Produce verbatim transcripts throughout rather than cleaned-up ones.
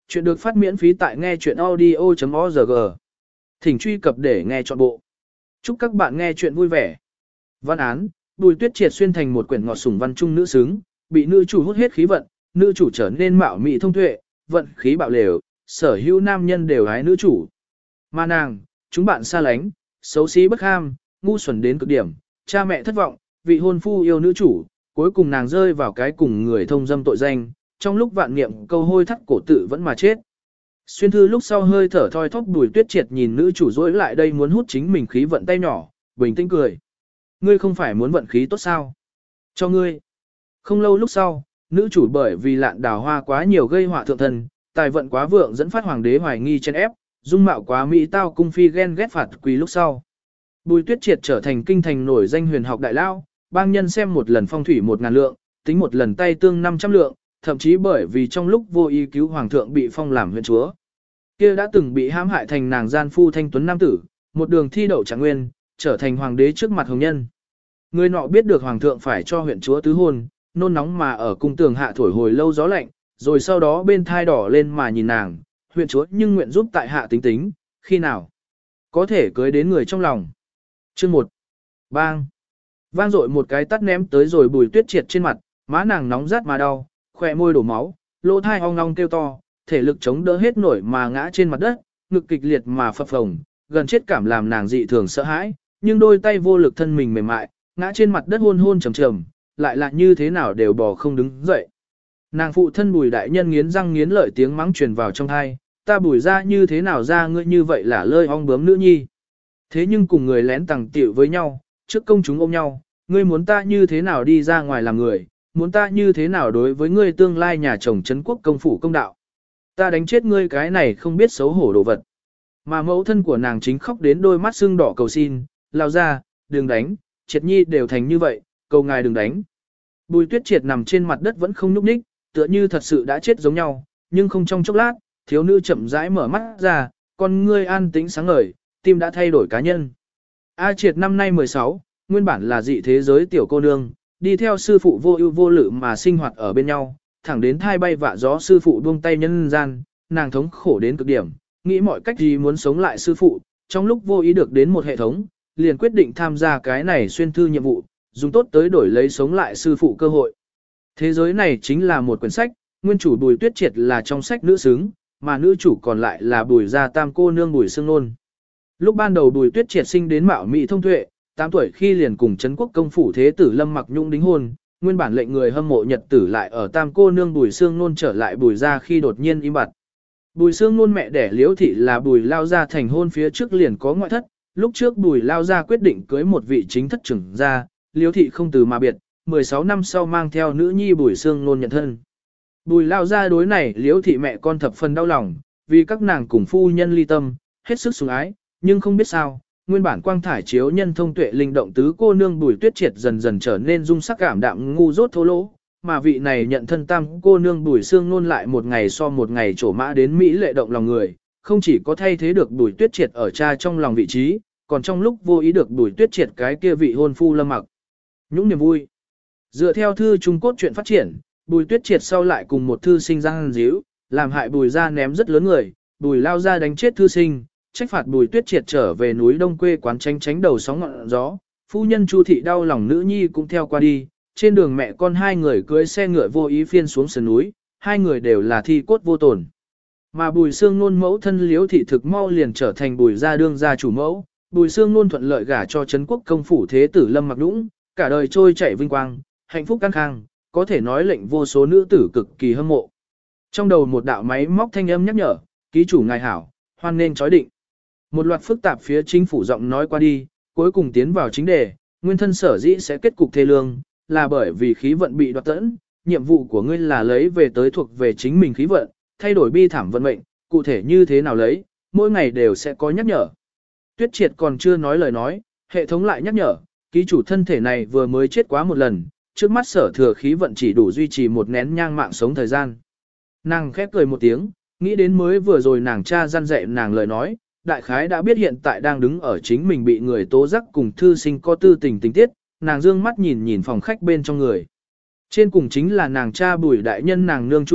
Chuyện được phát miễn phí tại nghe chuyện audio.org. Thỉnh truy cập để nghe trọn bộ. Chúc các bạn nghe chuyện vui vẻ. Văn án, Bùi Tuyết Triệt xuyên thành một quyển ngọt sủng văn trung nữ xứng, bị nữ chủ hút hết khí vận, nữ chủ trở nên mạo mị thông tuệ, vận khí bạo lều, sở hữu nam nhân đều hái nữ chủ. Mà nàng, chúng bạn xa lánh, xấu xí bất ham, ngu xuẩn đến cực điểm, cha mẹ thất vọng, vị hôn phu yêu nữ chủ, cuối cùng nàng rơi vào cái cùng người thông dâm tội danh, trong lúc vạn niệm câu hôi thắt cổ tự vẫn mà chết. Xuyên thư lúc sau hơi thở thoi thóp Bùi Tuyết Triệt nhìn nữ chủ dỗi lại đây muốn hút chính mình khí vận tay nhỏ, bình tĩnh cười. Ngươi không phải muốn vận khí tốt sao? Cho ngươi. Không lâu lúc sau, nữ chủ bởi vì lạn đào hoa quá nhiều gây họa thượng thần, tài vận quá vượng dẫn phát hoàng đế hoài nghi chen ép, dung mạo quá mỹ tao cung phi ghen ghét phạt quỳ lúc sau. Bùi Tuyết Triệt trở thành kinh thành nổi danh huyền học đại lao, bang nhân xem một lần phong thủy một ngàn lượng, tính một lần tay tương năm trăm lượng, thậm chí bởi vì trong lúc vô ý cứu hoàng thượng bị phong làm huyện chúa. Kia đã từng bị hãm hại thành nàng gian phu thanh tuấn nam tử, một đường thi đậu trạng nguyên, trở thành hoàng đế trước mặt hồng nhân. Người nọ biết được hoàng thượng phải cho huyện chúa tứ hôn, nôn nóng mà ở cung tường hạ thổi hồi lâu gió lạnh, rồi sau đó bên thai đỏ lên mà nhìn nàng, huyện chúa nhưng nguyện giúp tại hạ tính tính, khi nào có thể cưới đến người trong lòng. Chương một. Bang. Vang dội một cái tắt ném tới rồi Bùi Tuyết Triệt trên mặt, má nàng nóng rát mà đau, khỏe môi đổ máu, lỗ thai ong ong kêu to, thể lực chống đỡ hết nổi mà ngã trên mặt đất, ngực kịch liệt mà phập phồng, gần chết cảm làm nàng dị thường sợ hãi, nhưng đôi tay vô lực thân mình mềm mại, ngã trên mặt đất hôn hôn trầm trầm, lại là như thế nào đều bò không đứng dậy. Nàng phụ thân Bùi đại nhân nghiến răng nghiến lợi tiếng mắng truyền vào trong tai, ta Bùi ra như thế nào ra ngươi như vậy là lơi ong bướm nữ nhi. Thế nhưng cùng người lén tàng tiểu với nhau, trước công chúng ôm nhau, ngươi muốn ta như thế nào đi ra ngoài làm người, muốn ta như thế nào đối với ngươi tương lai nhà chồng trấn quốc công phủ công đạo. Ta đánh chết ngươi cái này không biết xấu hổ đồ vật. Mà mẫu thân của nàng chính khóc đến đôi mắt sưng đỏ cầu xin, lao ra, đừng đánh, Triệt nhi đều thành như vậy, cầu ngài đừng đánh. Bùi Tuyết Triệt nằm trên mặt đất vẫn không nhúc nhích, tựa như thật sự đã chết giống nhau, nhưng không trong chốc lát, thiếu nữ chậm rãi mở mắt ra, con ngươi an tĩnh sáng ngời, tim đã thay đổi cá nhân. A Triệt năm nay mười sáu, nguyên bản là dị thế giới tiểu cô nương, đi theo sư phụ vô ưu vô lự mà sinh hoạt ở bên nhau, thẳng đến thai bay vạ gió sư phụ buông tay nhân gian, nàng thống khổ đến cực điểm, nghĩ mọi cách gì muốn sống lại sư phụ, trong lúc vô ý được đến một hệ thống, liền quyết định tham gia cái này xuyên thư nhiệm vụ, dùng tốt tới đổi lấy sống lại sư phụ cơ hội. Thế giới này chính là một quyển sách, nguyên chủ Bùi Tuyết Triệt là trong sách nữ xứng, mà nữ chủ còn lại là Bùi gia tam cô nương Bùi Sương Nôn. Lúc ban đầu Bùi Tuyết Triệt sinh đến mạo mỹ thông tuệ, tám tuổi khi liền cùng trấn quốc công phủ thế tử Lâm Mặc Nhung đính hôn, nguyên bản lệnh người hâm mộ nhật tử lại ở tam cô nương Bùi Sương Nôn trở lại Bùi gia khi đột nhiên im bặt. Bùi Sương Nôn mẹ đẻ Liễu thị là Bùi lao gia thành hôn phía trước liền có ngoại thất, lúc trước Bùi lao gia quyết định cưới một vị chính thất trưởng gia, Liễu thị không từ mà biệt, mười sáu năm sau mang theo nữ nhi Bùi Sương Nôn nhận thân. Bùi lao gia đối này Liễu thị mẹ con thập phần đau lòng, vì các nàng cùng phu nhân ly tâm, hết sức sủng ái, nhưng không biết sao, nguyên bản quang thải chiếu nhân thông tuệ linh động tứ cô nương Bùi Tuyết Triệt dần dần trở nên dung sắc cảm đạm ngu dốt thô lỗ, mà vị này nhận thân tam cô nương Bùi Sương Nôn lại một ngày so một ngày trổ mã đến mỹ lệ động lòng người, không chỉ có thay thế được Bùi Tuyết Triệt ở cha trong lòng vị trí, còn trong lúc vô ý được Bùi Tuyết Triệt cái kia vị hôn phu Lâm Mặc Nhũng niềm vui. Dựa theo thư trung cốt truyện phát triển, Bùi Tuyết Triệt sau lại cùng một thư sinh giang díu, làm hại Bùi gia ném rất lớn người, Bùi lao ra đánh chết thư sinh, trách phạt Bùi Tuyết Triệt trở về núi Đông quê quán tránh tránh đầu sóng ngọn gió, phu nhân Chu thị đau lòng nữ nhi cũng theo qua đi, trên đường mẹ con hai người cưỡi xe ngựa vô ý phiên xuống sườn núi, hai người đều là thi cốt vô tổn. Mà Bùi Sương Nôn mẫu thân Liễu thị thực mau liền trở thành Bùi gia đương gia chủ mẫu, Bùi Sương Nôn thuận lợi gả cho trấn quốc công phủ thế tử Lâm Mặc Nhũng, cả đời trôi chảy vinh quang, hạnh phúc căng khang, có thể nói lệnh vô số nữ tử cực kỳ hâm mộ. Trong đầu một đạo máy móc thanh âm nhắc nhở, ký chủ ngài hảo, hoan nên chói định. Một loạt phức tạp phía chính phủ giọng nói qua đi, cuối cùng tiến vào chính đề, nguyên thân sở dĩ sẽ kết cục thê lương, là bởi vì khí vận bị đoạt tẫn, nhiệm vụ của ngươi là lấy về tới thuộc về chính mình khí vận, thay đổi bi thảm vận mệnh, cụ thể như thế nào lấy, mỗi ngày đều sẽ có nhắc nhở. Tuyết Triệt còn chưa nói lời nói, hệ thống lại nhắc nhở, ký chủ thân thể này vừa mới chết quá một lần, trước mắt sở thừa khí vận chỉ đủ duy trì một nén nhang mạng sống thời gian. Nàng khép cười một tiếng, nghĩ đến mới vừa rồi nàng cha răn dạy nàng lời nói, đại khái đã biết hiện tại đang đứng ở chính mình bị người tố giác cùng thư sinh có tư tình tình tiết, nàng dương mắt nhìn nhìn phòng khách bên trong người. Trên cùng chính là nàng cha Bùi đại nhân nàng nương Chu thị,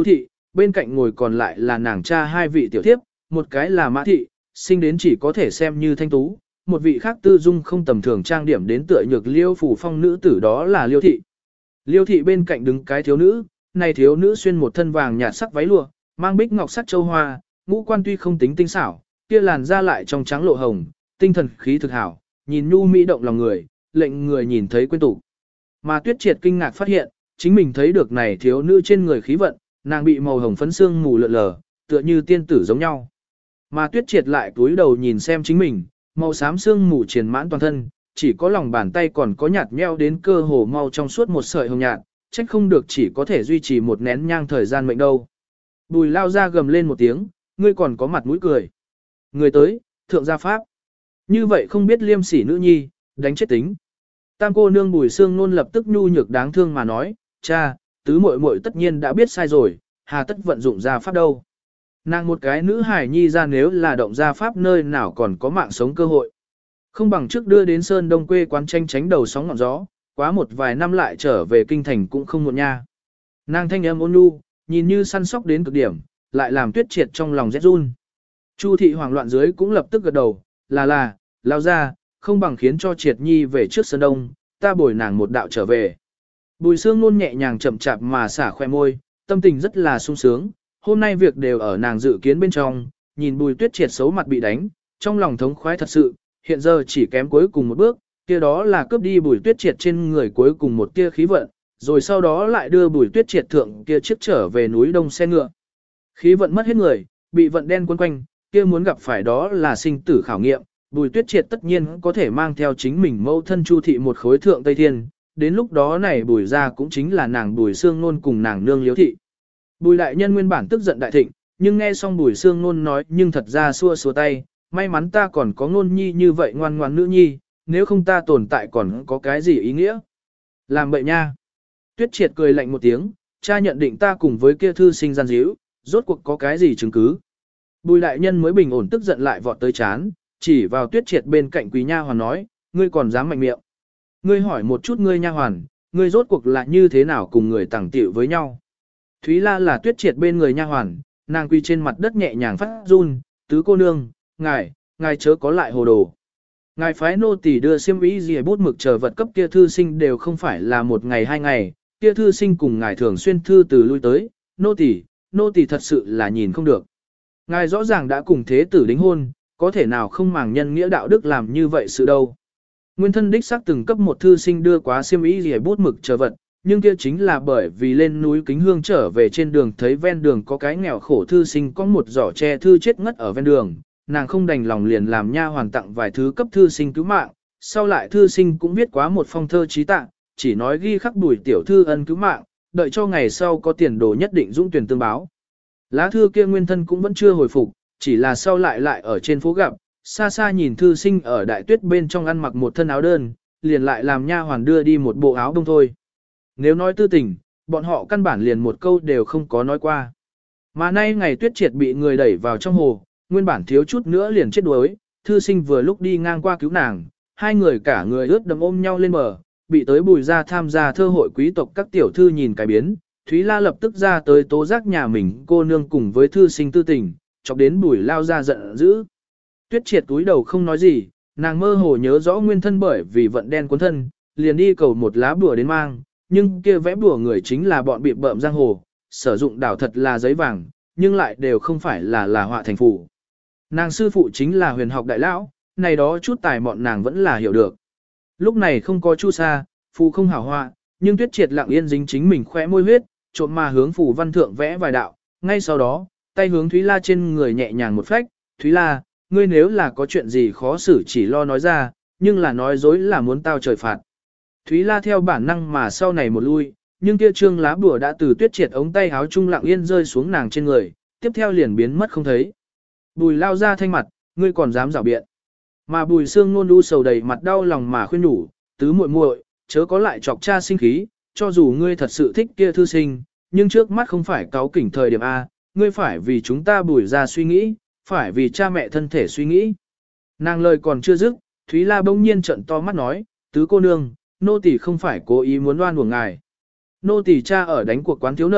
bên cạnh ngồi còn lại là nàng cha hai vị tiểu thiếp, một cái là Mã Thị, sinh đến chỉ có thể xem như thanh tú, một vị khác tư dung không tầm thường trang điểm đến tựa nhược Liêu phủ phong nữ tử đó là Liêu Thị. Liêu Thị bên cạnh đứng cái thiếu nữ, này thiếu nữ xuyên một thân vàng nhạt sắc váy lụa, mang bích ngọc sắc châu hoa, ngũ quan tuy không tính tinh xảo, kia làn da lại trong trắng lộ hồng, tinh thần khí thực hảo, nhìn nhu mỹ động lòng người, lệnh người nhìn thấy quên tụ. Mà Tuyết Triệt kinh ngạc phát hiện, chính mình thấy được này thiếu nữ trên người khí vận, nàng bị màu hồng phấn xương mù lượn lờ, tựa như tiên tử giống nhau. Mà Tuyết Triệt lại cúi đầu nhìn xem chính mình, màu xám xương mù triền mãn toàn thân, chỉ có lòng bàn tay còn có nhạt nheo đến cơ hồ mau trong suốt một sợi hồng nhạt, trách không được chỉ có thể duy trì một nén nhang thời gian mệnh đâu. Bùi lao ra gầm lên một tiếng, ngươi còn có mặt mũi cười. Người tới, thượng gia pháp. Như vậy không biết liêm sỉ nữ nhi, đánh chết tính. Tam cô nương Bùi Sương Nôn lập tức nhu nhược đáng thương mà nói, cha, tứ muội muội tất nhiên đã biết sai rồi, hà tất vận dụng gia pháp đâu. Nàng một cái nữ hài nhi ra nếu là động gia pháp nơi nào còn có mạng sống cơ hội. Không bằng trước đưa đến Sơn Đông quê quán tranh tránh đầu sóng ngọn gió, quá một vài năm lại trở về kinh thành cũng không muộn nha. Nàng thanh âm ôn nhu, nhìn như săn sóc đến cực điểm, lại làm Tuyết Triệt trong lòng rét run. Chu thị hoảng loạn dưới cũng lập tức gật đầu, là là, lao ra, không bằng khiến cho Triệt Nhi về trước Sơn Đông, ta bồi nàng một đạo trở về. Bùi Sương Nôn nhẹ nhàng chậm chạp mà xả khoe môi, tâm tình rất là sung sướng, hôm nay việc đều ở nàng dự kiến bên trong, nhìn Bùi Tuyết Triệt xấu mặt bị đánh, trong lòng thống khoái thật sự, hiện giờ chỉ kém cuối cùng một bước, kia đó là cướp đi Bùi Tuyết Triệt trên người cuối cùng một tia khí vận, rồi sau đó lại đưa Bùi Tuyết Triệt thượng kia chiếc trở về núi Đông xe ngựa. Khí vận mất hết người, bị vận đen quấn quanh, kia muốn gặp phải đó là sinh tử khảo nghiệm, Bùi Tuyết Triệt tất nhiên có thể mang theo chính mình mẫu thân Chu thị một khối thượng Tây Thiên, đến lúc đó này Bùi gia cũng chính là nàng Bùi Sương Nôn cùng nàng nương Liễu thị. Bùi đại nhân nguyên bản tức giận đại thịnh, nhưng nghe xong Bùi Sương Nôn nói nhưng thật ra xua xua tay, may mắn ta còn có Nôn nhi như vậy ngoan ngoan nữ nhi, nếu không ta tồn tại còn có cái gì ý nghĩa. Làm bậy nha. Tuyết Triệt cười lạnh một tiếng, cha nhận định ta cùng với kia thư sinh gian díu, rốt cuộc có cái gì chứng cứ. Bùi đại nhân mới bình ổn tức giận lại vọt tới chán, chỉ vào Tuyết Triệt bên cạnh Quý nha hoàn nói, ngươi còn dám mạnh miệng. Ngươi hỏi một chút ngươi nha hoàn, ngươi rốt cuộc là như thế nào cùng người tàng tiệu với nhau. Thúy La là Tuyết Triệt bên người nha hoàn, nàng quỳ trên mặt đất nhẹ nhàng phát run, tứ cô nương, ngài, ngài chớ có lại hồ đồ. Ngài phái nô tỳ đưa xiêm y gì bút mực chờ vật cấp kia thư sinh đều không phải là một ngày hai ngày, kia thư sinh cùng ngài thường xuyên thư từ lui tới, nô tỳ, nô tỳ thật sự là nhìn không được. Ngài rõ ràng đã cùng thế tử đính hôn, có thể nào không màng nhân nghĩa đạo đức làm như vậy sự đâu. Nguyên thân đích xác từng cấp một thư sinh đưa quá xiêm y gì bút mực chờ vật, nhưng kia chính là bởi vì lên núi Kính Hương trở về trên đường thấy ven đường có cái nghèo khổ thư sinh có một giỏ tre thư chết ngất ở ven đường, nàng không đành lòng liền làm nha hoàn tặng vài thứ cấp thư sinh cứu mạng, sau lại thư sinh cũng viết quá một phong thơ chí tặng, chỉ nói ghi khắc Bùi tiểu thư ân cứu mạng, đợi cho ngày sau có tiền đồ nhất định dũng tuyển tương báo. Lá thư kia nguyên thân cũng vẫn chưa hồi phục, chỉ là sau lại lại ở trên phố gặp, xa xa nhìn thư sinh ở đại tuyết bên trong ăn mặc một thân áo đơn, liền lại làm nha hoàn đưa đi một bộ áo đông thôi. Nếu nói tư tình, bọn họ căn bản liền một câu đều không có nói qua. Mà nay ngày Tuyết Triệt bị người đẩy vào trong hồ, nguyên bản thiếu chút nữa liền chết đuối, thư sinh vừa lúc đi ngang qua cứu nàng, hai người cả người ướt đẫm ôm nhau lên bờ, bị tới Bùi gia tham gia thơ hội quý tộc các tiểu thư nhìn cái biến, Thúy La lập tức ra tới tố giác nhà mình cô nương cùng với thư sinh tư tình, chọc đến Bùi lao ra giận dữ. Tuyết Triệt túi đầu không nói gì, nàng mơ hồ nhớ rõ nguyên thân bởi vì vận đen cuốn thân, liền đi cầu một lá bùa đến mang, nhưng kia vẽ bùa người chính là bọn bị bợm giang hồ, sử dụng đảo thật là giấy vàng, nhưng lại đều không phải là là họa thành phù. Nàng sư phụ chính là huyền học đại lão, này đó chút tài mọn nàng vẫn là hiểu được. Lúc này không có chu sa, phù không hảo họa, nhưng Tuyết Triệt lặng yên dính chính mình khóe môi huyết, trộm mà hướng phù văn thượng vẽ vài đạo, ngay sau đó, tay hướng Thúy La trên người nhẹ nhàng một phách, Thúy La, ngươi nếu là có chuyện gì khó xử chỉ lo nói ra, nhưng là nói dối là muốn tao trời phạt. Thúy La theo bản năng mà sau này một lui, nhưng kia trương lá bùa đã từ Tuyết Triệt ống tay áo trung lặng yên rơi xuống nàng trên người, tiếp theo liền biến mất không thấy. Bùi lao ra thanh mặt, ngươi còn dám rảo biện. Mà Bùi Sương Nôn u sầu đầy mặt đau lòng mà khuyên nhủ, tứ muội muội, chớ có lại chọc cha sinh khí, cho dù ngươi thật sự thích kia thư sinh, nhưng trước mắt không phải cáu kỉnh thời điểm A, ngươi phải vì chúng ta Bùi ra suy nghĩ, phải vì cha mẹ thân thể suy nghĩ. Nàng lời còn chưa dứt, Thúy La bỗng nhiên trợn to mắt nói, tứ cô nương, nô tỳ không phải cố ý muốn đoan của ngài. Nô tỳ cha ở đánh cuộc quán thiếu nợ,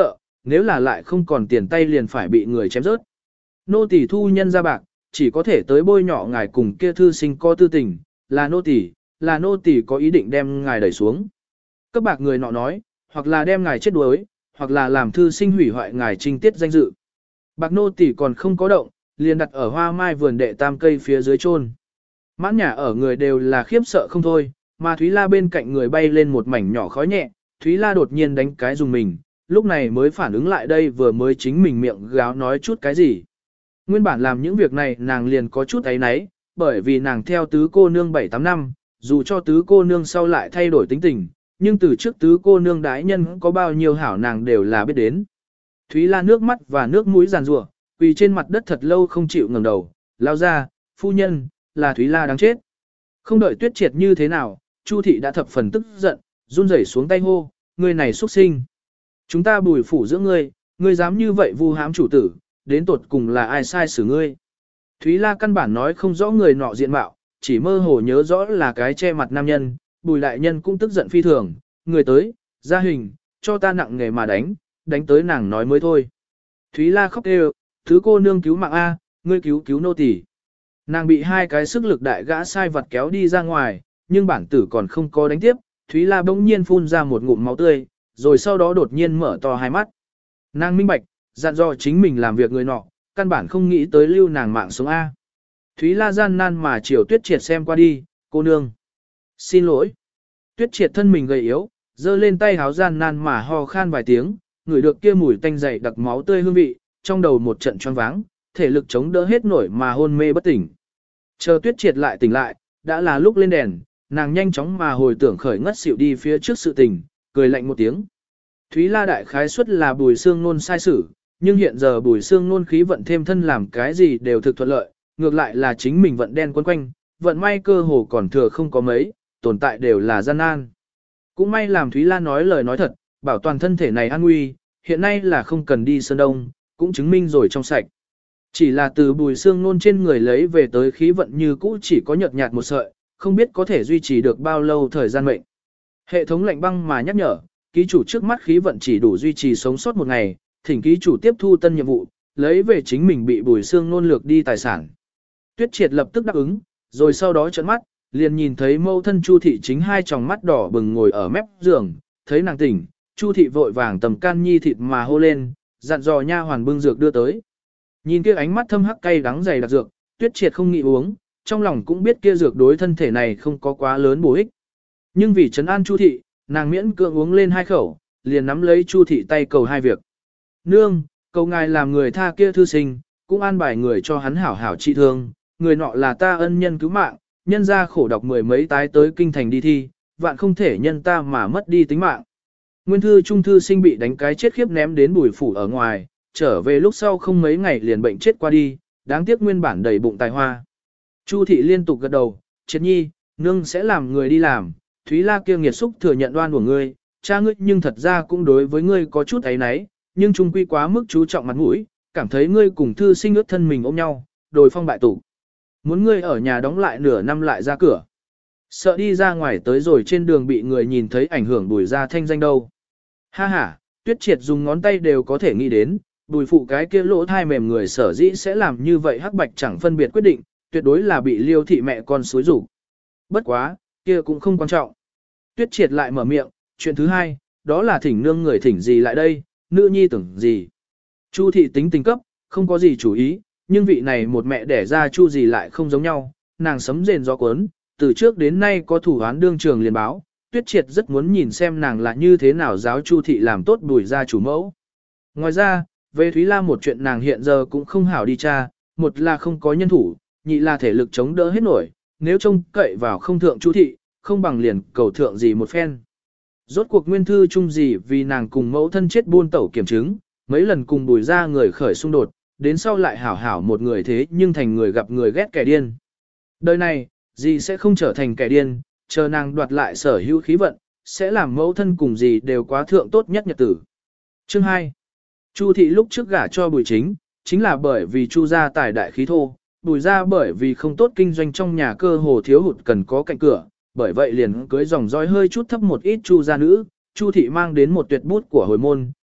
nếu là lại không còn tiền tay liền phải bị người chém rớt. Nô tỳ thu nhân ra bạc, chỉ có thể tới bôi nhọ ngài cùng kia thư sinh có tư tình, là nô tỳ, là nô tỳ có ý định đem ngài đẩy xuống. Các bạc người nọ nói, hoặc là đem ngài chết đuối, hoặc là làm thư sinh hủy hoại ngài trinh tiết danh dự. Bạc nô tỳ còn không có động, liền đặt ở hoa mai vườn đệ tam cây phía dưới chôn. Mãn nhà ở người đều là khiếp sợ không thôi, mà Thúy La bên cạnh người bay lên một mảnh nhỏ khói nhẹ, Thúy La đột nhiên đánh cái dùng mình, lúc này mới phản ứng lại đây vừa mới chính mình miệng gáo nói chút cái gì. Nguyên bản làm những việc này nàng liền có chút ấy náy, bởi vì nàng theo tứ cô nương bảy tám năm, dù cho tứ cô nương sau lại thay đổi tính tình, nhưng từ trước tứ cô nương đái nhân có bao nhiêu hảo nàng đều là biết đến. Thúy La nước mắt và nước mũi giàn rủa, quỳ trên mặt đất thật lâu không chịu ngẩng đầu, lao ra, phu nhân, là Thúy La đáng chết. Không đợi Tuyết Triệt như thế nào, Chu thị đã thập phần tức giận, run rẩy xuống tay hô, ngươi này xuất sinh. Chúng ta bùi phủ giữa ngươi, ngươi dám như vậy vu hãm chủ tử, đến tột cùng là ai sai xử ngươi. Thúy La căn bản nói không rõ người nọ diện mạo, chỉ mơ hồ nhớ rõ là cái che mặt nam nhân, bùi đại nhân cũng tức giận phi thường, người tới, ra hình, cho ta nặng nghề mà đánh, đánh tới nàng nói mới thôi. Thúy La khóc kêu, thứ cô nương cứu mạng A, ngươi cứu cứu nô tỳ. Nàng bị hai cái sức lực đại gã sai vật kéo đi ra ngoài, nhưng bản tử còn không có đánh tiếp, Thúy La bỗng nhiên phun ra một ngụm máu tươi, rồi sau đó đột nhiên mở to hai mắt. Nàng minh bạch, dặn dò chính mình làm việc người nọ, căn bản không nghĩ tới lưu nàng mạng sống A. Thúy La gian nan mà chiều Tuyết Triệt xem qua đi, cô nương. Xin lỗi. Tuyết Triệt thân mình gầy yếu, giơ lên tay háo gian nan mà ho khan vài tiếng, ngửi được kia mùi tanh dày đặc máu tươi hương vị, trong đầu một trận choáng váng, thể lực chống đỡ hết nổi mà hôn mê bất tỉnh. Chờ Tuyết Triệt lại tỉnh lại, đã là lúc lên đèn, nàng nhanh chóng mà hồi tưởng khởi ngất xỉu đi phía trước sự tình, cười lạnh một tiếng. Thúy La đại khái suất là Bùi Sương Nôn sai xử, nhưng hiện giờ Bùi Sương Nôn khí vận thêm thân làm cái gì đều thực thuận lợi, ngược lại là chính mình vận đen quấn quanh, vận may cơ hồ còn thừa không có mấy, tồn tại đều là gian nan. Cũng may làm Thúy La nói lời nói thật, bảo toàn thân thể này an nguy, hiện nay là không cần đi Sơn Đông, cũng chứng minh rồi trong sạch. Chỉ là từ Bùi Sương Nôn trên người lấy về tới khí vận như cũ chỉ có nhợt nhạt một sợi, không biết có thể duy trì được bao lâu thời gian mệnh. Hệ thống lạnh băng mà nhắc nhở, ký chủ trước mắt khí vận chỉ đủ duy trì sống sót một ngày, thỉnh ký chủ tiếp thu tân nhiệm vụ, lấy về chính mình bị Bùi Sương Nôn lược đi tài sản. Tuyết Triệt lập tức đáp ứng, rồi sau đó trợn mắt, liền nhìn thấy mâu thân Chu thị chính hai tròng mắt đỏ bừng ngồi ở mép giường, thấy nàng tỉnh, Chu thị vội vàng tầm can nhi thịt mà hô lên, dặn dò nha hoàn bưng dược đưa tới. Nhìn kia ánh mắt thâm hắc cay đắng dày đặc dược, Tuyết Triệt không nghĩ uống, trong lòng cũng biết kia dược đối thân thể này không có quá lớn bổ ích. Nhưng vì trấn an Chu thị, nàng miễn cưỡng uống lên hai khẩu, liền nắm lấy Chu thị tay cầu hai việc. Nương, cầu ngài làm người tha kia thư sinh, cũng an bài người cho hắn hảo hảo trị thương, người nọ là ta ân nhân cứu mạng, nhân ra khổ đọc mười mấy tái tới kinh thành đi thi, vạn không thể nhân ta mà mất đi tính mạng. Nguyên thư trung thư sinh bị đánh cái chết khiếp ném đến Bùi phủ ở ngoài, trở về lúc sau không mấy ngày liền bệnh chết qua đi, đáng tiếc nguyên bản đầy bụng tài hoa. Chu thị liên tục gật đầu, Triệt nhi, nương sẽ làm người đi làm, Thúy La kia nghiệt xúc thừa nhận đoan của ngươi, cha ngươi nhưng thật ra cũng đối với ngươi có chút ấy náy, nhưng trung quy quá mức chú trọng mặt mũi, cảm thấy ngươi cùng thư sinh ước thân mình ôm nhau, đồi phong bại tủ. Muốn ngươi ở nhà đóng lại nửa năm lại ra cửa. Sợ đi ra ngoài tới rồi trên đường bị người nhìn thấy ảnh hưởng Bùi gia thanh danh đâu. Ha ha, Tuyết Triệt dùng ngón tay đều có thể nghĩ đến, Bùi phụ cái kia lỗ thai mềm người sở dĩ sẽ làm như vậy hắc bạch chẳng phân biệt quyết định, tuyệt đối là bị Liêu thị mẹ con xúi rủ. Bất quá, kia cũng không quan trọng. Tuyết Triệt lại mở miệng, chuyện thứ hai, đó là thỉnh nương người thỉnh gì lại đây, nữ nhi tưởng gì. Chu thị tính tình cấp, không có gì chủ ý, nhưng vị này một mẹ đẻ ra Chu gì lại không giống nhau, nàng sấm rền gió cuốn, từ trước đến nay có thủ án đương trường liền báo, Tuyết Triệt rất muốn nhìn xem nàng là như thế nào giáo Chu thị làm tốt Bùi gia chủ mẫu. Ngoài ra, về Thúy La một chuyện nàng hiện giờ cũng không hảo đi tra, một là không có nhân thủ, nhị là thể lực chống đỡ hết nổi, nếu trông cậy vào không thượng Chu thị, không bằng liền cầu thượng gì một phen. Rốt cuộc nguyên thư chung gì vì nàng cùng mẫu thân chết buôn tẩu kiểm chứng, mấy lần cùng Bùi gia người khởi xung đột, đến sau lại hảo hảo một người thế nhưng thành người gặp người ghét kẻ điên. Đời này, gì sẽ không trở thành kẻ điên, chờ nàng đoạt lại sở hữu khí vận, sẽ làm mẫu thân cùng gì đều quá thượng tốt nhất nhật tử. Chương hai. Chu thị lúc trước gả cho Bùi Chính, chính là bởi vì Chu gia tài đại khí thô, Bùi gia bởi vì không tốt kinh doanh trong nhà cơ hồ thiếu hụt cần có cạnh cửa, bởi vậy liền cưới dòng dõi hơi chút thấp một ít Chu gia nữ, Chu thị mang đến một tuyệt bút của hồi môn,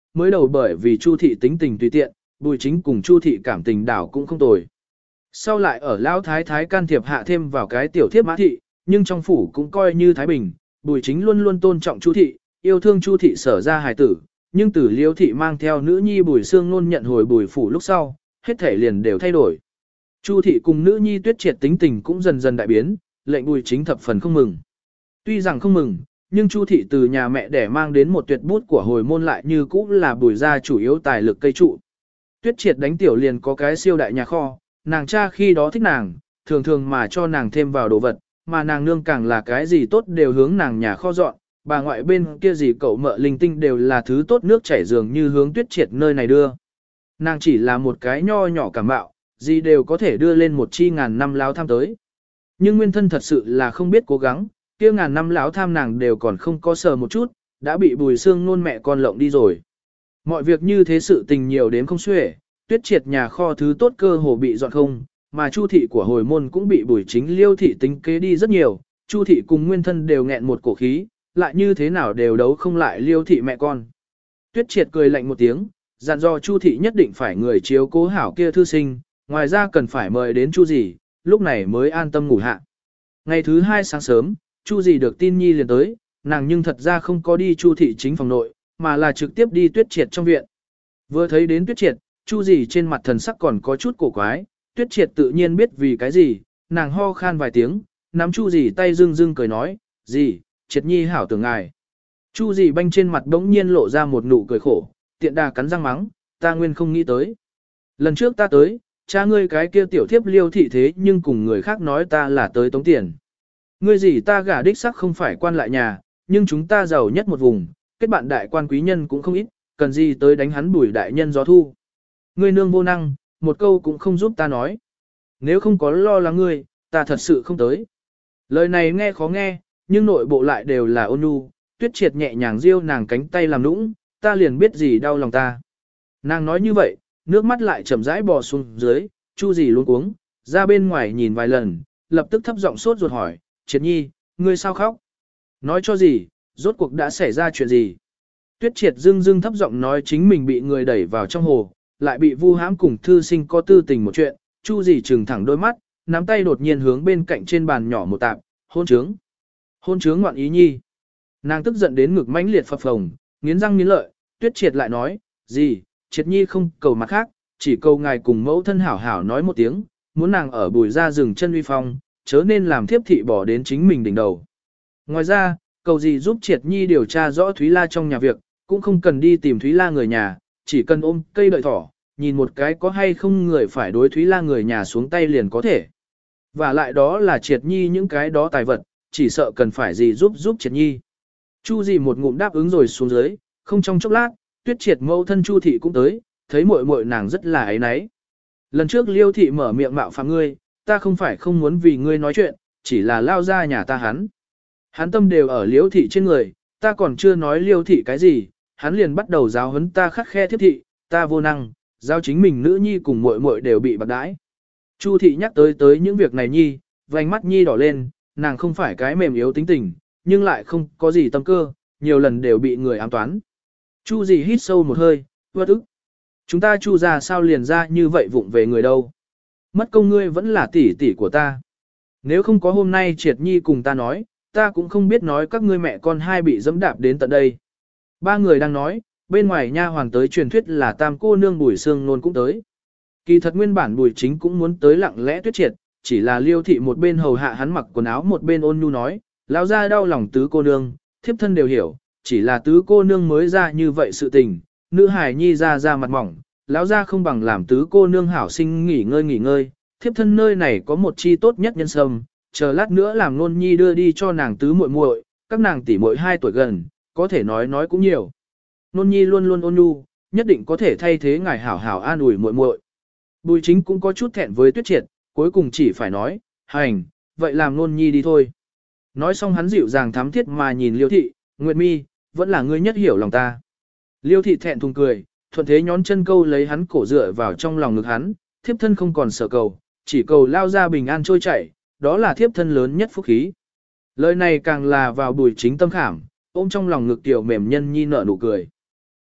mới đầu bởi vì Chu thị tính tình tùy tiện, Bùi Chính cùng Chu thị cảm tình đảo cũng không tồi. Sau lại ở Lão Thái Thái can thiệp hạ thêm vào cái tiểu thiếp Mã thị, nhưng trong phủ cũng coi như thái bình, Bùi Chính luôn luôn tôn trọng Chu thị, yêu thương Chu thị sở ra hài tử, nhưng từ Liêu thị mang theo nữ nhi Bùi Sương Nôn nhận hồi Bùi phủ lúc sau, hết thể liền đều thay đổi. Chu thị cùng nữ nhi Tuyết Triệt tính tình cũng dần dần đại biến, lệnh Bùi Chính thập phần không mừng. Tuy rằng không mừng, nhưng Chu thị từ nhà mẹ để mang đến một tuyệt bút của hồi môn lại như cũ là Bùi gia chủ yếu tài lực cây trụ. Tuyết Triệt đánh tiểu liền có cái siêu đại nhà kho, nàng cha khi đó thích nàng, thường thường mà cho nàng thêm vào đồ vật, mà nàng nương càng là cái gì tốt đều hướng nàng nhà kho dọn, bà ngoại bên kia gì cậu mợ linh tinh đều là thứ tốt nước chảy dường như hướng Tuyết Triệt nơi này đưa. Nàng chỉ là một cái nho nhỏ cảm bạo, gì đều có thể đưa lên một chi ngàn năm láo tham tới. Nhưng nguyên thân thật sự là không biết cố gắng, kia ngàn năm láo tham nàng đều còn không có sờ một chút, đã bị Bùi Sương Nôn mẹ con lộng đi rồi. Mọi việc như thế sự tình nhiều đến không xuể, Tuyết Triệt nhà kho thứ tốt cơ hồ bị dọn không, mà Chu thị của hồi môn cũng bị Bùi Chính Liêu thị tính kế đi rất nhiều, Chu thị cùng nguyên thân đều nghẹn một cổ khí, lại như thế nào đều đấu không lại Liêu thị mẹ con. Tuyết Triệt cười lạnh một tiếng, dặn dò Chu thị nhất định phải người chiếu cố hảo kia thư sinh, ngoài ra cần phải mời đến Chu dì, lúc này mới an tâm ngủ hạ. Ngày thứ hai sáng sớm, Chu dì được tin nhi liền tới, nàng nhưng thật ra không có đi Chu thị chính phòng nội, mà là trực tiếp đi Tuyết Triệt trong viện. Vừa thấy đến Tuyết Triệt, Chu dì trên mặt thần sắc còn có chút cổ quái, Tuyết Triệt tự nhiên biết vì cái gì, nàng ho khan vài tiếng, nắm Chu dì tay dưng dưng cười nói, dì, Triệt nhi hảo tưởng ngài. Chu dì banh trên mặt bỗng nhiên lộ ra một nụ cười khổ, tiện đà cắn răng mắng, ta nguyên không nghĩ tới. Lần trước ta tới, cha ngươi cái kia tiểu thiếp Liêu thị thế nhưng cùng người khác nói ta là tới tống tiền. Ngươi gì ta gả đích sắc không phải quan lại nhà, nhưng chúng ta giàu nhất một vùng, kết bạn đại quan quý nhân cũng không ít, cần gì tới đánh hắn Bùi đại nhân gió thu. Ngươi nương vô năng, một câu cũng không giúp ta nói. Nếu không có lo lắng ngươi, ta thật sự không tới. Lời này nghe khó nghe, nhưng nội bộ lại đều là ôn nhu, Tuyết Triệt nhẹ nhàng riêu nàng cánh tay làm nũng, ta liền biết gì đau lòng ta. Nàng nói như vậy, nước mắt lại chậm rãi bò xuống dưới, Chu dì luống cuống, ra bên ngoài nhìn vài lần, lập tức thấp giọng sốt ruột hỏi, Triệt nhi, ngươi sao khóc? Nói cho gì, rốt cuộc đã xảy ra chuyện gì? Tuyết Triệt dưng dưng thấp giọng nói chính mình bị người đẩy vào trong hồ, lại bị vu hãm cùng thư sinh có tư tình một chuyện, Chu dì trừng thẳng đôi mắt, nắm tay đột nhiên hướng bên cạnh trên bàn nhỏ một tạp, hôn trướng. Hôn trướng ngoạn ý nhi. Nàng tức giận đến ngực mãnh liệt phập phồng, nghiến răng nghiến lợi, Tuyết Triệt lại nói, gì, Triệt nhi không cầu mặt khác, chỉ cầu ngài cùng mẫu thân hảo hảo nói một tiếng, muốn nàng ở Bùi ra rừng chân uy phong, chớ nên làm thiếp thị bỏ đến chính mình đỉnh đầu. Ngoài ra, cầu gì giúp Triệt nhi điều tra rõ Thúy La trong nhà việc, cũng không cần đi tìm Thúy La người nhà, chỉ cần ôm cây đợi thỏ, nhìn một cái có hay không người phải đối Thúy La người nhà xuống tay liền có thể. Và lại đó là Triệt nhi những cái đó tài vật, chỉ sợ cần phải gì giúp giúp Triệt nhi. Chu dì một ngụm đáp ứng rồi xuống dưới, không trong chốc lát, Tuyết Triệt mẫu thân Chu thị cũng tới, thấy muội muội nàng rất là ấy náy. Lần trước Liêu thị mở miệng mạo phạm ngươi, ta không phải không muốn vì ngươi nói chuyện, chỉ là lao ra nhà ta hắn. Hắn tâm đều ở Liêu thị trên người, ta còn chưa nói Liêu thị cái gì, hắn liền bắt đầu giáo huấn ta khắc khe thiếp thị, ta vô năng, giao chính mình nữ nhi cùng muội muội đều bị bạc đãi. Chu thị nhắc tới tới những việc này nhi, vành mắt nhi đỏ lên, nàng không phải cái mềm yếu tính tình, nhưng lại không có gì tâm cơ, nhiều lần đều bị người ám toán. Chu dì hít sâu một hơi, vất ức. Chúng ta Chu ra sao liền ra như vậy vụng về người đâu. Mất công ngươi vẫn là tỷ tỷ của ta. Nếu không có hôm nay Triệt nhi cùng ta nói, ta cũng không biết nói các ngươi mẹ con hai bị dẫm đạp đến tận đây. Ba người đang nói, bên ngoài nha hoàng tới truyền thuyết là tam cô nương Bùi Sương Nôn cũng tới. Kỳ thật nguyên bản Bùi Chính cũng muốn tới lặng lẽ Tuyết Triệt, chỉ là Liêu thị một bên hầu hạ hắn mặc quần áo một bên ôn nhu nói, lão ra đau lòng tứ cô nương, thiếp thân đều hiểu, chỉ là tứ cô nương mới ra như vậy sự tình, nữ hài nhi ra ra mặt mỏng, lão ra không bằng làm tứ cô nương hảo sinh nghỉ ngơi nghỉ ngơi, thiếp thân nơi này có một chi tốt nhất nhân sâm, chờ lát nữa làm nôn nhi đưa đi cho nàng tứ muội muội, các nàng tỷ muội hai tuổi gần, có thể nói nói cũng nhiều. Nôn nhi luôn luôn ôn nhu, nhất định có thể thay thế ngài hảo hảo an ủi muội muội. Bùi Chính cũng có chút thẹn với Tuyết Triệt, cuối cùng chỉ phải nói, hành, vậy làm nôn nhi đi thôi. Nói xong hắn dịu dàng thắm thiết mà nhìn Liêu thị, Nguyệt Mi, vẫn là ngươi nhất hiểu lòng ta. Liêu thị thẹn thùng cười, thuận thế nhón chân câu lấy hắn cổ dựa vào trong lòng ngực hắn, thiếp thân không còn sợ cầu, chỉ cầu lao ra bình an trôi chảy, đó là thiếp thân lớn nhất phúc khí. Lời này càng là vào Bùi Chính tâm khảm, ôm trong lòng ngực tiểu mềm nhân nhi nở nụ cười.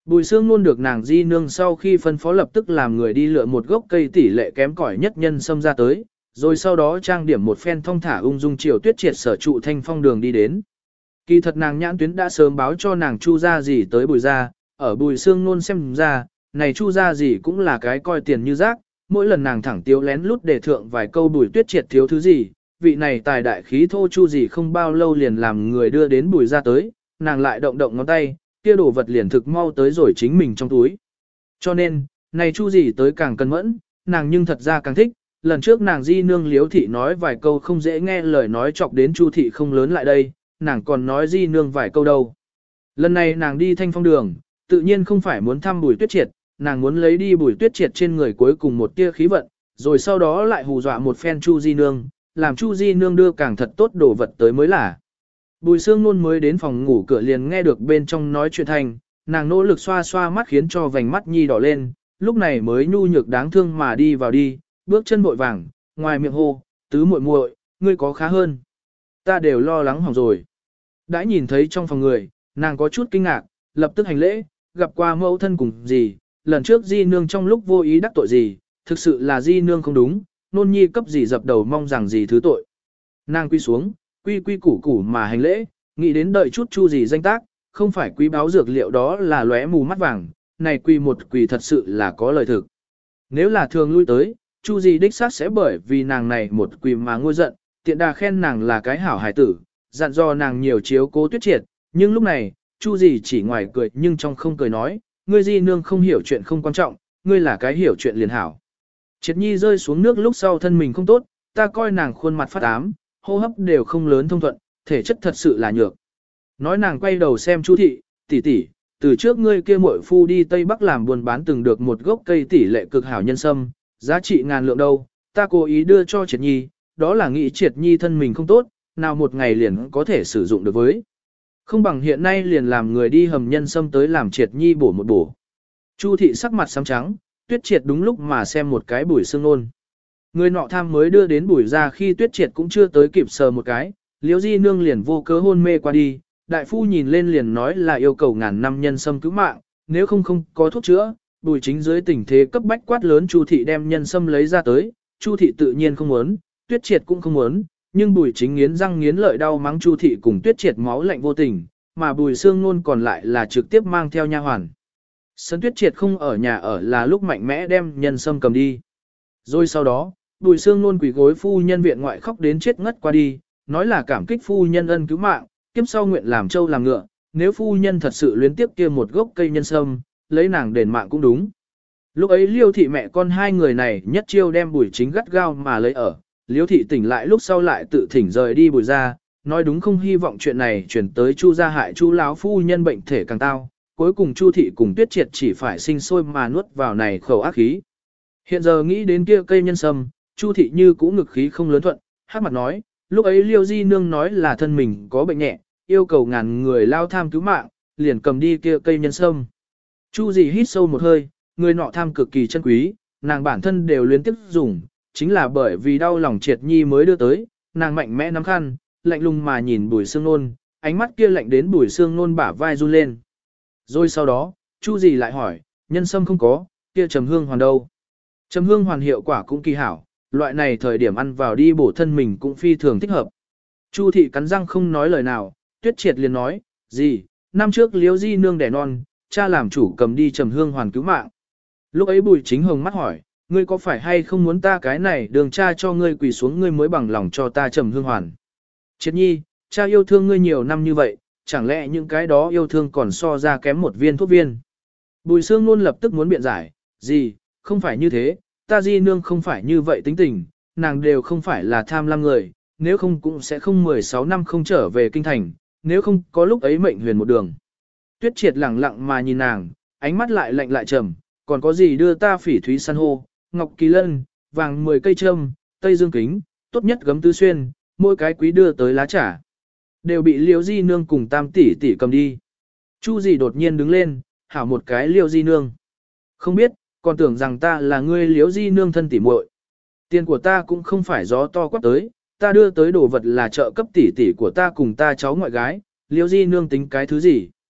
Bùi Sương luôn được nàng di nương sau khi phân phó lập tức làm người đi lựa một gốc cây tỷ lệ kém cỏi nhất nhân sâm ra tới, rồi sau đó trang điểm một phen thong thả ung dung chiều Tuyết Triệt sở trụ thanh phong đường đi đến. Kỳ thật nàng nhãn tuyến đã sớm báo cho nàng Chu gia gì tới Bùi gia, ở Bùi Sương luôn xem ra, này Chu gia gì cũng là cái coi tiền như rác, mỗi lần nàng thẳng tiếu lén lút để thượng vài câu Bùi Tuyết Triệt thiếu thứ gì, vị này tài đại khí thô Chu gì không bao lâu liền làm người đưa đến Bùi gia tới, nàng lại động động ngón tay, kia đồ vật liền thực mau tới rồi chính mình trong túi. Cho nên, này Chu gì tới càng cẩn mẫn, nàng nhưng thật ra càng thích, lần trước nàng di nương Liếu thị nói vài câu không dễ nghe lời nói chọc đến Chu thị không lớn lại đây, nàng còn nói di nương vài câu đâu. Lần này nàng đi thanh phong đường, tự nhiên không phải muốn thăm Bùi Tuyết Triệt, nàng muốn lấy đi Bùi Tuyết Triệt trên người cuối cùng một tia khí vận, rồi sau đó lại hù dọa một phen Chu di nương, làm Chu di nương đưa càng thật tốt đồ vật tới mới là. Bùi Sương luôn mới đến phòng ngủ cửa liền nghe được bên trong nói chuyện thành, nàng nỗ lực xoa xoa mắt khiến cho vành mắt nhi đỏ lên, lúc này mới nhu nhược đáng thương mà đi vào đi, bước chân vội vàng, ngoài miệng hô, tứ muội muội, ngươi có khá hơn. Ta đều lo lắng hỏng rồi. Đã nhìn thấy trong phòng người, nàng có chút kinh ngạc, lập tức hành lễ, gặp qua mẫu thân cùng gì, lần trước di nương trong lúc vô ý đắc tội gì, thực sự là di nương không đúng, nôn nhi cấp gì dập đầu mong rằng gì thứ tội. Nàng quy xuống, quy quy củ củ mà hành lễ, nghĩ đến đợi chút Chu gì danh tác, không phải quý báo dược liệu đó là lóe mù mắt vàng, này quy một quỳ thật sự là có lời thực. Nếu là thường lui tới, Chu gì đích xác sẽ bởi vì nàng này một quỳ mà ngôi giận, tiện đà khen nàng là cái hảo hài tử, dặn dò nàng nhiều chiếu cố Tuyết Triệt, nhưng lúc này, Chu gì chỉ ngoài cười nhưng trong không cười nói, ngươi di nương không hiểu chuyện không quan trọng, ngươi là cái hiểu chuyện liền hảo. Triệt Nhi rơi xuống nước lúc sau thân mình không tốt, ta coi nàng khuôn mặt phát ám, hô hấp đều không lớn thông thuận, thể chất thật sự là nhược. Nói nàng quay đầu xem Chu thị, tỷ tỷ, từ trước ngươi kia muội phu đi Tây Bắc làm buôn bán từng được một gốc cây tỷ lệ cực hảo nhân sâm, giá trị ngàn lượng đâu, ta cố ý đưa cho Triệt Nhi, đó là nghĩ Triệt Nhi thân mình không tốt, nào một ngày liền có thể sử dụng được với. Không bằng hiện nay liền làm người đi hầm nhân sâm tới làm Triệt Nhi bổ một bổ. Chu thị sắc mặt xám trắng, Tuyết Triệt đúng lúc mà xem một cái Bùi Sương nôn. Người nọ tham mới đưa đến Bùi ra khi Tuyết Triệt cũng chưa tới kịp sờ một cái, Liễu di nương liền vô cớ hôn mê qua đi, đại phu nhìn lên liền nói là yêu cầu ngàn năm nhân sâm cứu mạng, nếu không không có thuốc chữa, Bùi chính dưới tình thế cấp bách quát lớn Chu thị đem nhân sâm lấy ra tới, Chu thị tự nhiên không muốn, Tuyết Triệt cũng không muốn, nhưng Bùi chính nghiến răng nghiến lợi đau mắng Chu thị cùng Tuyết Triệt máu lạnh vô tình, mà Bùi Sương nôn còn lại là trực tiếp mang theo nha hoàn. Sân Tuyết Triệt không ở nhà ở là lúc mạnh mẽ đem nhân sâm cầm đi. Rồi sau đó, Bùi Sương nôn quỳ gối phu nhân viện ngoại khóc đến chết ngất qua đi, nói là cảm kích phu nhân ân cứu mạng, kiếp sau nguyện làm trâu làm ngựa, nếu phu nhân thật sự luyến tiếp kia một gốc cây nhân sâm, lấy nàng đền mạng cũng đúng. Lúc ấy Liêu thị mẹ con hai người này nhất chiêu đem Bùi chính gắt gao mà lấy ở, Liêu thị tỉnh lại lúc sau lại tự thỉnh rời đi Bùi ra, nói đúng không hy vọng chuyện này chuyển tới Chu gia hại Chu lão phu nhân bệnh thể càng tao, cuối cùng Chu thị cùng Tuyết Triệt chỉ phải sinh sôi mà nuốt vào này khẩu ác khí. Hiện giờ nghĩ đến kia cây nhân sâm, Chu thị như cũ ngực khí không lớn thuận, hát mặt nói, lúc ấy Liêu di nương nói là thân mình có bệnh nhẹ, yêu cầu ngàn người lao tham cứu mạng, liền cầm đi kia cây nhân sâm. Chu gì hít sâu một hơi, người nọ tham cực kỳ chân quý, nàng bản thân đều luyến tiếp dùng, chính là bởi vì đau lòng Triệt Nhi mới đưa tới, nàng mạnh mẽ nắm khăn, lạnh lùng mà nhìn Bùi Sương nôn, ánh mắt kia lạnh đến Bùi Sương nôn bả vai run lên. Rồi sau đó, Chu gì lại hỏi, nhân sâm không có, kia trầm hương hoàn đâu? Trầm hương hoàn hiệu quả cũng kỳ hảo, loại này thời điểm ăn vào đi bổ thân mình cũng phi thường thích hợp. Chu thị cắn răng không nói lời nào, Tuyết Triệt liền nói, gì, năm trước Liễu di nương đẻ non, cha làm chủ cầm đi trầm hương hoàn cứu mạng. Lúc ấy Bùi chính hồng mắt hỏi, ngươi có phải hay không muốn ta cái này đường cha cho ngươi quỳ xuống ngươi mới bằng lòng cho ta trầm hương hoàn? Triệt Nhi, cha yêu thương ngươi nhiều năm như vậy, chẳng lẽ những cái đó yêu thương còn so ra kém một viên thuốc viên? Bùi Sương luôn lập tức muốn biện giải, gì, không phải như thế, ta di nương không phải như vậy tính tình, nàng đều không phải là tham lam người, nếu không cũng sẽ không mười sáu năm không trở về kinh thành, nếu không có lúc ấy mệnh huyền một đường. Tuyết Triệt lẳng lặng mà nhìn nàng, ánh mắt lại lạnh lại trầm, còn có gì đưa ta phỉ thúy san hô, ngọc kỳ lân, vàng mười cây trâm, tây dương kính, tốt nhất gấm tứ xuyên, mỗi cái quý đưa tới lá trà, đều bị Liễu di nương cùng tam tỷ tỷ cầm đi. Chu gì đột nhiên đứng lên, hảo một cái Liễu di nương. Không biết, còn tưởng rằng ta là ngươi Liễu di nương thân tỷ muội. Tiền của ta cũng không phải gió to quát tới, ta đưa tới đồ vật là trợ cấp tỷ tỷ của ta cùng ta cháu ngoại gái, Liễu di nương tính cái thứ gì?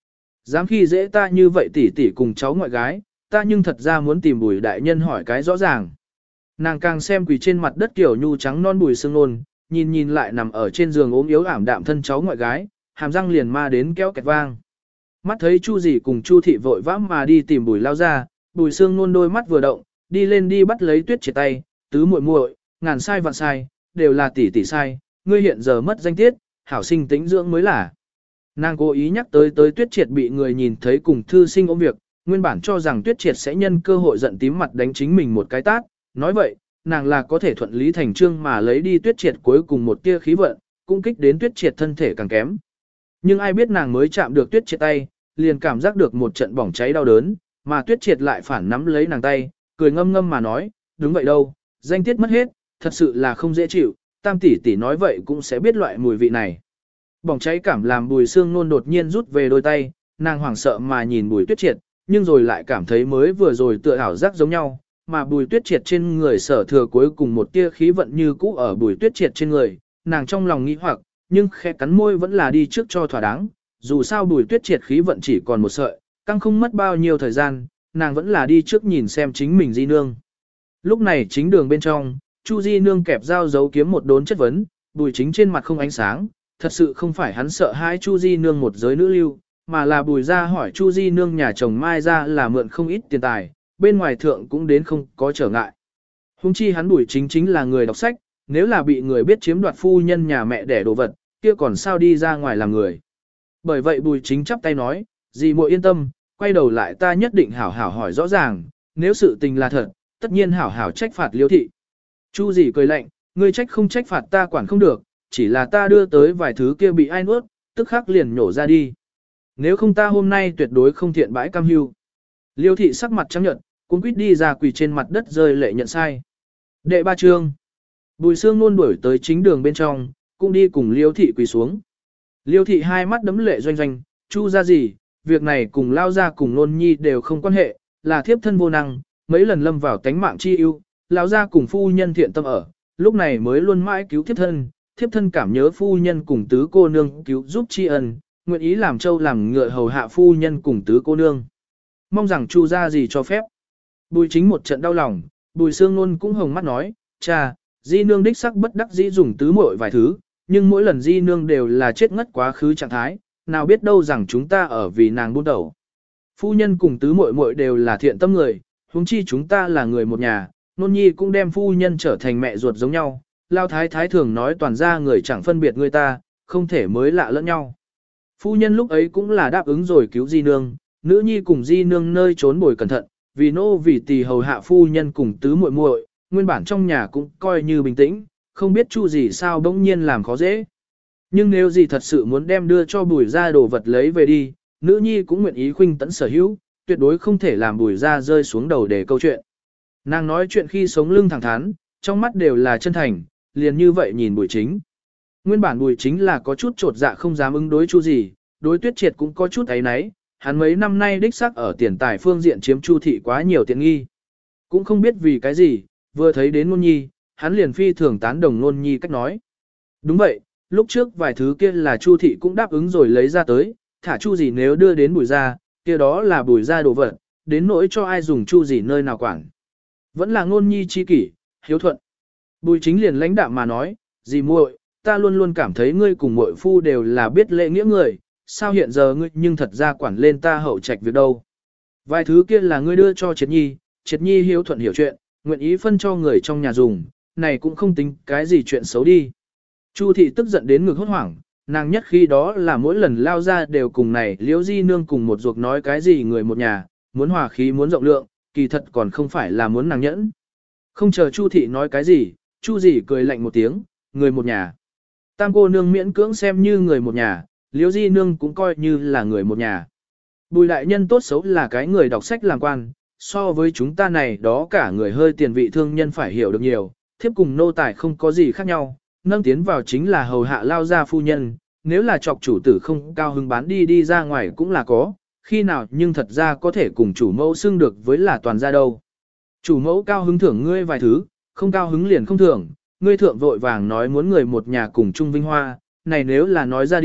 Dám khi dễ ta như vậy tỷ tỷ cùng cháu ngoại gái, ta nhưng thật ra muốn tìm Bùi đại nhân hỏi cái rõ ràng. Nàng càng xem quỳ trên mặt đất kiểu nhu trắng non Bùi Sương Nôn, nhìn nhìn lại nằm ở trên giường ốm yếu ảm đạm thân cháu ngoại gái, hàm răng liền ma đến kéo kẹt vang. Mắt thấy Chu dì cùng Chu thị vội vã mà đi tìm Bùi lao ra, Bùi Sương Nôn đôi mắt vừa động, đi lên đi bắt lấy Tuyết Triệt tay, tứ muội muội, ngàn sai vạn sai, đều là tỷ tỷ sai, ngươi hiện giờ mất danh tiết, hảo sinh tĩnh dưỡng mới là. Nàng cố ý nhắc tới tới Tuyết Triệt bị người nhìn thấy cùng thư sinh ôm việc, nguyên bản cho rằng Tuyết Triệt sẽ nhân cơ hội giận tím mặt đánh chính mình một cái tát, nói vậy, nàng là có thể thuận lý thành trương mà lấy đi Tuyết Triệt cuối cùng một tia khí vận, cũng kích đến Tuyết Triệt thân thể càng kém. Nhưng ai biết nàng mới chạm được Tuyết Triệt tay, liền cảm giác được một trận bỏng cháy đau đớn, mà Tuyết Triệt lại phản nắm lấy nàng tay, cười ngâm ngâm mà nói, đúng vậy đâu, danh tiết mất hết, thật sự là không dễ chịu, tam tỷ tỷ nói vậy cũng sẽ biết loại mùi vị này. Bỏng cháy cảm làm Bùi Sương Nôn đột nhiên rút về đôi tay, nàng hoảng sợ mà nhìn Bùi Tuyết Triệt, nhưng rồi lại cảm thấy mới vừa rồi tựa ảo giác giống nhau, mà Bùi Tuyết Triệt trên người sở thừa cuối cùng một tia khí vận như cũ ở Bùi Tuyết Triệt trên người, nàng trong lòng nghĩ hoặc, nhưng khẽ cắn môi vẫn là đi trước cho thỏa đáng, dù sao Bùi Tuyết Triệt khí vận chỉ còn một sợi, căng không mất bao nhiêu thời gian, nàng vẫn là đi trước nhìn xem chính mình di nương. Lúc này chính đường bên trong, Chu di nương kẹp dao giấu kiếm một đốn chất vấn, Bùi Chính trên mặt không ánh sáng, thật sự không phải hắn sợ hãi Chu di nương một giới nữ lưu, mà là Bùi ra hỏi Chu di nương nhà chồng Mai ra là mượn không ít tiền tài, bên ngoài thượng cũng đến không có trở ngại. Hùng chi hắn Bùi Chính chính là người đọc sách, nếu là bị người biết chiếm đoạt phu nhân nhà mẹ đẻ đồ vật, kia còn sao đi ra ngoài làm người. Bởi vậy Bùi Chính chắp tay nói, dì muội yên tâm, quay đầu lại ta nhất định hảo hảo hỏi rõ ràng, nếu sự tình là thật, tất nhiên hảo hảo trách phạt Liêu thị. Chu dì cười lạnh, ngươi trách không trách phạt ta quản không được, chỉ là ta đưa tới vài thứ kia bị ai nuốt, tức khắc liền nhổ ra đi. Nếu không ta hôm nay tuyệt đối không thiện bãi cam hưu. Liêu thị sắc mặt trắng nhợt, cuống quýt đi ra quỳ trên mặt đất rơi lệ nhận sai. Đệ ba chương. Bùi Sương Nôn đuổi tới chính đường bên trong, cũng đi cùng Liêu thị quỳ xuống. Liêu thị hai mắt đấm lệ doanh doanh, Chu ra gì, việc này cùng lao ra cùng Nôn nhi đều không quan hệ, là thiếp thân vô năng, mấy lần lâm vào tánh mạng chi ưu, lao ra cùng phu nhân thiện tâm ở, lúc này mới luôn mãi cứu thiếp thân, thiếp thân cảm nhớ phu nhân cùng tứ cô nương cứu giúp tri ân, nguyện ý làm châu làm ngựa hầu hạ phu nhân cùng tứ cô nương. Mong rằng Chu ra gì cho phép. Bùi Chính một trận đau lòng, Bùi Sương Nôn cũng hồng mắt nói, cha, di nương đích sắc bất đắc dĩ dùng tứ muội vài thứ, nhưng mỗi lần di nương đều là chết ngất quá khứ trạng thái, nào biết đâu rằng chúng ta ở vì nàng buôn đầu. Phu nhân cùng tứ muội muội đều là thiện tâm người, huống chi chúng ta là người một nhà, Nôn nhi cũng đem phu nhân trở thành mẹ ruột giống nhau, lao thái thái thường nói toàn ra người chẳng phân biệt người ta, không thể mới lạ lẫn nhau. Phu nhân lúc ấy cũng là đáp ứng rồi cứu di nương, nữ nhi cùng di nương nơi trốn bồi cẩn thận, vì nô vì tỳ hầu hạ phu nhân cùng tứ muội muội, nguyên bản trong nhà cũng coi như bình tĩnh, không biết Chu gì sao bỗng nhiên làm khó dễ. Nhưng nếu gì thật sự muốn đem đưa cho Bùi ra đồ vật lấy về đi, nữ nhi cũng nguyện ý khuynh tẫn sở hữu, tuyệt đối không thể làm Bùi ra rơi xuống đầu để câu chuyện. Nàng nói chuyện khi sống lưng thẳng thắn, trong mắt đều là chân thành, liền như vậy nhìn Bùi Chính. Nguyên bản Bùi Chính là có chút trột dạ không dám ứng đối Chu gì, đối Tuyết Triệt cũng có chút ấy nấy, hắn mấy năm nay đích xác ở tiền tài phương diện chiếm Chu thị quá nhiều tiện nghi. Cũng không biết vì cái gì, vừa thấy đến Nôn nhi, hắn liền phi thường tán đồng Nôn nhi cách nói. Đúng vậy, lúc trước vài thứ kia là Chu thị cũng đáp ứng rồi lấy ra tới, thả Chu gì nếu đưa đến Bùi ra, kia đó là Bùi ra đồ vật, đến nỗi cho ai dùng Chu gì nơi nào quản. Vẫn là Nôn nhi chi kỷ, hiếu thuận. Bùi Chính liền lãnh đạm mà nói, dì muội, ta luôn luôn cảm thấy ngươi cùng muội phu đều là biết lễ nghĩa người, sao hiện giờ ngươi nhưng thật ra quản lên ta hậu trạch việc đâu. Vài thứ kia là ngươi đưa cho Triệt Nhi, Triệt Nhi hiếu thuận hiểu chuyện, nguyện ý phân cho người trong nhà dùng, này cũng không tính cái gì chuyện xấu đi. Chu thị tức giận đến ngực hốt hoảng, nàng nhất khi đó là mỗi lần lao ra đều cùng này liễu di nương cùng một ruột nói cái gì người một nhà, muốn hòa khí muốn rộng lượng, kỳ thật còn không phải là muốn nàng nhẫn. Không chờ Chu thị nói cái gì, Chu dì cười lạnh một tiếng, người một nhà. Tam cô nương miễn cưỡng xem như người một nhà, liễu di nương cũng coi như là người một nhà. Bùi đại nhân tốt xấu là cái người đọc sách làm quan, so với chúng ta này đó cả người hơi tiền vị thương nhân phải hiểu được nhiều, thiếp cùng nô tài không có gì khác nhau, nâng tiến vào chính là hầu hạ lao gia phu nhân, nếu là chọc chủ tử không cao hứng bán đi đi ra ngoài cũng là có, khi nào nhưng thật ra có thể cùng chủ mẫu xưng được với là toàn gia đâu. Chủ mẫu cao hứng thưởng ngươi vài thứ, không cao hứng liền không thưởng, ngươi thượng vội vàng nói muốn người một nhà cùng chung vinh hoa, này nếu là nói ra đi,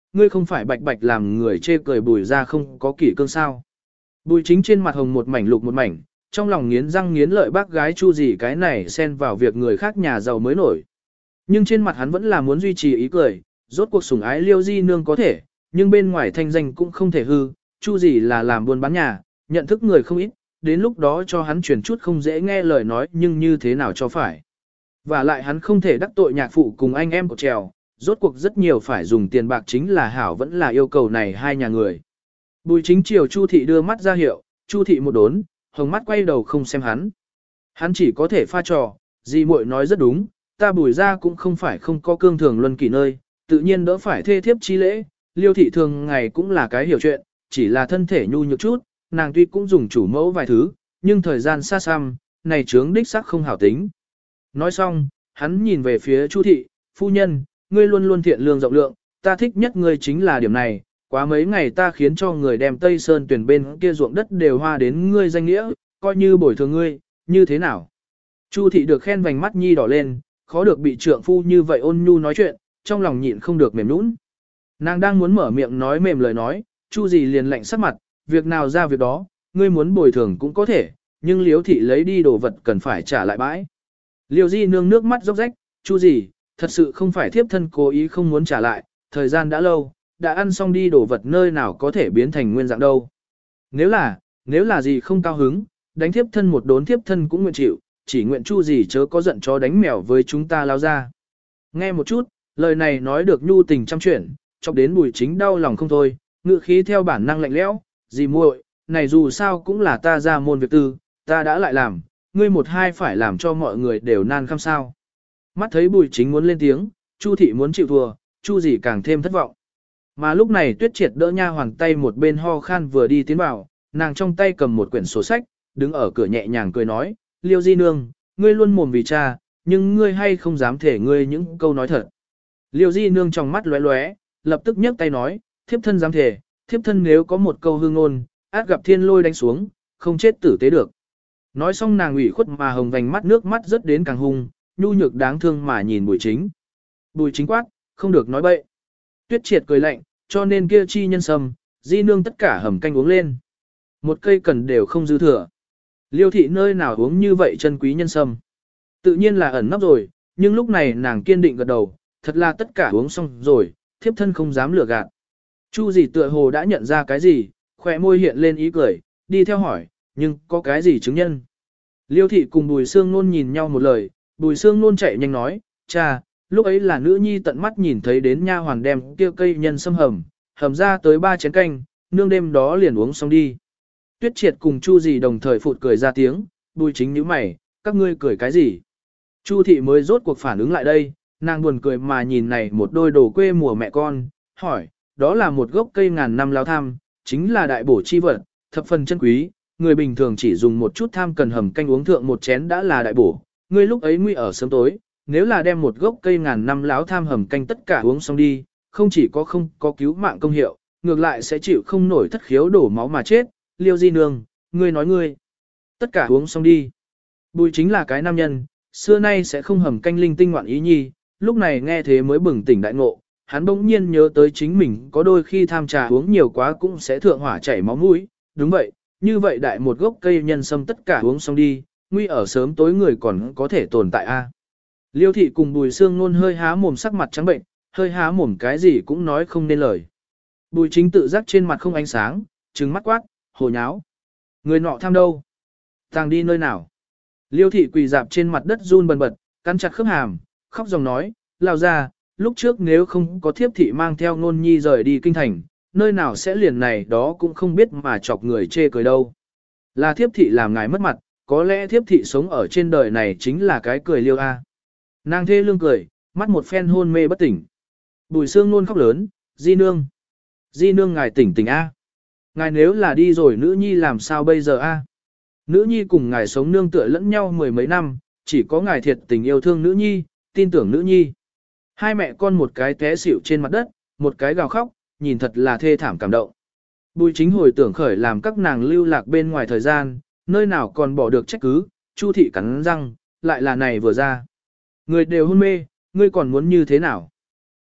ngươi không phải bạch bạch làm người chê cười Bùi ra không có kỷ cương sao. Bùi chính trên mặt hồng một mảnh lục một mảnh, trong lòng nghiến răng nghiến lợi bác gái Chu gì cái này xen vào việc người khác nhà giàu mới nổi. Nhưng trên mặt hắn vẫn là muốn duy trì ý cười, rốt cuộc sủng ái Liêu Di Nương có thể, nhưng bên ngoài thanh danh cũng không thể hư, Chu gì là làm buôn bán nhà, nhận thức người không ít, đến lúc đó cho hắn truyền chút không dễ nghe lời nói nhưng như thế nào cho phải. Và lại hắn không thể đắc tội nhạc phụ cùng anh em của trèo, rốt cuộc rất nhiều phải dùng tiền bạc chính là hảo vẫn là yêu cầu này hai nhà người. Bùi chính chiều Chu thị đưa mắt ra hiệu, Chu thị một đốn, hồng mắt quay đầu không xem hắn. Hắn chỉ có thể pha trò, dì muội nói rất đúng, ta Bùi ra cũng không phải không có cương thường luân kỷ nơi, tự nhiên đỡ phải thê thiếp chi lễ, Liêu thị thường ngày cũng là cái hiểu chuyện, chỉ là thân thể nhu nhược chút, nàng tuy cũng dùng chủ mẫu vài thứ, nhưng thời gian xa xăm, này trướng đích sắc không hảo tính. Nói xong, hắn nhìn về phía Chu thị, phu nhân, ngươi luôn luôn thiện lương rộng lượng, ta thích nhất ngươi chính là điểm này, quá mấy ngày ta khiến cho người đem Tây Sơn tuyển bên kia ruộng đất đều hoa đến ngươi danh nghĩa, coi như bồi thường ngươi, như thế nào? Chu thị được khen vành mắt nhi đỏ lên, khó được bị trượng phu như vậy ôn nhu nói chuyện, trong lòng nhịn không được mềm nũng. Nàng đang muốn mở miệng nói mềm lời nói, Chu gì liền lạnh sắc mặt, việc nào ra việc đó, ngươi muốn bồi thường cũng có thể, nhưng Liêu thị lấy đi đồ vật cần phải trả lại bãi. Liêu Di Nương nước mắt róc rách, Chu gì, thật sự không phải thiếp thân cố ý không muốn trả lại, thời gian đã lâu, đã ăn xong đi đồ vật nơi nào có thể biến thành nguyên dạng đâu. Nếu là, nếu là gì không cao hứng, đánh thiếp thân một đốn thiếp thân cũng nguyện chịu, chỉ nguyện Chu gì chớ có giận chó đánh mèo với chúng ta lao ra. Nghe một chút, lời này nói được nhu tình trăm chuyển, chọc đến Bùi Chính đau lòng không thôi, ngự khí theo bản năng lạnh lẽo, dì muội, này dù sao cũng là ta ra môn việc tư, ta đã lại làm, ngươi một hai phải làm cho mọi người đều nan khăm sao. Mắt thấy Bùi Chính muốn lên tiếng, Chu thị muốn chịu thua, Chu gì càng thêm thất vọng. Mà lúc này Tuyết Triệt đỡ nha hoàng tay một bên ho khan vừa đi tiến vào, nàng trong tay cầm một quyển sổ sách, đứng ở cửa nhẹ nhàng cười nói, Liêu Di Nương, ngươi luôn mồm vì cha, nhưng ngươi hay không dám thể ngươi những câu nói thật. Liêu Di Nương trong mắt lóe lóe, lập tức nhấc tay nói, thiếp thân dám thể, thiếp thân nếu có một câu hương ngôn, át gặp thiên lôi đánh xuống, không chết tử tế được. Nói xong nàng ủy khuất mà hồng vành mắt nước mắt rất đến càng hung, nhu nhược đáng thương mà nhìn Bùi Chính. Bùi Chính quát, không được nói bậy. Tuyết Triệt cười lạnh, cho nên kia chi nhân sâm, Di Nương tất cả hầm canh uống lên. Một cây cần đều không dư thừa. Liêu thị nơi nào uống như vậy chân quý nhân sâm. Tự nhiên là ẩn nấp rồi, nhưng lúc này nàng kiên định gật đầu, thật là tất cả uống xong rồi, thiếp thân không dám lừa gạt. Chu gì tựa hồ đã nhận ra cái gì, khỏe môi hiện lên ý cười, đi theo hỏi, nhưng có cái gì chứng nhân? Liêu thị cùng Bùi Sương Nôn nhìn nhau một lời, Bùi Sương Nôn chạy nhanh nói, cha, lúc ấy là nữ nhi tận mắt nhìn thấy đến nha hoàn đem kia cây nhân sâm hầm, hầm ra tới ba chén canh, nương đêm đó liền uống xong đi. Tuyết Triệt cùng Chu gì đồng thời phụt cười ra tiếng, Bùi Chính nhíu mày, các ngươi cười cái gì? Chu thị mới rốt cuộc phản ứng lại đây, nàng buồn cười mà nhìn này một đôi đồ quê mùa mẹ con, hỏi, đó là một gốc cây ngàn năm lao tham, chính là đại bổ chi vật, thập phần chân quý, người bình thường chỉ dùng một chút tham cần hầm canh uống thượng một chén đã là đại bổ, ngươi lúc ấy nguy ở sớm tối, nếu là đem một gốc cây ngàn năm láo tham hầm canh tất cả uống xong đi, không chỉ có không có cứu mạng công hiệu, ngược lại sẽ chịu không nổi thất khiếu đổ máu mà chết. Liêu Di Nương, ngươi nói ngươi, tất cả uống xong đi. Bùi Chính là cái nam nhân, xưa nay sẽ không hầm canh linh tinh ngoạn ý nhi, lúc này nghe thế mới bừng tỉnh đại ngộ, hắn bỗng nhiên nhớ tới chính mình có đôi khi tham trà uống nhiều quá cũng sẽ thượng hỏa chảy máu mũi, đúng vậy, như vậy đại một gốc cây nhân sâm tất cả uống xong đi, nguy ở sớm tối người còn có thể tồn tại a. Liêu thị cùng Bùi Sương Nôn hơi há mồm sắc mặt trắng bệnh, hơi há mồm cái gì cũng nói không nên lời. Bùi Chính tự giác trên mặt không ánh sáng, trừng mắt quát, hồ nháo. Người nọ tham đâu? Tàng đi nơi nào? Liêu thị quỳ dạp trên mặt đất run bần bật, cắn chặt khớp hàm, khóc dòng nói, lao ra, lúc trước nếu không có thiếp thị mang theo Nôn Nhi rời đi kinh thành, nơi nào sẽ liền này đó cũng không biết mà chọc người chê cười đâu. Là thiếp thị làm ngài mất mặt, có lẽ thiếp thị sống ở trên đời này chính là cái cười liêu a. Nàng thê lương cười, mắt một phen hôn mê bất tỉnh. Bùi Sương Nôn khóc lớn, Di Nương. Di Nương ngài tỉnh tỉnh a. Ngài nếu là đi rồi nữ nhi làm sao bây giờ a? Nữ nhi cùng ngài sống nương tựa lẫn nhau mười mấy năm, chỉ có ngài thiệt tình yêu thương nữ nhi, tin tưởng nữ nhi. Hai mẹ con một cái té xỉu trên mặt đất, một cái gào khóc, nhìn thật là thê thảm cảm động. Bùi Chính hồi tưởng khởi làm các nàng lưu lạc bên ngoài thời gian, nơi nào còn bỏ được trách cứ, Chu thị cắn răng, lại là này vừa ra. Người đều hôn mê, ngươi còn muốn như thế nào?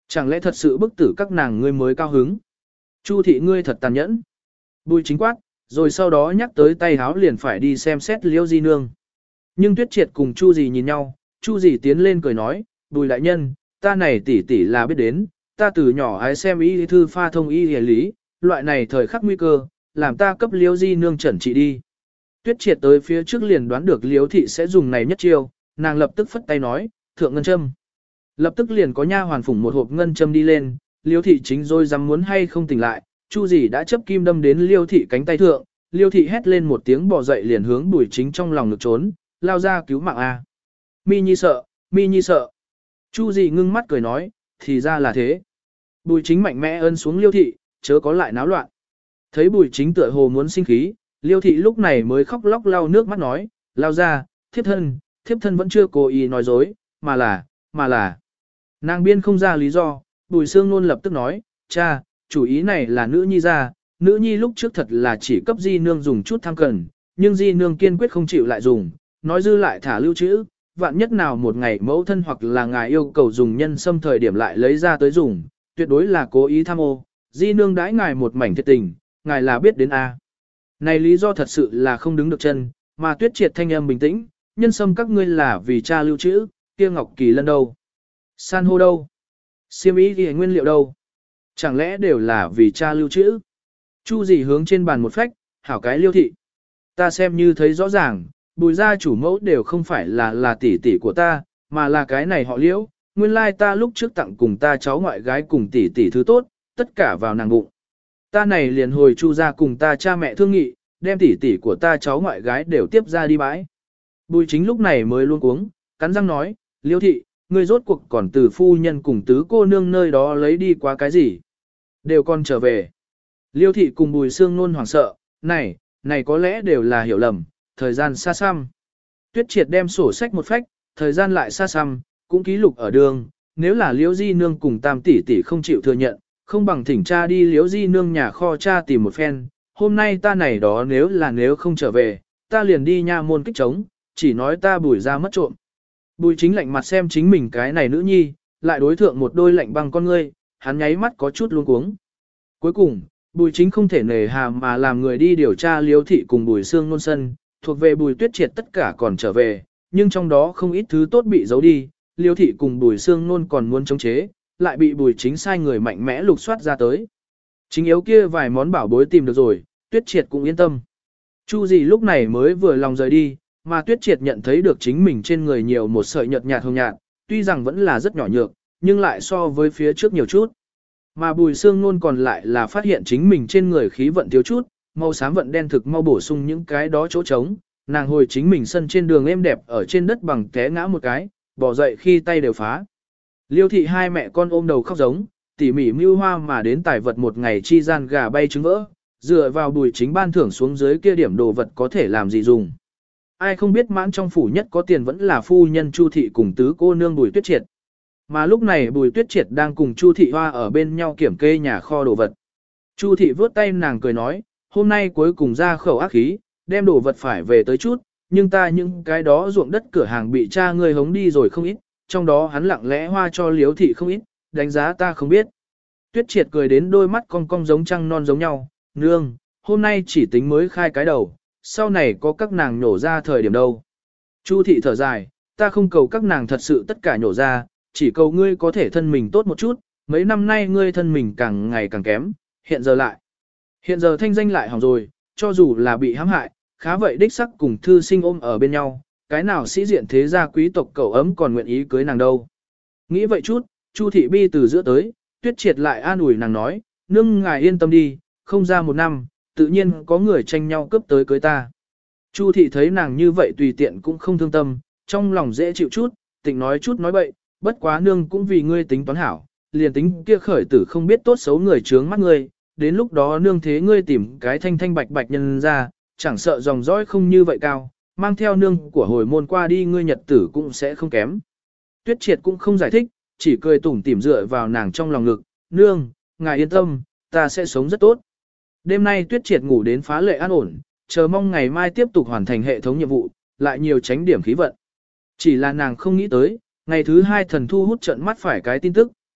Chẳng lẽ thật sự bức tử các nàng ngươi mới cao hứng? Chu thị ngươi thật tàn nhẫn. Bùi chính quát, rồi sau đó nhắc tới tay háo liền phải đi xem xét Liễu Di Nương. Nhưng Tuyết Triệt cùng Chu Dì nhìn nhau, Chu Dì tiến lên cười nói, Bùi đại nhân, ta này tỷ tỷ là biết đến, ta từ nhỏ ái xem y thư pha thông y hề lý, loại này thời khắc nguy cơ, làm ta cấp Liễu Di Nương chuẩn trị đi. Tuyết Triệt tới phía trước liền đoán được Liễu thị sẽ dùng này nhất chiêu, nàng lập tức phất tay nói, thượng ngân châm. Lập tức liền có nha hoàn phủng một hộp ngân châm đi lên, Liễu thị chính rồi dám muốn hay không tỉnh lại, Chu Dì đã chấp kim đâm đến Liễu thị cánh tay thượng, Liễu thị hét lên một tiếng bò dậy liền hướng Bùi Chính trong lòng ngực trốn, lao ra cứu mạng a. Mi Nhi sợ, Mi Nhi sợ. Chu Dì ngưng mắt cười nói, thì ra là thế. Bùi Chính mạnh mẽ ấn xuống Liễu thị, chớ có lại náo loạn. Thấy Bùi Chính tựa hồ muốn sinh khí, Liễu thị lúc này mới khóc lóc lau nước mắt nói, lao ra, thiếp thân, thiếp thân vẫn chưa cố ý nói dối, mà là, mà là. Nàng biên không ra lý do, Bùi Sương Nôn lập tức nói, cha, chủ ý này là nữ nhi ra, nữ nhi lúc trước thật là chỉ cấp di nương dùng chút tham cần, nhưng di nương kiên quyết không chịu lại dùng, nói dư lại thả lưu trữ, vạn nhất nào một ngày mẫu thân hoặc là ngài yêu cầu dùng nhân xâm thời điểm lại lấy ra tới dùng, tuyệt đối là cố ý tham ô, di nương đãi ngài một mảnh thiệt tình, ngài là biết đến a. Này lý do thật sự là không đứng được chân, mà Tuyết Triệt thanh âm bình tĩnh, nhân xâm các ngươi là vì cha lưu trữ, kia ngọc kỳ lân đâu, san hô đâu, xiêm y thì nguyên liệu đâu, chẳng lẽ đều là vì cha lưu trữ. Chu Dì hướng trên bàn một phách, hảo cái Liêu thị. Ta xem như thấy rõ ràng, Bùi gia chủ mẫu đều không phải là là tỷ tỷ của ta, mà là cái này họ Liễu, nguyên lai ta lúc trước tặng cùng ta cháu ngoại gái cùng tỷ tỷ thứ tốt, tất cả vào nàng bụng. Ta này liền hồi Chu gia cùng ta cha mẹ thương nghị, đem tỷ tỷ của ta cháu ngoại gái đều tiếp ra đi bãi. Bùi Chính lúc này mới luôn cuống, cắn răng nói, Liêu thị, ngươi rốt cuộc còn từ phu nhân cùng tứ cô nương nơi đó lấy đi quá cái gì? Đều còn trở về. Liêu thị cùng Bùi Sương Nôn hoảng sợ, này, này có lẽ đều là hiểu lầm, thời gian xa xăm. Tuyết Triệt đem sổ sách một phách, thời gian lại xa xăm, cũng ký lục ở đường, nếu là Liễu Di Nương cùng Tam tỷ tỷ không chịu thừa nhận, không bằng thỉnh cha đi Liễu Di Nương nhà kho cha tìm một phen, hôm nay ta này đó nếu là nếu không trở về, ta liền đi nha môn kích trống, chỉ nói ta Bùi ra mất trộm. Bùi Chính lạnh mặt xem chính mình cái này nữ nhi, lại đối thượng một đôi lạnh băng con ngươi, hắn nháy mắt có chút luống cuống. Cuối cùng, Bùi Chính không thể nề hà mà làm người đi điều tra Liễu thị cùng Bùi Sương Nôn sân, thuộc về Bùi Tuyết Triệt tất cả còn trở về, nhưng trong đó không ít thứ tốt bị giấu đi, Liễu thị cùng Bùi Sương Nôn còn muốn chống chế, lại bị Bùi Chính sai người mạnh mẽ lục soát ra tới. Chính yếu kia vài món bảo bối tìm được rồi, Tuyết Triệt cũng yên tâm. Chu Dì lúc này mới vừa lòng rời đi, mà Tuyết Triệt nhận thấy được chính mình trên người nhiều một sợi nhợt nhạt hồng nhạt, tuy rằng vẫn là rất nhỏ nhược, nhưng lại so với phía trước nhiều chút. Mà Bùi Sương Nôn còn lại là phát hiện chính mình trên người khí vận thiếu chút, màu xám vận đen thực mau bổ sung những cái đó chỗ trống, nàng hồi chính mình sân trên đường êm đẹp ở trên đất bằng té ngã một cái, bỏ dậy khi tay đều phá. Liêu thị hai mẹ con ôm đầu khóc giống, tỉ mỉ mưu hoa mà đến tài vật một ngày chi gian gà bay trứng vỡ, dựa vào Bùi Chính ban thưởng xuống dưới kia điểm đồ vật có thể làm gì dùng. Ai không biết mãn trong phủ nhất có tiền vẫn là phu nhân Chu thị cùng tứ cô nương Bùi Tuyết Triệt. Mà lúc này Bùi Tuyết Triệt đang cùng Chu thị hoa ở bên nhau kiểm kê nhà kho đồ vật. Chu thị vớt tay nàng cười nói, hôm nay cuối cùng ra khẩu ác khí, đem đồ vật phải về tới chút, nhưng ta những cái đó ruộng đất cửa hàng bị cha ngươi hống đi rồi không ít, trong đó hắn lặng lẽ hoa cho Liễu thị không ít, đánh giá ta không biết. Tuyết Triệt cười đến đôi mắt cong cong giống trăng non giống nhau, nương, hôm nay chỉ tính mới khai cái đầu, sau này có các nàng nhổ ra thời điểm đâu. Chu thị thở dài, ta không cầu các nàng thật sự tất cả nhổ ra, chỉ cầu ngươi có thể thân mình tốt một chút, mấy năm nay ngươi thân mình càng ngày càng kém, hiện giờ lại. Hiện giờ thanh danh lại hỏng rồi, cho dù là bị hãm hại, khá vậy đích sắc cùng thư sinh ôm ở bên nhau, cái nào sĩ diện thế gia quý tộc cậu ấm còn nguyện ý cưới nàng đâu. Nghĩ vậy chút, Chu thị bi từ giữa tới, Tuyết Triệt lại an ủi nàng nói, nương ngài yên tâm đi, không ra một năm, tự nhiên có người tranh nhau cướp tới cưới ta. Chu thị thấy nàng như vậy tùy tiện cũng không thương tâm, trong lòng dễ chịu chút, tịnh nói chút nói bậy, bất quá nương cũng vì ngươi tính toán hảo, liền tính kia khởi tử không biết tốt xấu người trướng mắt ngươi, đến lúc đó nương thế ngươi tìm cái thanh thanh bạch bạch nhân ra, chẳng sợ dòng dõi không như vậy cao, mang theo nương của hồi môn qua đi ngươi nhật tử cũng sẽ không kém. Tuyết Triệt cũng không giải thích, chỉ cười tủm tỉm dựa vào nàng trong lòng ngực, nương, ngài yên tâm, ta sẽ sống rất tốt. Đêm nay Tuyết Triệt ngủ đến phá lệ an ổn, chờ mong ngày mai tiếp tục hoàn thành hệ thống nhiệm vụ, lại nhiều tránh điểm khí vận. Chỉ là nàng không nghĩ tới, ngày thứ hai thần thu hút trận mắt phải cái tin tức,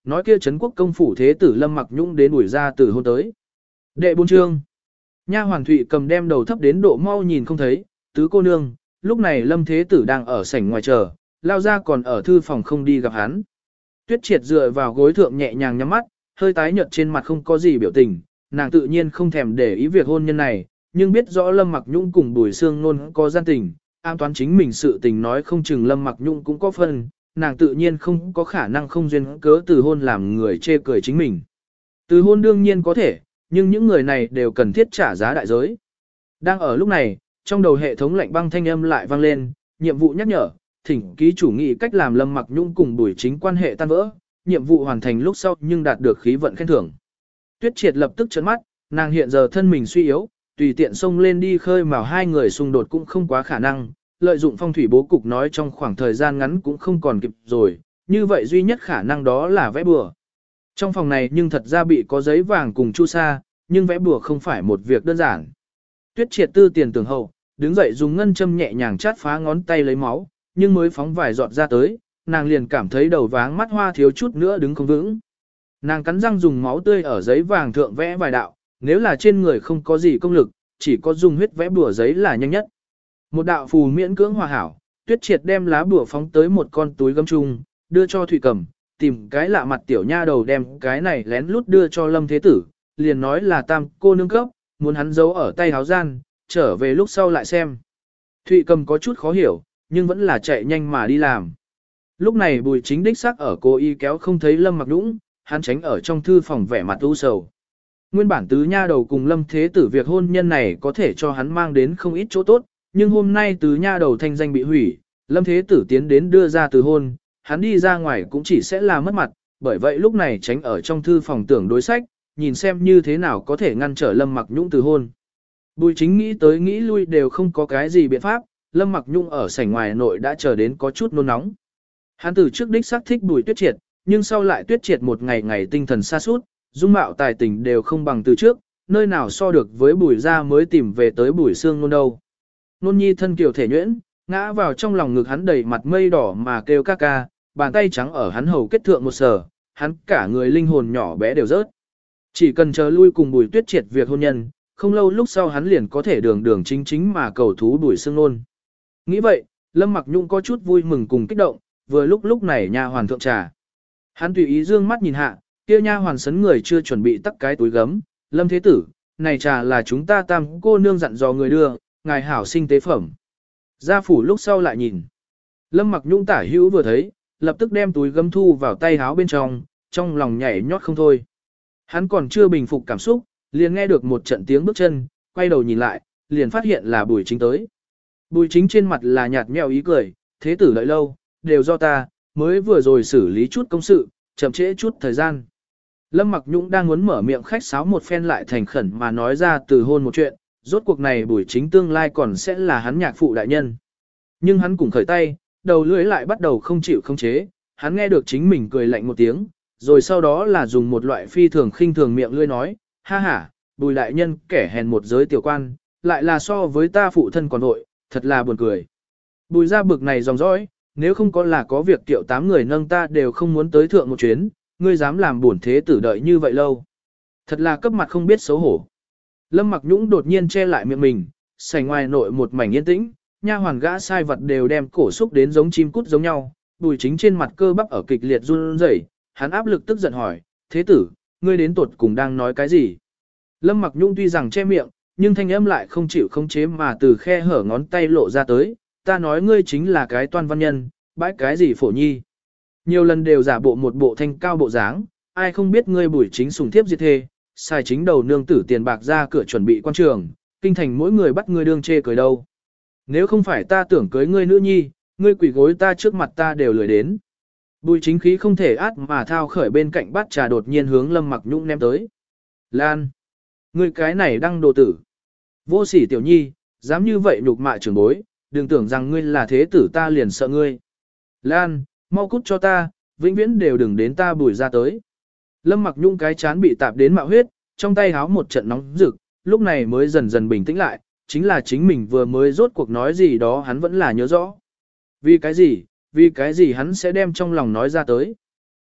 nói kia Trấn Quốc công phủ thế tử Lâm Mặc Nhung đến Bùi gia từ hôn tới. Đệ bốn chương. Nha Hoàng Thụy cầm đem đầu thấp đến độ mau nhìn không thấy, tứ cô nương, lúc này Lâm thế tử đang ở sảnh ngoài chờ, lao ra còn ở thư phòng không đi gặp hắn. Tuyết Triệt dựa vào gối thượng nhẹ nhàng nhắm mắt, hơi tái nhợt trên mặt không có gì biểu tình, nàng tự nhiên không thèm để ý việc hôn nhân này, nhưng biết rõ Lâm Mặc Nhung cùng Bùi Sương Nôn có gian tình, an toán chính mình sự tình nói không chừng Lâm Mặc Nhung cũng có phần, nàng tự nhiên không có khả năng không duyên cớ từ hôn làm người chê cười chính mình. Từ hôn đương nhiên có thể, nhưng những người này đều cần thiết trả giá đại giới. Đang ở lúc này, trong đầu hệ thống lệnh băng thanh âm lại vang lên, nhiệm vụ nhắc nhở, thỉnh ký chủ nghị cách làm Lâm Mặc Nhung cùng Bùi Chính quan hệ tan vỡ, nhiệm vụ hoàn thành lúc sau nhưng đạt được khí vận khen thưởng. Tuyết Triệt lập tức trợn mắt, nàng hiện giờ thân mình suy yếu, tùy tiện xông lên đi khơi mào hai người xung đột cũng không quá khả năng, lợi dụng phong thủy bố cục nói trong khoảng thời gian ngắn cũng không còn kịp rồi, như vậy duy nhất khả năng đó là vẽ bừa. Trong phòng này nhưng thật ra bị có giấy vàng cùng chu sa, nhưng vẽ bừa không phải một việc đơn giản. Tuyết Triệt tư tiền tưởng hậu, đứng dậy dùng ngân châm nhẹ nhàng chát phá ngón tay lấy máu, nhưng mới phóng vài giọt ra tới, nàng liền cảm thấy đầu váng mắt hoa thiếu chút nữa đứng không vững. Nàng cắn răng dùng máu tươi ở giấy vàng thượng vẽ vài đạo, nếu là trên người không có gì công lực, chỉ có dùng huyết vẽ bùa giấy là nhanh nhất. Một đạo phù miễn cưỡng hòa hảo, Tuyết Triệt đem lá bùa phóng tới một con túi gấm chung, đưa cho Thụy Cầm, tìm cái lạ mặt tiểu nha đầu đem cái này lén lút đưa cho Lâm Thế Tử, liền nói là tam cô nương cấp, muốn hắn giấu ở tay háo gian, trở về lúc sau lại xem. Thụy Cầm có chút khó hiểu, nhưng vẫn là chạy nhanh mà đi làm. Lúc này Bùi Chính đích xác ở cô y kéo không thấy Lâm Mặc Nhung, hắn tránh ở trong thư phòng vẻ mặt u sầu. Nguyên bản tứ nha đầu cùng Lâm Thế Tử việc hôn nhân này có thể cho hắn mang đến không ít chỗ tốt, nhưng hôm nay tứ nha đầu thanh danh bị hủy, Lâm Thế Tử tiến đến đưa ra từ hôn, hắn đi ra ngoài cũng chỉ sẽ là mất mặt, bởi vậy lúc này tránh ở trong thư phòng tưởng đối sách, nhìn xem như thế nào có thể ngăn trở Lâm Mặc Nhung từ hôn. Bùi Chính nghĩ tới nghĩ lui đều không có cái gì biện pháp, Lâm Mặc Nhung ở sảnh ngoài nội đã chờ đến có chút nôn nóng. Hắn từ trước đích xác thích Bùi Tuyết Triệt, nhưng sau lại Tuyết Triệt một ngày ngày tinh thần sa sút, dung mạo tài tình đều không bằng từ trước, nơi nào so được với Bùi gia mới tìm về tới Bùi Sương Nôn đâu. Nôn nhi thân kiều thể nhuyễn, ngã vào trong lòng ngực hắn đầy mặt mây đỏ mà kêu ca ca, bàn tay trắng ở hắn hầu kết thượng một sờ, hắn cả người linh hồn nhỏ bé đều rớt. Chỉ cần chờ lui cùng Bùi Tuyết Triệt việc hôn nhân, không lâu lúc sau hắn liền có thể đường đường chính chính mà cầu thú Bùi Sương Nôn. Nghĩ vậy, Lâm Mặc Nhung có chút vui mừng cùng kích động, vừa lúc lúc này nha hoàn thượng trà. Hắn tùy ý dương mắt nhìn hạ, kia nha hoàn sấn người chưa chuẩn bị tắc cái túi gấm, Lâm Thế Tử, này trà là chúng ta tam cô nương dặn dò người đưa, ngài hảo sinh tế phẩm. Gia phủ lúc sau lại nhìn. Lâm Mặc Nhung tả hữu vừa thấy, lập tức đem túi gấm thu vào tay háo bên trong, trong lòng nhảy nhót không thôi. Hắn còn chưa bình phục cảm xúc, liền nghe được một trận tiếng bước chân, quay đầu nhìn lại, liền phát hiện là Bùi Chính tới. Bùi Chính trên mặt là nhạt nhẽo ý cười, Thế Tử đợi lâu, đều do ta, mới vừa rồi xử lý chút công sự, chậm trễ chút thời gian. Lâm Mặc Nhung đang muốn mở miệng khách sáo một phen lại thành khẩn mà nói ra từ hôn một chuyện, rốt cuộc này Bùi Chính tương lai còn sẽ là hắn nhạc phụ đại nhân. Nhưng hắn cũng khởi tay, đầu lưỡi lại bắt đầu không chịu không chế, hắn nghe được chính mình cười lạnh một tiếng, rồi sau đó là dùng một loại phi thường khinh thường miệng lưỡi nói, ha ha, Bùi đại nhân kẻ hèn một giới tiểu quan, lại là so với ta phụ thân còn nội, thật là buồn cười. Bùi ra bực này dòng dõi, nếu không có là có việc tiểu tám người nâng ta đều không muốn tới thượng một chuyến, ngươi dám làm bổn thế tử đợi như vậy lâu. Thật là cấp mặt không biết xấu hổ. Lâm Mặc Nhung đột nhiên che lại miệng mình, sảnh ngoài nội một mảnh yên tĩnh, nha hoàn gã sai vật đều đem cổ xúc đến giống chim cút giống nhau, Bùi Chính trên mặt cơ bắp ở kịch liệt run rẩy, hắn áp lực tức giận hỏi, thế tử, ngươi đến tuột cùng đang nói cái gì? Lâm Mặc Nhung tuy rằng che miệng, nhưng thanh âm lại không chịu khống chế mà từ khe hở ngón tay lộ ra tới, ta nói ngươi chính là cái toan văn nhân, bãi cái gì phổ nhi. Nhiều lần đều giả bộ một bộ thanh cao bộ dáng, ai không biết ngươi Bùi Chính sùng thiếp diệt thê, xài chính đầu nương tử tiền bạc ra cửa chuẩn bị quan trường, kinh thành mỗi người bắt ngươi đương chê cười đâu. Nếu không phải ta tưởng cưới ngươi nữ nhi, ngươi quỷ gối ta trước mặt ta đều lười đến. Bùi Chính khí không thể át mà thao khởi bên cạnh bát trà đột nhiên hướng Lâm Mặc Nhung ném tới. Lan! Ngươi cái này đăng đồ tử. Vô sỉ tiểu nhi, dám như vậy nhục mạ trưởng bối, đừng tưởng rằng ngươi là thế tử ta liền sợ ngươi. Lan, mau cút cho ta, vĩnh viễn đều đừng đến ta Bùi ra tới. Lâm Mặc Nhung cái chán bị tạp đến mạo huyết, trong tay háo một trận nóng rực, lúc này mới dần dần bình tĩnh lại, chính là chính mình vừa mới rốt cuộc nói gì đó hắn vẫn là nhớ rõ. Vì cái gì, vì cái gì hắn sẽ đem trong lòng nói ra tới.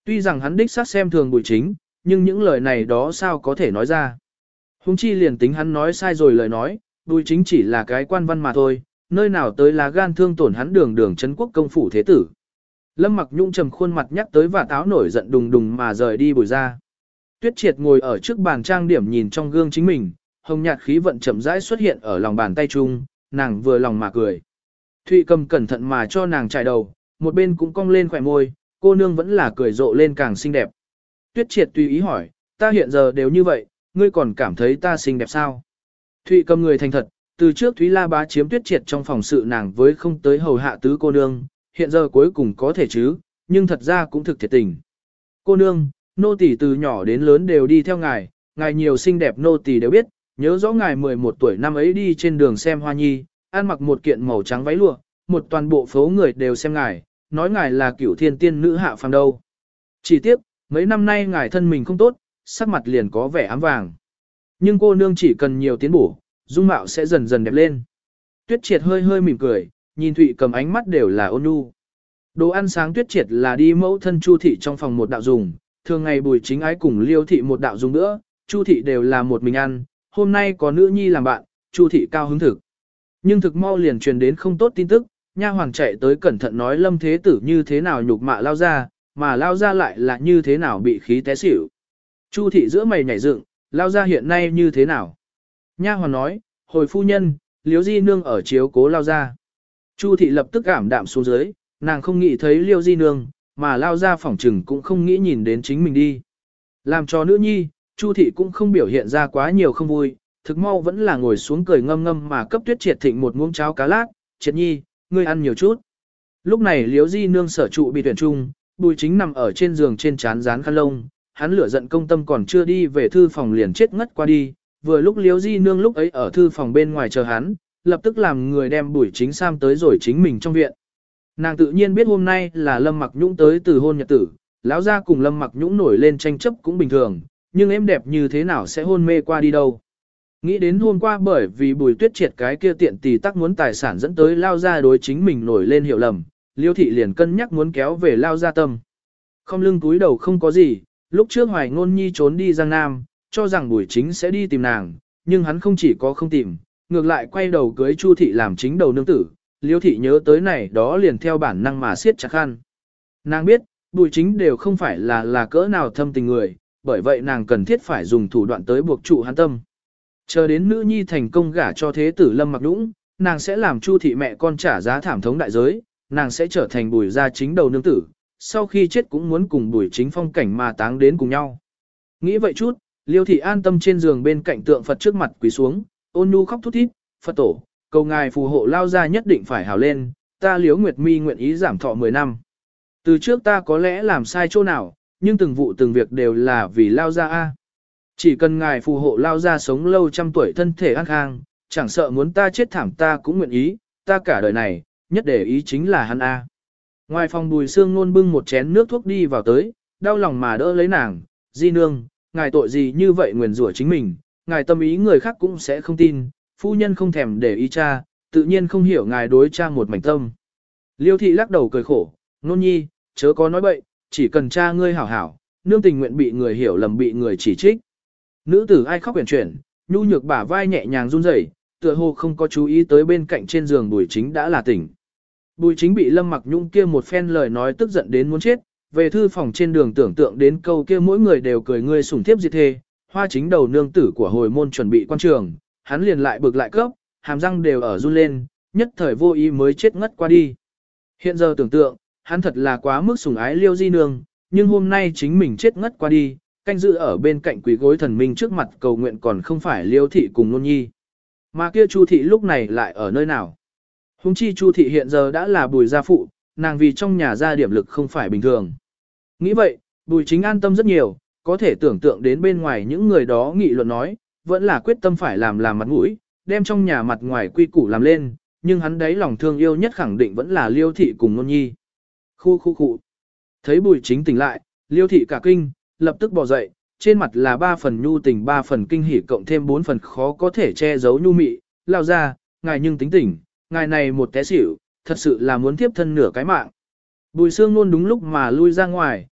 Tuy rằng hắn đích xác xem thường Bùi Chính, nhưng những lời này đó sao có thể nói ra. Hùng chi liền tính hắn nói sai rồi lời nói, Bùi Chính chỉ là cái quan văn mà thôi, nơi nào tới lá gan thương tổn hắn đường đường trấn quốc công phủ thế tử. Lâm Mặc Nhung trầm khuôn mặt nhắc tới và táo nổi giận đùng đùng mà rời đi Bùi ra. Tuyết Triệt ngồi ở trước bàn trang điểm nhìn trong gương chính mình, hồng nhạt khí vận chậm rãi xuất hiện ở lòng bàn tay chung, nàng vừa lòng mà cười. Thụy Cầm cẩn thận mà cho nàng chải đầu, một bên cũng cong lên khỏe môi, cô nương vẫn là cười rộ lên càng xinh đẹp. Tuyết Triệt tùy ý hỏi, ta hiện giờ đều như vậy, ngươi còn cảm thấy ta xinh đẹp sao? Thụy Cầm người thành thật, từ trước Thúy La Bá chiếm Tuyết Triệt trong phòng sự nàng với không tới hầu hạ tứ cô nương, hiện giờ cuối cùng có thể chứ, nhưng thật ra cũng thực thiệt tình. Cô nương, nô tỳ từ nhỏ đến lớn đều đi theo ngài, ngài nhiều xinh đẹp nô tỳ đều biết, nhớ rõ ngài mười một tuổi năm ấy đi trên đường xem hoa nhi, ăn mặc một kiện màu trắng váy lụa, một toàn bộ phố người đều xem ngài, nói ngài là cửu thiên tiên nữ hạ phàm đâu. Chỉ tiếc, mấy năm nay ngài thân mình không tốt, sắc mặt liền có vẻ ám vàng. Nhưng cô nương chỉ cần nhiều tiến bổ, dung mạo sẽ dần dần đẹp lên. Tuyết Triệt hơi hơi mỉm cười, nhìn Thụy Cầm ánh mắt đều là ôn nhu. Đồ ăn sáng Tuyết Triệt là đi mẫu thân Chu thị trong phòng một đạo dùng, thường ngày Bùi Chính Ái cùng Liêu thị một đạo dùng nữa, Chu thị đều là một mình ăn, hôm nay có nữ nhi làm bạn, Chu thị cao hứng thực. Nhưng thực mau liền truyền đến không tốt tin tức, nha hoàng chạy tới cẩn thận nói Lâm Thế Tử như thế nào nhục mạ lao ra, mà lao ra lại là như thế nào bị khí té xỉu. Chu thị giữa mày nhảy dựng, lao ra hiện nay như thế nào? Nha hoàng nói, hồi phu nhân, Liễu Di Nương ở chiếu cố lao ra. Chu thị lập tức cảm đạm xuống dưới, nàng không nghĩ thấy Liễu Di Nương, mà lao ra phỏng trừng cũng không nghĩ nhìn đến chính mình đi. Làm cho nữ nhi, Chu thị cũng không biểu hiện ra quá nhiều không vui, thực mau vẫn là ngồi xuống cười ngâm ngâm mà cấp Tuyết Triệt thịnh một muỗng cháo cá lát, Triệt nhi, ngươi ăn nhiều chút. Lúc này Liễu Di Nương sở trụ bị tuyển trung, Bùi Chính nằm ở trên giường trên trán dán khăn lông, hắn lửa giận công tâm còn chưa đi về thư phòng liền chết ngất qua đi, vừa lúc Liễu Di Nương lúc ấy ở thư phòng bên ngoài chờ hắn, lập tức làm người đem Bùi Chính Sam tới rồi chính mình trong viện. Nàng tự nhiên biết hôm nay là Lâm Mặc Nhũng tới từ hôn nhật tử, lão gia cùng Lâm Mặc Nhũng nổi lên tranh chấp cũng bình thường, nhưng em đẹp như thế nào sẽ hôn mê qua đi đâu. Nghĩ đến hôm qua bởi vì Bùi Tuyết Triệt cái kia tiện tì tắc muốn tài sản dẫn tới lao ra đối chính mình nổi lên hiểu lầm, Liêu thị liền cân nhắc muốn kéo về lao ra tâm. Không lưng túi đầu không có gì, lúc trước Hoài Ngôn Nhi trốn đi Giang Nam, cho rằng Bùi Chính sẽ đi tìm nàng, nhưng hắn không chỉ có không tìm, ngược lại quay đầu cưới Chu thị làm chính đầu nương tử. Liêu thị nhớ tới này đó liền theo bản năng mà siết chặt khăn. Nàng biết, Bùi Chính đều không phải là là cỡ nào thâm tình người, bởi vậy nàng cần thiết phải dùng thủ đoạn tới buộc trụ hắn tâm. Chờ đến nữ nhi thành công gả cho thế tử Lâm Mặc Nhũng, nàng sẽ làm Chu thị mẹ con trả giá thảm thống đại giới, nàng sẽ trở thành Bùi gia chính đầu nương tử, sau khi chết cũng muốn cùng Bùi Chính phong cảnh mà táng đến cùng nhau. Nghĩ vậy chút, Liêu thị an tâm trên giường bên cạnh tượng Phật trước mặt quỳ xuống, ôn nhu khóc thút thít, Phật tổ, cầu ngài phù hộ lao gia nhất định phải hào lên, ta Liễu Nguyệt Mi nguyện ý giảm thọ mười năm. Từ trước ta có lẽ làm sai chỗ nào, nhưng từng vụ từng việc đều là vì lao gia a. Chỉ cần ngài phù hộ lao gia sống lâu trăm tuổi thân thể an khang, chẳng sợ muốn ta chết thảm ta cũng nguyện ý, ta cả đời này, nhất để ý chính là hắn a. Ngoài phòng Bùi Sương Nôn bưng một chén nước thuốc đi vào tới, đau lòng mà đỡ lấy nàng, Di Nương, ngài tội gì như vậy nguyền rủa chính mình, ngài tâm ý người khác cũng sẽ không tin, phu nhân không thèm để ý cha, tự nhiên không hiểu ngài đối cha một mảnh tâm. Liêu thị lắc đầu cười khổ, Nôn Nhi, chớ có nói bậy, chỉ cần cha ngươi hảo hảo, nương tình nguyện bị người hiểu lầm bị người chỉ trích. Nữ tử ai khóc quyển chuyển, nhu nhược bả vai nhẹ nhàng run rẩy, tựa hồ không có chú ý tới bên cạnh trên giường Bùi Chính đã là tỉnh. Bùi Chính bị Lâm Mặc Nhung kia một phen lời nói tức giận đến muốn chết, về thư phòng trên đường tưởng tượng đến câu kia mỗi người đều cười ngươi sủng thiếp diệt thê, hoa chính đầu nương tử của hồi môn chuẩn bị quan trường, hắn liền lại bực lại cấp, hàm răng đều ở run lên, nhất thời vô ý mới chết ngất qua đi. Hiện giờ tưởng tượng, hắn thật là quá mức sủng ái Liêu Di Nương, nhưng hôm nay chính mình chết ngất qua đi, canh giữ ở bên cạnh quỷ gối thần minh trước mặt cầu nguyện còn không phải Liêu thị cùng Nôn Nhi. Mà kia Chu thị lúc này lại ở nơi nào? Hùng chi Chu thị hiện giờ đã là Bùi gia phụ, nàng vì trong nhà gia điểm lực không phải bình thường. Nghĩ vậy, Bùi Chính an tâm rất nhiều, có thể tưởng tượng đến bên ngoài những người đó nghị luận nói, vẫn là quyết tâm phải làm làm mặt mũi, đem trong nhà mặt ngoài quy củ làm lên, nhưng hắn đấy lòng thương yêu nhất khẳng định vẫn là Liêu thị cùng Nôn Nhi. Khu khu khu. Thấy Bùi Chính tỉnh lại, Liêu thị cả kinh, lập tức bỏ dậy, trên mặt là ba phần nhu tình ba phần kinh hỉ cộng thêm bốn phần khó có thể che giấu nhu mị, lao ra, ngài nhưng tính tỉnh, ngài này một té xỉu, thật sự là muốn tiếp thân nửa cái mạng. Bùi Sương Nôn đúng lúc mà lui ra ngoài,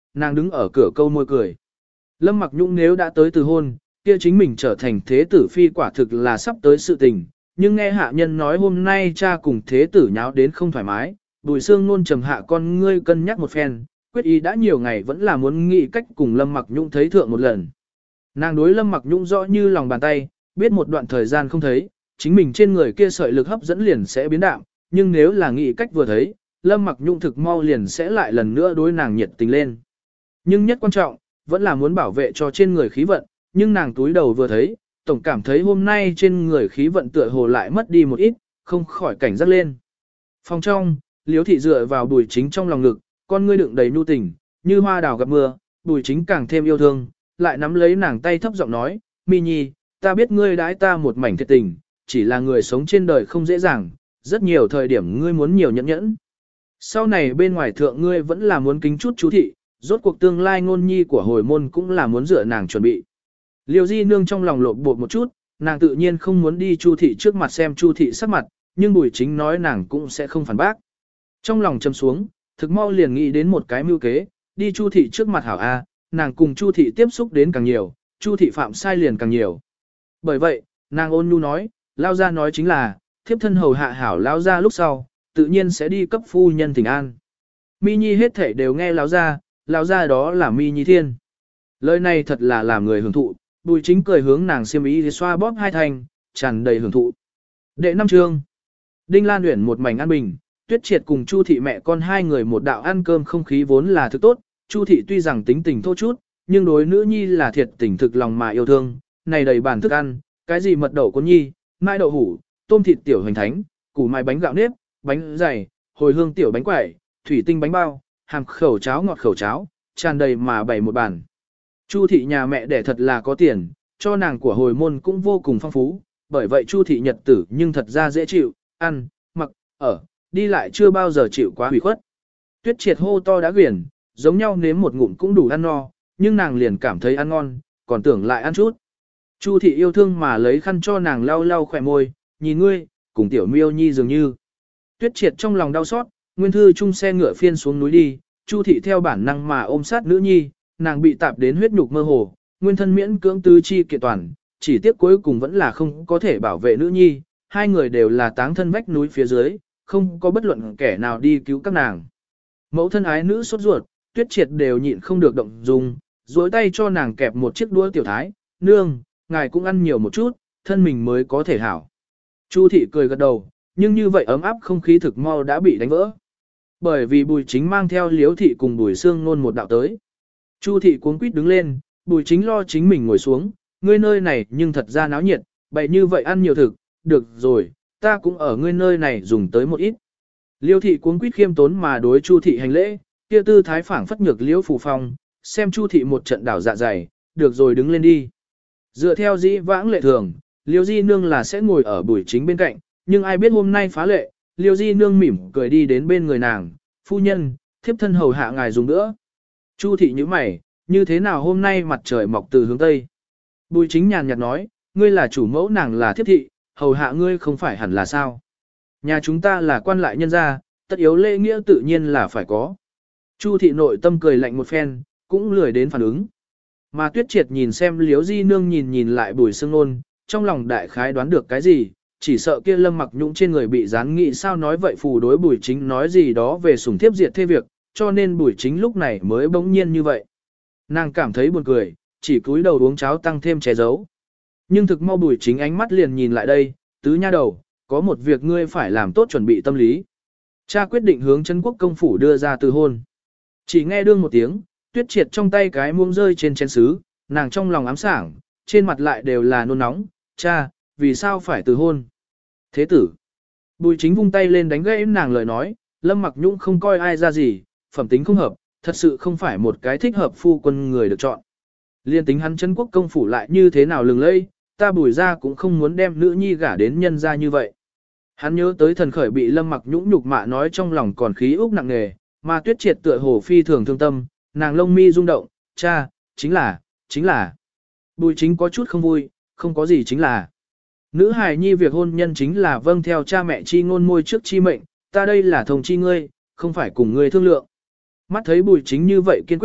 nàng đứng ở cửa câu môi cười. Lâm Mặc Nhung nếu đã tới từ hôn, kia chính mình trở thành thế tử phi quả thực là sắp tới sự tình, nhưng nghe hạ nhân nói hôm nay cha cùng thế tử nháo đến không thoải mái, Bùi Sương Nôn trầm hạ con ngươi cân nhắc một phen, quyết ý đã nhiều ngày vẫn là muốn nghĩ cách cùng Lâm Mặc Nhung thấy thượng một lần. Nàng đối Lâm Mặc Nhung rõ như lòng bàn tay, biết một đoạn thời gian không thấy, chính mình trên người kia sợi lực hấp dẫn liền sẽ biến đạm, nhưng nếu là nghĩ cách vừa thấy, Lâm Mặc Nhung thực mau liền sẽ lại lần nữa đối nàng nhiệt tình lên. Nhưng nhất quan trọng, vẫn là muốn bảo vệ cho trên người khí vận, nhưng nàng túi đầu vừa thấy, tổng cảm thấy hôm nay trên người khí vận tựa hồ lại mất đi một ít, không khỏi cảnh giác lên. Phòng trong, Liễu thị dựa vào Bùi Chính trong lòng ngực, con ngươi đựng đầy nhu tình, như hoa đào gặp mưa, Bùi Chính càng thêm yêu thương, lại nắm lấy nàng tay thấp giọng nói, Mi Nhi, ta biết ngươi đãi ta một mảnh thiệt tình, chỉ là người sống trên đời không dễ dàng, rất nhiều thời điểm ngươi muốn nhiều nhẫn nhẫn. Sau này bên ngoài thượng ngươi vẫn là muốn kính chút chú thị, rốt cuộc tương lai ngôn nhi của hồi môn cũng là muốn dựa nàng chuẩn bị. Liêu Di Nương trong lòng lộn bột một chút, nàng tự nhiên không muốn đi Chu thị trước mặt xem Chu thị sắc mặt, nhưng Bùi Chính nói nàng cũng sẽ không phản bác. Trong lòng châm xuống, thực mau liền nghĩ đến một cái mưu kế, đi Chu thị trước mặt hảo A, nàng cùng Chu thị tiếp xúc đến càng nhiều, Chu thị phạm sai liền càng nhiều. Bởi vậy, nàng ôn nhu nói, lao ra nói chính là, thiếp thân hầu hạ hảo lao ra lúc sau, tự nhiên sẽ đi cấp phu nhân thỉnh an. Mi Nhi hết thể đều nghe lao ra, lao ra đó là Mi Nhi thiên. Lời này thật là làm người hưởng thụ, Bùi Chính cười hướng nàng xiêm ý thì xoa bóp hai thành, tràn đầy hưởng thụ. Đệ năm chương. Đinh Lan Uyển một mảnh an bình, Tuyết Triệt cùng Chu thị mẹ con hai người một đạo ăn cơm không khí vốn là thứ tốt, Chu thị tuy rằng tính tình thô chút, nhưng đối nữ nhi là thiệt tình thực lòng mà yêu thương, này đầy bản thức ăn, cái gì mật đậu con nhi, mai đậu hủ, tôm thịt tiểu hoành thánh, củ mai bánh gạo nếp, bánh dày, hồi hương tiểu bánh quẩy, thủy tinh bánh bao, hàm khẩu cháo ngọt khẩu cháo, tràn đầy mà bày một bàn. Chu thị nhà mẹ đẻ thật là có tiền, cho nàng của hồi môn cũng vô cùng phong phú, bởi vậy Chu thị nhật tử nhưng thật ra dễ chịu, ăn, mặc, ở, đi lại chưa bao giờ chịu quá hủy khuất. Tuyết Triệt hô to đã quyển, giống nhau nếm một ngụm cũng đủ ăn no, nhưng nàng liền cảm thấy ăn ngon, còn tưởng lại ăn chút. Chu thị yêu thương mà lấy khăn cho nàng lau lau khỏe môi, nhìn ngươi, cùng tiểu miêu nhi dường như. Tuyết Triệt trong lòng đau xót, nguyên thư chung xe ngựa phiên xuống núi đi, Chu thị theo bản năng mà ôm sát nữ nhi, nàng bị tạp đến huyết nhục mơ hồ, nguyên thân miễn cưỡng tứ chi kiện toàn, chỉ tiếc cuối cùng vẫn là không có thể bảo vệ nữ nhi, hai người đều là táng thân vách núi phía dưới, không có bất luận kẻ nào đi cứu các nàng. Mẫu thân ái nữ sốt ruột, Tuyết Triệt đều nhịn không được động dung, duỗi tay cho nàng kẹp một chiếc đũa tiểu thái, nương, ngài cũng ăn nhiều một chút, thân mình mới có thể hảo. Chu thị cười gật đầu, nhưng như vậy ấm áp không khí thực mau đã bị đánh vỡ. Bởi vì Bùi Chính mang theo Liễu thị cùng Bùi Sương Nôn một đạo tới. Chu thị cuống quýt đứng lên, Bùi Chính lo chính mình ngồi xuống, ngươi nơi này nhưng thật ra náo nhiệt, bậy như vậy ăn nhiều thực, được rồi, ta cũng ở ngươi nơi này dùng tới một ít. Liêu thị cuống quýt khiêm tốn mà đối Chu thị hành lễ, kia tư thái phảng phất nhược Liễu Phù Phong, xem Chu thị một trận đảo dạ dày, được rồi đứng lên đi. Dựa theo dĩ vãng lệ thường, Liêu Di Nương là sẽ ngồi ở Bùi Chính bên cạnh, nhưng ai biết hôm nay phá lệ, Liêu Di Nương mỉm cười đi đến bên người nàng, phu nhân, thiếp thân hầu hạ ngài dùng nữa. Chu thị như mày, như thế nào hôm nay mặt trời mọc từ hướng Tây? Bùi Chính nhàn nhạt nói, ngươi là chủ mẫu nàng là thiếp thị, hầu hạ ngươi không phải hẳn là sao? Nhà chúng ta là quan lại nhân gia, tất yếu lễ nghĩa tự nhiên là phải có. Chu thị nội tâm cười lạnh một phen, cũng lười đến phản ứng. Mà Tuyết Triệt nhìn xem Liễu Di Nương nhìn nhìn lại Bùi Sương Nôn, trong lòng đại khái đoán được cái gì, chỉ sợ kia Lâm Mặc Nhung trên người bị gián nghị sao nói vậy phù đối Bùi Chính nói gì đó về sủng thiếp diệt thê việc, cho nên Bùi Chính lúc này mới bỗng nhiên như vậy. Nàng cảm thấy buồn cười, chỉ cúi đầu uống cháo tăng thêm che giấu. Nhưng thực mau Bùi Chính ánh mắt liền nhìn lại đây, tứ nha đầu, có một việc ngươi phải làm tốt chuẩn bị tâm lý. Cha quyết định hướng Trấn Quốc công phủ đưa ra từ hôn. Chỉ nghe đương một tiếng, Tuyết Triệt trong tay cái muông rơi trên chén sứ, nàng trong lòng ám sảng, trên mặt lại đều là nôn nóng, cha, vì sao phải từ hôn? Thế tử. Bùi Chính vung tay lên đánh gãy nàng lời nói, Lâm Mặc Nhung không coi ai ra gì, phẩm tính không hợp, thật sự không phải một cái thích hợp phu quân người được chọn. Liên tính hắn Trấn Quốc công phủ lại như thế nào lừng lây, ta Bùi ra cũng không muốn đem nữ nhi gả đến nhân ra như vậy. Hắn nhớ tới thần khởi bị Lâm Mặc Nhung nhục mạ nói trong lòng còn khí úc nặng nề, mà Tuyết Triệt tựa hồ phi thường thương tâm, nàng lông mi rung động, cha, chính là, chính là. Bùi Chính có chút không vui, không có gì chính là. Nữ hài nhi việc hôn nhân chính là vâng theo cha mẹ chi ngôn môi trước chi mệnh, ta đây là thông chi ngươi, không phải cùng ngươi thương lượng. Mắt thấy Bùi Chính như vậy kiên quyết,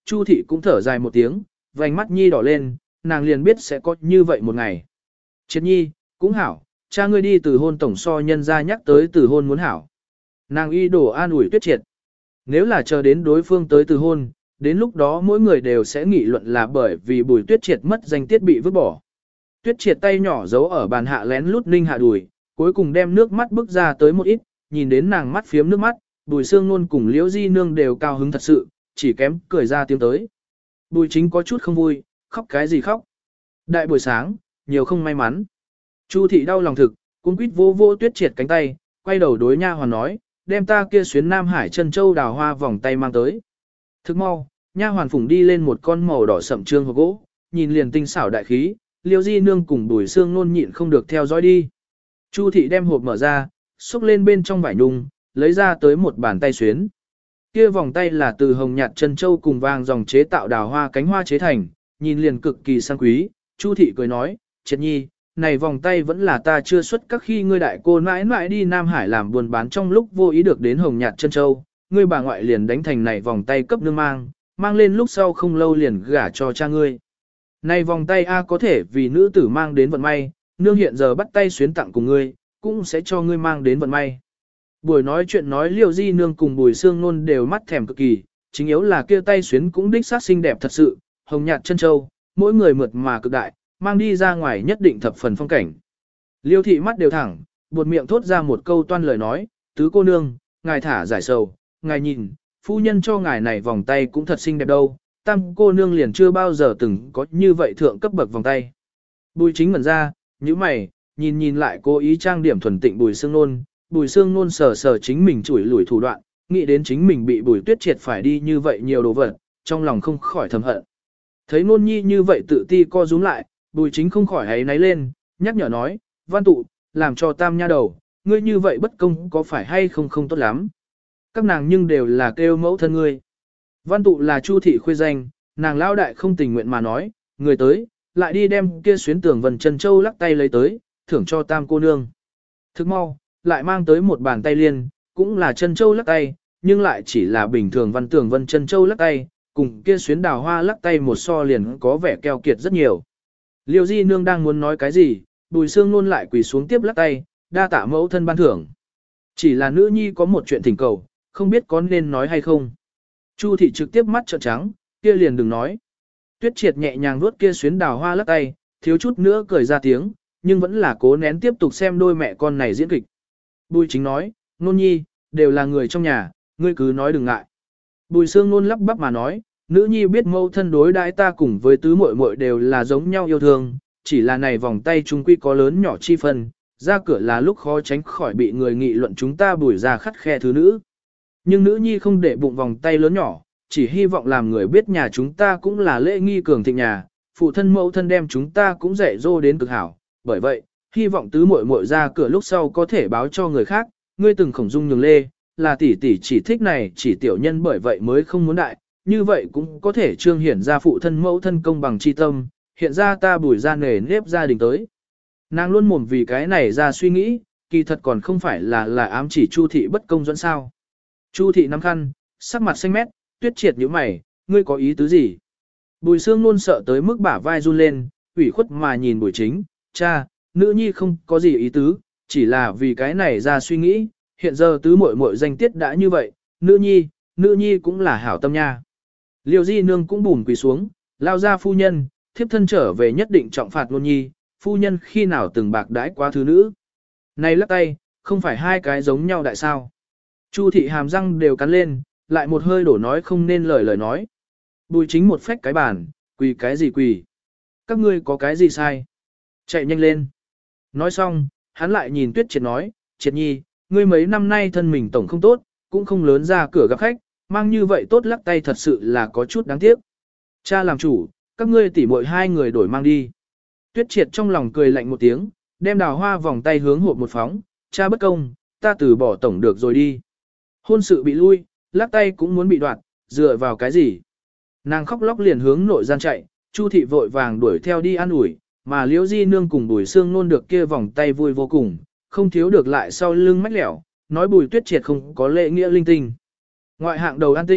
Chu thị cũng thở dài một tiếng, vành mắt nhi đỏ lên, nàng liền biết sẽ có như vậy một ngày. Triệt nhi, cũng hảo, cha ngươi đi từ hôn tổng so nhân ra nhắc tới từ hôn muốn hảo. Nàng y đổ an ủi Tuyết Triệt. Nếu là chờ đến đối phương tới từ hôn, đến lúc đó mỗi người đều sẽ nghị luận là bởi vì Bùi Tuyết Triệt mất danh tiết bị vứt bỏ. Tuyết Triệt tay nhỏ giấu ở bàn hạ lén lút ninh hạ đùi, cuối cùng đem nước mắt bước ra tới một ít, nhìn đến nàng mắt phiếm nước mắt, Bùi Sương Nôn cùng Liễu Di Nương đều cao hứng thật sự, chỉ kém cười ra tiếng tới. Bùi Chính có chút không vui, khóc cái gì khóc. Đại buổi sáng, nhiều không may mắn. Chu thị đau lòng thực, cũng quýt vô vô Tuyết Triệt cánh tay, quay đầu đối nha hoàn nói, đem ta kia xuyến Nam Hải chân châu đào hoa vòng tay mang tới. Thức mau, nha hoàn phủng đi lên một con màu đỏ sậm trương hộp gỗ, nhìn liền tinh xảo đại khí, Liêu Di Nương cùng Bùi Sương Nôn nhịn không được theo dõi đi. Chu thị đem hộp mở ra, xúc lên bên trong vải nhung, lấy ra tới một bàn tay xuyến. Kia vòng tay là từ hồng nhạt chân châu cùng vàng dòng chế tạo đào hoa cánh hoa chế thành, nhìn liền cực kỳ sang quý. Chu thị cười nói, Triệt nhi, này vòng tay vẫn là ta chưa xuất các khi ngươi đại cô mãi mãi đi Nam Hải làm buôn bán trong lúc vô ý được đến hồng nhạt chân châu, ngươi bà ngoại liền đánh thành này vòng tay cấp nương mang, mang lên lúc sau không lâu liền gả cho cha ngươi. Này vòng tay A có thể vì nữ tử mang đến vận may, nương hiện giờ bắt tay xuyến tặng cùng ngươi, cũng sẽ cho ngươi mang đến vận may. Buổi nói chuyện nói Liêu Di Nương cùng Bùi Sương Nôn đều mắt thèm cực kỳ, chính yếu là kia tay xuyến cũng đích xác xinh đẹp thật sự, hồng nhạt chân châu, mỗi người mượt mà cực đại, mang đi ra ngoài nhất định thập phần phong cảnh. Liêu thị mắt đều thẳng, buột miệng thốt ra một câu toan lời nói, tứ cô nương, ngài thả giải sầu, ngài nhìn, phu nhân cho ngài này vòng tay cũng thật xinh đẹp đâu, tam cô nương liền chưa bao giờ từng có như vậy thượng cấp bậc vòng tay. Bùi Chính ngẩn ra, nhíu mày, nhìn nhìn lại cố ý trang điểm thuần tịnh Bùi Sương Nôn, Bùi Sương Nôn sờ sờ chính mình chủi lủi thủ đoạn, nghĩ đến chính mình bị Bùi Tuyết Triệt phải đi như vậy nhiều đồ vật, trong lòng không khỏi thầm hận. Thấy Nôn nhi như vậy tự ti co rúm lại, Bùi Chính không khỏi hấy náy lên, nhắc nhở nói, Văn Tụ, làm cho tam nha đầu, ngươi như vậy bất công có phải hay không không tốt lắm. Các nàng nhưng đều là kêu mẫu thân ngươi. Văn Tụ là Chu thị khuê danh, nàng lao đại không tình nguyện mà nói, người tới, lại đi đem kia xuyến tường vần chân châu lắc tay lấy tới, thưởng cho tam cô nương. Thức mau, lại mang tới một bàn tay liên, cũng là chân châu lắc tay, nhưng lại chỉ là bình thường văn tường vân chân châu lắc tay, cùng kia xuyến đào hoa lắc tay một so liền có vẻ keo kiệt rất nhiều. Liêu Di Nương đang muốn nói cái gì, Bùi Sương Nôn lại quỳ xuống tiếp lắc tay, đa tạ mẫu thân ban thưởng. Chỉ là nữ nhi có một chuyện thỉnh cầu, không biết có nên nói hay không. Chu thị trực tiếp mắt trợn trắng, kia liền đừng nói. Tuyết Triệt nhẹ nhàng vuốt kia xuyến đào hoa lắc tay, thiếu chút nữa cười ra tiếng, nhưng vẫn là cố nén tiếp tục xem đôi mẹ con này diễn kịch. Bùi Chính nói, Nôn nhi, đều là người trong nhà, ngươi cứ nói đừng ngại. Bùi Sương Nôn lắp bắp mà nói, nữ nhi biết mẫu thân đối đãi ta cùng với tứ muội muội đều là giống nhau yêu thương, chỉ là này vòng tay chung quy có lớn nhỏ chi phân, ra cửa là lúc khó tránh khỏi bị người nghị luận chúng ta Bùi ra khắt khe thứ nữ. Nhưng nữ nhi không để bụng vòng tay lớn nhỏ, chỉ hy vọng làm người biết nhà chúng ta cũng là lễ nghi cường thịnh nhà, phụ thân mẫu thân đem chúng ta cũng dạy dỗ đến cực hảo, bởi vậy, hy vọng tứ muội muội ra cửa lúc sau có thể báo cho người khác, ngươi từng khổng dung nhường lê, là tỷ tỷ chỉ thích này chỉ tiểu nhân bởi vậy mới không muốn đại, như vậy cũng có thể trương hiển ra phụ thân mẫu thân công bằng chi tâm, hiện ra ta Bùi ra nề nếp gia đình tới. Nàng luôn mồm vì cái này ra suy nghĩ, kỳ thật còn không phải là là ám chỉ Chu thị bất công dẫn sao. Chu thị nắm khăn, sắc mặt xanh mét, Tuyết Triệt nhíu mày, ngươi có ý tứ gì? Bùi Sương Nôn sợ tới mức bả vai run lên, ủy khuất mà nhìn Bùi Chính, cha, nữ nhi không có gì ý tứ, chỉ là vì cái này ra suy nghĩ, hiện giờ tứ muội muội danh tiết đã như vậy, nữ nhi, nữ nhi cũng là hảo tâm nha. Liêu Di Nương cũng bùn quỳ xuống, lao ra phu nhân, thiếp thân trở về nhất định trọng phạt Nôn nhi, phu nhân khi nào từng bạc đãi quá thứ nữ. Này lắc tay, không phải hai cái giống nhau đại sao. Chu thị hàm răng đều cắn lên, lại một hơi đổ nói không nên lời lời nói. Bùi Chính một phách cái bàn, quỳ cái gì quỳ. Các ngươi có cái gì sai? Chạy nhanh lên. Nói xong, hắn lại nhìn Tuyết Triệt nói, Triệt nhi, ngươi mấy năm nay thân mình tổng không tốt, cũng không lớn ra cửa gặp khách, mang như vậy tốt lắc tay thật sự là có chút đáng tiếc. Cha làm chủ, các ngươi tỉ muội hai người đổi mang đi. Tuyết Triệt trong lòng cười lạnh một tiếng, đem đào hoa vòng tay hướng hộp một phóng, cha bất công, ta từ bỏ tổng được rồi đi. Hôn sự bị lui, lắc tay cũng muốn bị đoạt, dựa vào cái gì? Nàng khóc lóc liền hướng nội gian chạy, Chu thị vội vàng đuổi theo đi an ủi, mà Liễu Di Nương cùng Bùi Sương Nôn được kia vòng tay vui vô cùng, không thiếu được lại sau lưng mách lẻo, nói Bùi Tuyết Triệt không có lễ nghĩa linh tinh. Ngoại hạng đầu an tĩnh,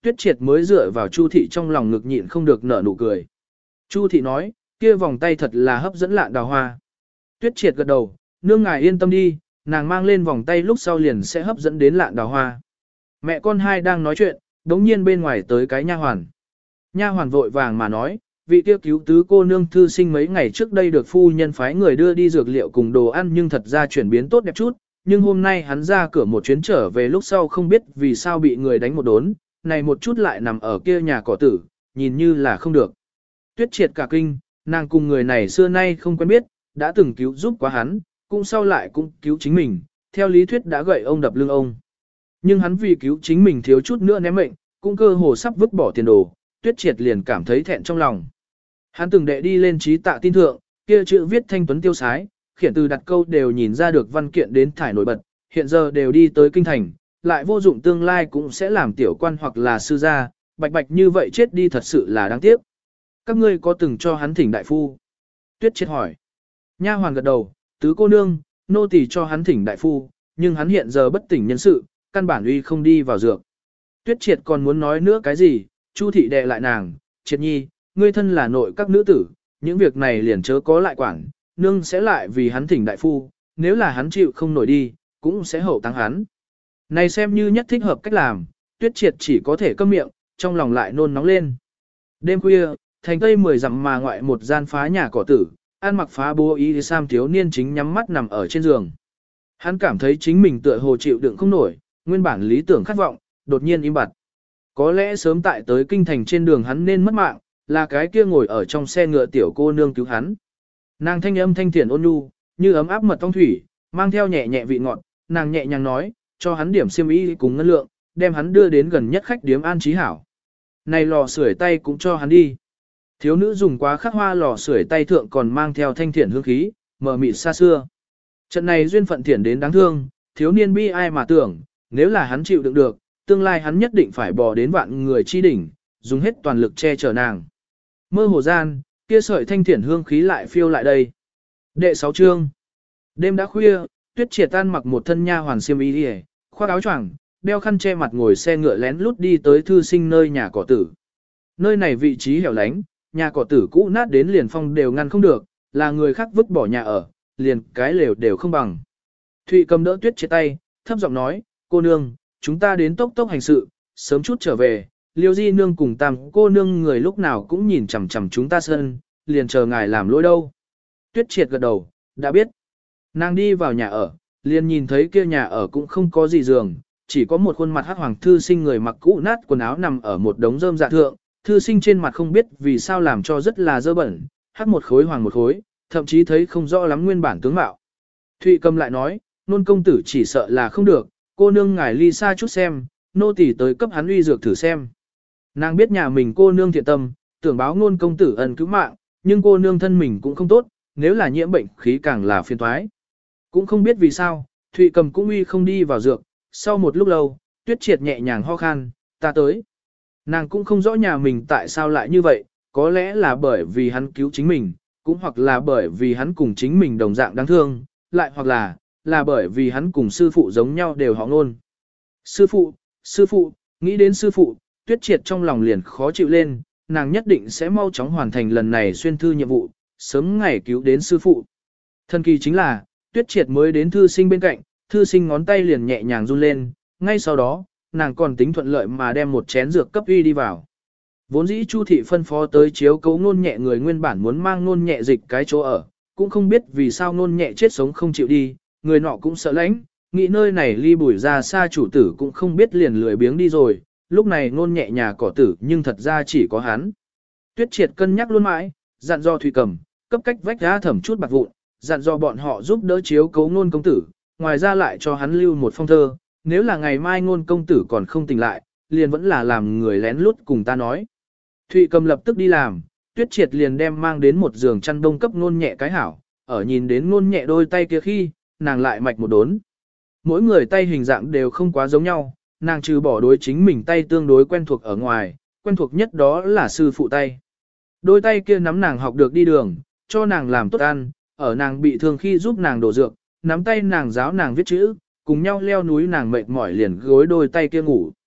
Tuyết Triệt mới dựa vào Chu thị trong lòng ngực nhịn không được nở nụ cười. Chu thị nói, kia vòng tay thật là hấp dẫn lạn đào hoa. Tuyết Triệt gật đầu, nương ngài yên tâm đi, nàng mang lên vòng tay lúc sau liền sẽ hấp dẫn đến lạn đào hoa. Mẹ con hai đang nói chuyện, đống nhiên bên ngoài tới cái nha hoàn. Nha hoàn vội vàng mà nói, vị kia cứu tứ cô nương thư sinh mấy ngày trước đây được phu nhân phái người đưa đi dược liệu cùng đồ ăn nhưng thật ra chuyển biến tốt đẹp chút, nhưng hôm nay hắn ra cửa một chuyến trở về lúc sau không biết vì sao bị người đánh một đốn, này một chút lại nằm ở kia nhà cỏ tử, nhìn như là không được. Tuyết Triệt cả kinh, nàng cùng người này xưa nay không quen biết, đã từng cứu giúp quá hắn, cũng sau lại cũng cứu chính mình, theo lý thuyết đã gậy ông đập lưng ông. Nhưng hắn vì cứu chính mình thiếu chút nữa ném mệnh, cũng cơ hồ sắp vứt bỏ tiền đồ, Tuyết Triệt liền cảm thấy thẹn trong lòng. Hắn từng đệ đi lên trí tạ tin thượng, kia chữ viết thanh tuấn tiêu sái, khiển từ đặt câu đều nhìn ra được văn kiện đến thải nổi bật, hiện giờ đều đi tới kinh thành, lại vô dụng tương lai cũng sẽ làm tiểu quan hoặc là sư gia, bạch bạch như vậy chết đi thật sự là đáng tiếc. Các ngươi có từng cho hắn thỉnh đại phu? Tuyết Triệt hỏi. Nha hoàn gật đầu, tứ cô nương, nô tỳ cho hắn thỉnh đại phu, nhưng hắn hiện giờ bất tỉnh nhân sự, căn bản uy không đi vào dược. Tuyết Triệt còn muốn nói nữa cái gì, Chu thị đè lại nàng, Triệt nhi, ngươi thân là nội các nữ tử, những việc này liền chớ có lại quản, nương sẽ lại vì hắn thỉnh đại phu, nếu là hắn chịu không nổi đi, cũng sẽ hậu tăng hắn. Này xem như nhất thích hợp cách làm, Tuyết Triệt chỉ có thể câm miệng, trong lòng lại nôn nóng lên. Đêm khuya, thành tây mười dặm mà ngoại một gian phá nhà cỏ tử, ăn mặc phá bố y sam thiếu niên chính nhắm mắt nằm ở trên giường. Hắn cảm thấy chính mình tựa hồ chịu đựng không nổi, nguyên bản lý tưởng khát vọng, đột nhiên im bặt. Có lẽ sớm tại tới kinh thành trên đường hắn nên mất mạng, là cái kia ngồi ở trong xe ngựa tiểu cô nương cứu hắn. Nàng thanh âm thanh thiện ôn nhu, như ấm áp mật ong thủy, mang theo nhẹ nhẹ vị ngọt, nàng nhẹ nhàng nói, cho hắn điểm xiêm y cùng ngân lượng, đem hắn đưa đến gần nhất khách điếm an trí hảo. Này lò sưởi tay cũng cho hắn đi. Thiếu nữ dùng quá khắc hoa lò sưởi tay thượng còn mang theo thanh thiện hương khí, mờ mịt xa xưa. Trận này duyên phận thiện đến đáng thương, thiếu niên bi ai mà tưởng, nếu là hắn chịu đựng được, tương lai hắn nhất định phải bò đến vạn người chi đỉnh, dùng hết toàn lực che chở nàng. Mơ hồ gian, kia sợi thanh thiện hương khí lại phiêu lại đây. Đệ sáu chương. Đêm đã khuya, Tuyết Triệt tan mặc một thân nha hoàn xiêm y đi, khoác áo choàng, đeo khăn che mặt ngồi xe ngựa lén lút đi tới thư sinh nơi nhà cỏ tử. Nơi này vị trí hẻo lánh, nhà cỏ tử cũ nát đến liền phong đều ngăn không được, là người khác vứt bỏ nhà ở, liền cái lều đều không bằng. Thụy cầm đỡ Tuyết Triệt tay, thấp giọng nói, cô nương, chúng ta đến tốc tốc hành sự, sớm chút trở về, Liêu Di nương cùng tam cô nương người lúc nào cũng nhìn chằm chằm chúng ta sân, liền chờ ngài làm lỗi đâu. Tuyết Triệt gật đầu, đã biết. Nàng đi vào nhà ở, liền nhìn thấy kia nhà ở cũng không có gì giường, chỉ có một khuôn mặt hắc hoàng thư sinh người mặc cũ nát quần áo nằm ở một đống rơm dạ thượng, thư sinh trên mặt không biết vì sao làm cho rất là dơ bẩn, hắc một khối hoàng một khối, thậm chí thấy không rõ lắm nguyên bản tướng mạo. Thụy Cầm lại nói, nôn công tử chỉ sợ là không được, cô nương ngài ly xa chút xem, nô tỳ tới cấp hắn uy dược thử xem. Nàng biết nhà mình cô nương thiện tâm, tưởng báo nôn công tử ân cứu mạng, nhưng cô nương thân mình cũng không tốt, nếu là nhiễm bệnh khí càng là phiền toái. Cũng không biết vì sao, Thụy Cầm cũng uy không đi vào dược, sau một lúc lâu, Tuyết Triệt nhẹ nhàng ho khan, ta tới. Nàng cũng không rõ nhà mình tại sao lại như vậy, có lẽ là bởi vì hắn cứu chính mình, cũng hoặc là bởi vì hắn cùng chính mình đồng dạng đáng thương, lại hoặc là, là bởi vì hắn cùng sư phụ giống nhau đều họ Nôn. Sư phụ, sư phụ, nghĩ đến sư phụ, Tuyết Triệt trong lòng liền khó chịu lên, nàng nhất định sẽ mau chóng hoàn thành lần này xuyên thư nhiệm vụ, sớm ngày cứu đến sư phụ. Thần kỳ chính là, Tuyết Triệt mới đến thư sinh bên cạnh, thư sinh ngón tay liền nhẹ nhàng run lên, ngay sau đó, nàng còn tính thuận lợi mà đem một chén dược cấp uy đi vào. Vốn dĩ Chu thị phân phó tới chiếu cấu Nôn nhẹ người nguyên bản muốn mang Nôn nhẹ dịch cái chỗ ở, cũng không biết vì sao Nôn nhẹ chết sống không chịu đi, người nọ cũng sợ lãnh, nghĩ nơi này ly bùi ra xa chủ tử cũng không biết liền lười biếng đi rồi, lúc này Nôn nhẹ nhà cỏ tử nhưng thật ra chỉ có hắn. Tuyết Triệt cân nhắc luôn mãi, dặn do Thụy Cầm, cấp cách vách ra thẩm chút bạc vụn, dặn do bọn họ giúp đỡ chiếu cấu Nôn công tử, ngoài ra lại cho hắn lưu một phong thơ, nếu là ngày mai Nôn công tử còn không tỉnh lại, liền vẫn là làm người lén lút cùng ta nói. Thụy Cầm lập tức đi làm, Tuyết Triệt liền đem mang đến một giường chăn đông cấp Nôn nhẹ cái hảo, ở nhìn đến Nôn nhẹ đôi tay kia khi, nàng lại mạch một đốn. Mỗi người tay hình dạng đều không quá giống nhau, nàng trừ bỏ đối chính mình tay tương đối quen thuộc ở ngoài, quen thuộc nhất đó là sư phụ tay. Đôi tay kia nắm nàng học được đi đường, cho nàng làm tốt ăn, ở nàng bị thương khi giúp nàng đổ dược, nắm tay nàng giáo nàng viết chữ, cùng nhau leo núi nàng mệt mỏi liền gối đôi tay kia ngủ.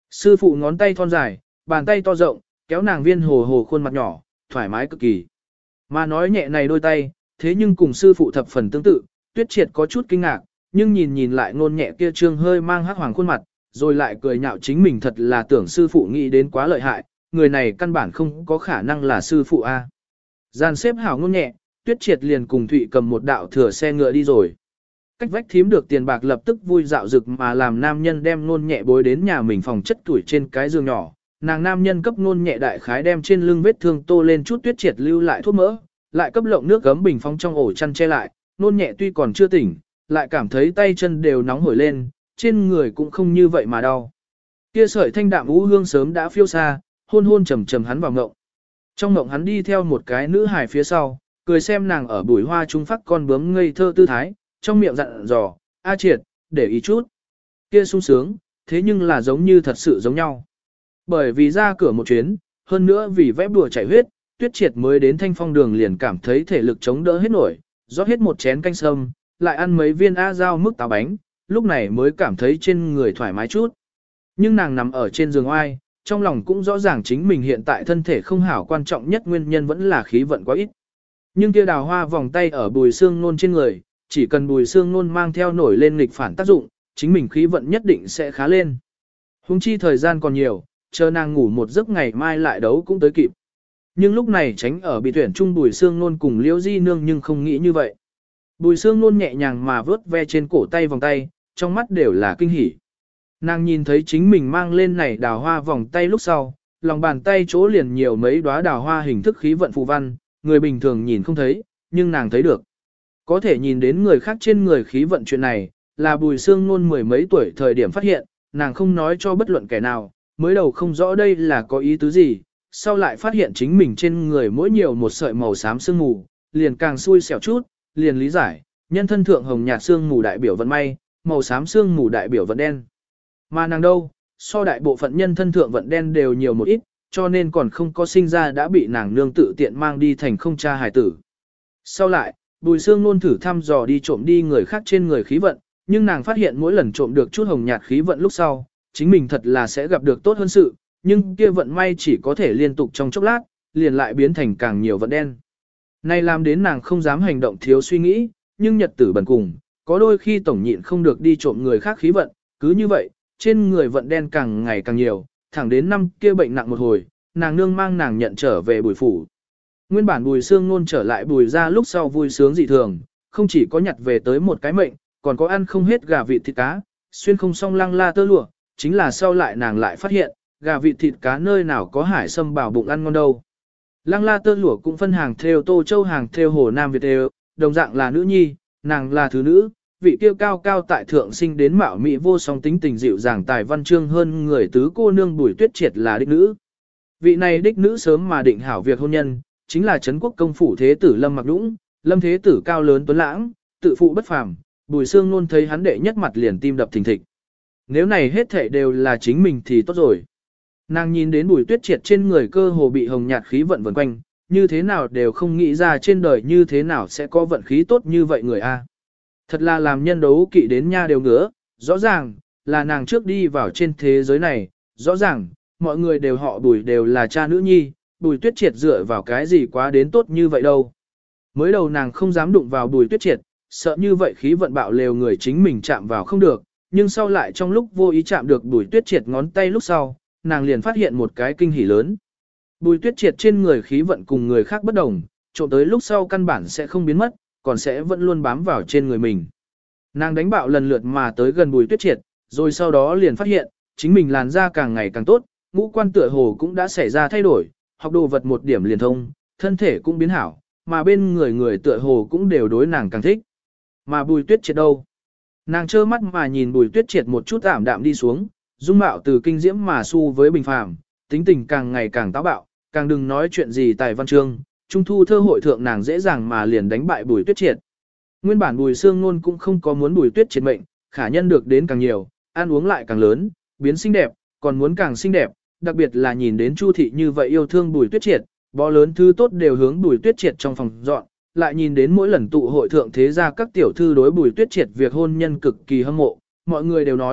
Sư phụ ngón tay thon dài, bàn tay to rộng, kéo nàng viên hồ hồ khuôn mặt nhỏ, thoải mái cực kỳ. Mà nói nhẹ này đôi tay, thế nhưng cùng sư phụ thập phần tương tự, Tuyết Triệt có chút kinh ngạc, nhưng nhìn nhìn lại ngôn nhẹ kia trương hơi mang hắc hoàng khuôn mặt, rồi lại cười nhạo chính mình thật là tưởng sư phụ nghĩ đến quá lợi hại, người này căn bản không có khả năng là sư phụ a. Gian xếp hảo ngôn nhẹ, Tuyết Triệt liền cùng Thụy cầm một đạo thừa xe ngựa đi rồi. Cách vách thím được tiền bạc lập tức vui dạo rực mà làm nam nhân đem ngôn nhẹ bối đến nhà mình phòng chất tuổi trên cái giường nhỏ. Nàng nam nhân cấp ngôn nhẹ đại khái đem trên lưng vết thương tô lên chút Tuyết Triệt lưu lại thuốc mỡ, lại cấp lộng nước gấm bình phong trong ổ chăn che lại. Ngôn nhẹ tuy còn chưa tỉnh, lại cảm thấy tay chân đều nóng hổi lên, trên người cũng không như vậy mà đau. Kia sợi thanh đạm ú hương sớm đã phiêu xa, hôn hôn trầm trầm hắn vào ngộng. Trong ngộng hắn đi theo một cái nữ hài phía sau, cười xem nàng ở bụi hoa trung phát con bướm ngây thơ tư thái, trong miệng dặn dò, A Triệt, để ý chút. Kia sung sướng, thế nhưng là giống như thật sự giống nhau. Bởi vì ra cửa một chuyến, hơn nữa vì vẽ bùa chảy huyết, Tuyết Triệt mới đến Thanh Phong đường liền cảm thấy thể lực chống đỡ hết nổi, rót hết một chén canh sâm, lại ăn mấy viên A dao mức táo bánh, lúc này mới cảm thấy trên người thoải mái chút. Nhưng nàng nằm ở trên giường oai, trong lòng cũng rõ ràng chính mình hiện tại thân thể không hảo, quan trọng nhất nguyên nhân vẫn là khí vận quá ít. Nhưng kia đào hoa vòng tay ở Bùi Xương Nôn trên người, chỉ cần Bùi Xương Nôn mang theo nổi lên nghịch phản tác dụng, chính mình khí vận nhất định sẽ khá lên. Hùng chi thời gian còn nhiều, chờ nàng ngủ một giấc ngày mai lại đấu cũng tới kịp. Nhưng lúc này tránh ở bị tuyển chung Bùi Xương Nôn cùng Liễu Di Nương nhưng không nghĩ như vậy. Bùi Xương Nôn nhẹ nhàng mà vớt ve trên cổ tay vòng tay, trong mắt đều là kinh hỉ. Nàng nhìn thấy chính mình mang lên này đào hoa vòng tay lúc sau, lòng bàn tay chỗ liền nhiều mấy đóa đào hoa hình thức khí vận phù văn, người bình thường nhìn không thấy, nhưng nàng thấy được. Có thể nhìn đến người khác trên người khí vận chuyện này, là Bùi Xương Nôn mười mấy tuổi thời điểm phát hiện, nàng không nói cho bất luận kẻ nào, mới đầu không rõ đây là có ý tứ gì, sau lại phát hiện chính mình trên người mỗi nhiều một sợi màu xám sương mù, liền càng xui xẻo chút, liền lý giải, nhân thân thượng hồng nhạt sương mù đại biểu vận may, màu xám sương mù đại biểu vận đen. Mà nàng đâu, so đại bộ phận nhân thân thượng vận đen đều nhiều một ít, cho nên còn không có sinh ra đã bị nàng nương tự tiện mang đi thành không cha hài tử. Sau lại, Bùi Xương Nôn thử thăm dò đi trộm đi người khác trên người khí vận, nhưng nàng phát hiện mỗi lần trộm được chút hồng nhạt khí vận lúc sau, chính mình thật là sẽ gặp được tốt hơn sự, nhưng kia vận may chỉ có thể liên tục trong chốc lát, liền lại biến thành càng nhiều vận đen. Này làm đến nàng không dám hành động thiếu suy nghĩ, nhưng nhật tử bần cùng, có đôi khi tổng nhịn không được đi trộm người khác khí vận, cứ như vậy, trên người vận đen càng ngày càng nhiều, thẳng đến năm kia bệnh nặng một hồi, nàng nương mang nàng nhận trở về Bùi phủ. Nguyên bản Bùi Xương Nôn trở lại Bùi ra lúc sau vui sướng dị thường, không chỉ có nhặt về tới một cái mệnh, còn có ăn không hết gà vịt thịt cá, xuyên không xong lăng la tơ lụa, chính là sau lại nàng lại phát hiện, gà vịt thịt cá nơi nào có hải sâm bảo bụng ăn ngon đâu. Lăng la tơ lụa cũng phân hàng theo Tô Châu, hàng theo Hồ Nam Việt đều, đồng dạng là nữ nhi, nàng là thứ nữ, vị kia cao cao tại thượng sinh đến mạo mỹ vô song tính tình dịu dàng tài văn chương hơn người tứ cô nương Bùi Tuyết Triệt là đích nữ. Vị này đích nữ sớm mà định hảo việc hôn nhân, chính là Trấn Quốc công phủ thế tử Lâm Mặc Dũng, Lâm thế tử cao lớn tuấn lãng, tự phụ bất phàm, Bùi Xương Nôn thấy hắn đệ nhất mặt liền tim đập thình thịch. Nếu này hết thảy đều là chính mình thì tốt rồi. Nàng nhìn đến Bùi Tuyết Triệt trên người cơ hồ bị hồng nhạt khí vận vần quanh, như thế nào đều không nghĩ ra trên đời như thế nào sẽ có vận khí tốt như vậy người a. Thật là làm nhân đấu kỵ đến nha đều ngứa, rõ ràng, là nàng trước đi vào trên thế giới này, rõ ràng, mọi người đều họ Bùi đều là cha nữ nhi, Bùi Tuyết Triệt dựa vào cái gì quá đến tốt như vậy đâu. Mới đầu nàng không dám đụng vào Bùi Tuyết Triệt, sợ như vậy khí vận bạo lều người chính mình chạm vào không được, nhưng sau lại trong lúc vô ý chạm được Bùi Tuyết Triệt ngón tay lúc sau, nàng liền phát hiện một cái kinh hỉ lớn. Bùi Tuyết Triệt trên người khí vận cùng người khác bất đồng, trộm tới lúc sau căn bản sẽ không biến mất, còn sẽ vẫn luôn bám vào trên người mình. Nàng đánh bạo lần lượt mà tới gần Bùi Tuyết Triệt, rồi sau đó liền phát hiện, chính mình làn da càng ngày càng tốt, ngũ quan tựa hồ cũng đã xảy ra thay đổi, học đồ vật một điểm liền thông, thân thể cũng biến hảo, mà bên người người tựa hồ cũng đều đối nàng càng thích. Mà Bùi Tuyết Triệt đâu? Nàng trơ mắt mà nhìn Bùi Tuyết Triệt một chút ảm đạm đi xuống, dung mạo từ kinh diễm mà su với bình phàm, tính tình càng ngày càng táo bạo, càng đừng nói chuyện gì tài văn chương, trung thu thơ hội thượng nàng dễ dàng mà liền đánh bại Bùi Tuyết Triệt. Nguyên bản Bùi Xương Nôn cũng không có muốn Bùi Tuyết Triệt mệnh, khả nhân được đến càng nhiều, ăn uống lại càng lớn, biến xinh đẹp, còn muốn càng xinh đẹp, đặc biệt là nhìn đến Chu thị như vậy yêu thương Bùi Tuyết Triệt, bó lớn thứ tốt đều hướng Bùi Tuyết Triệt trong phòng dọn, lại nhìn đến mỗi lần tụ hội thượng thế gia các tiểu thư đối Bùi Tuyết Triệt việc hôn nhân cực kỳ hâm mộ, mọi người đều nói,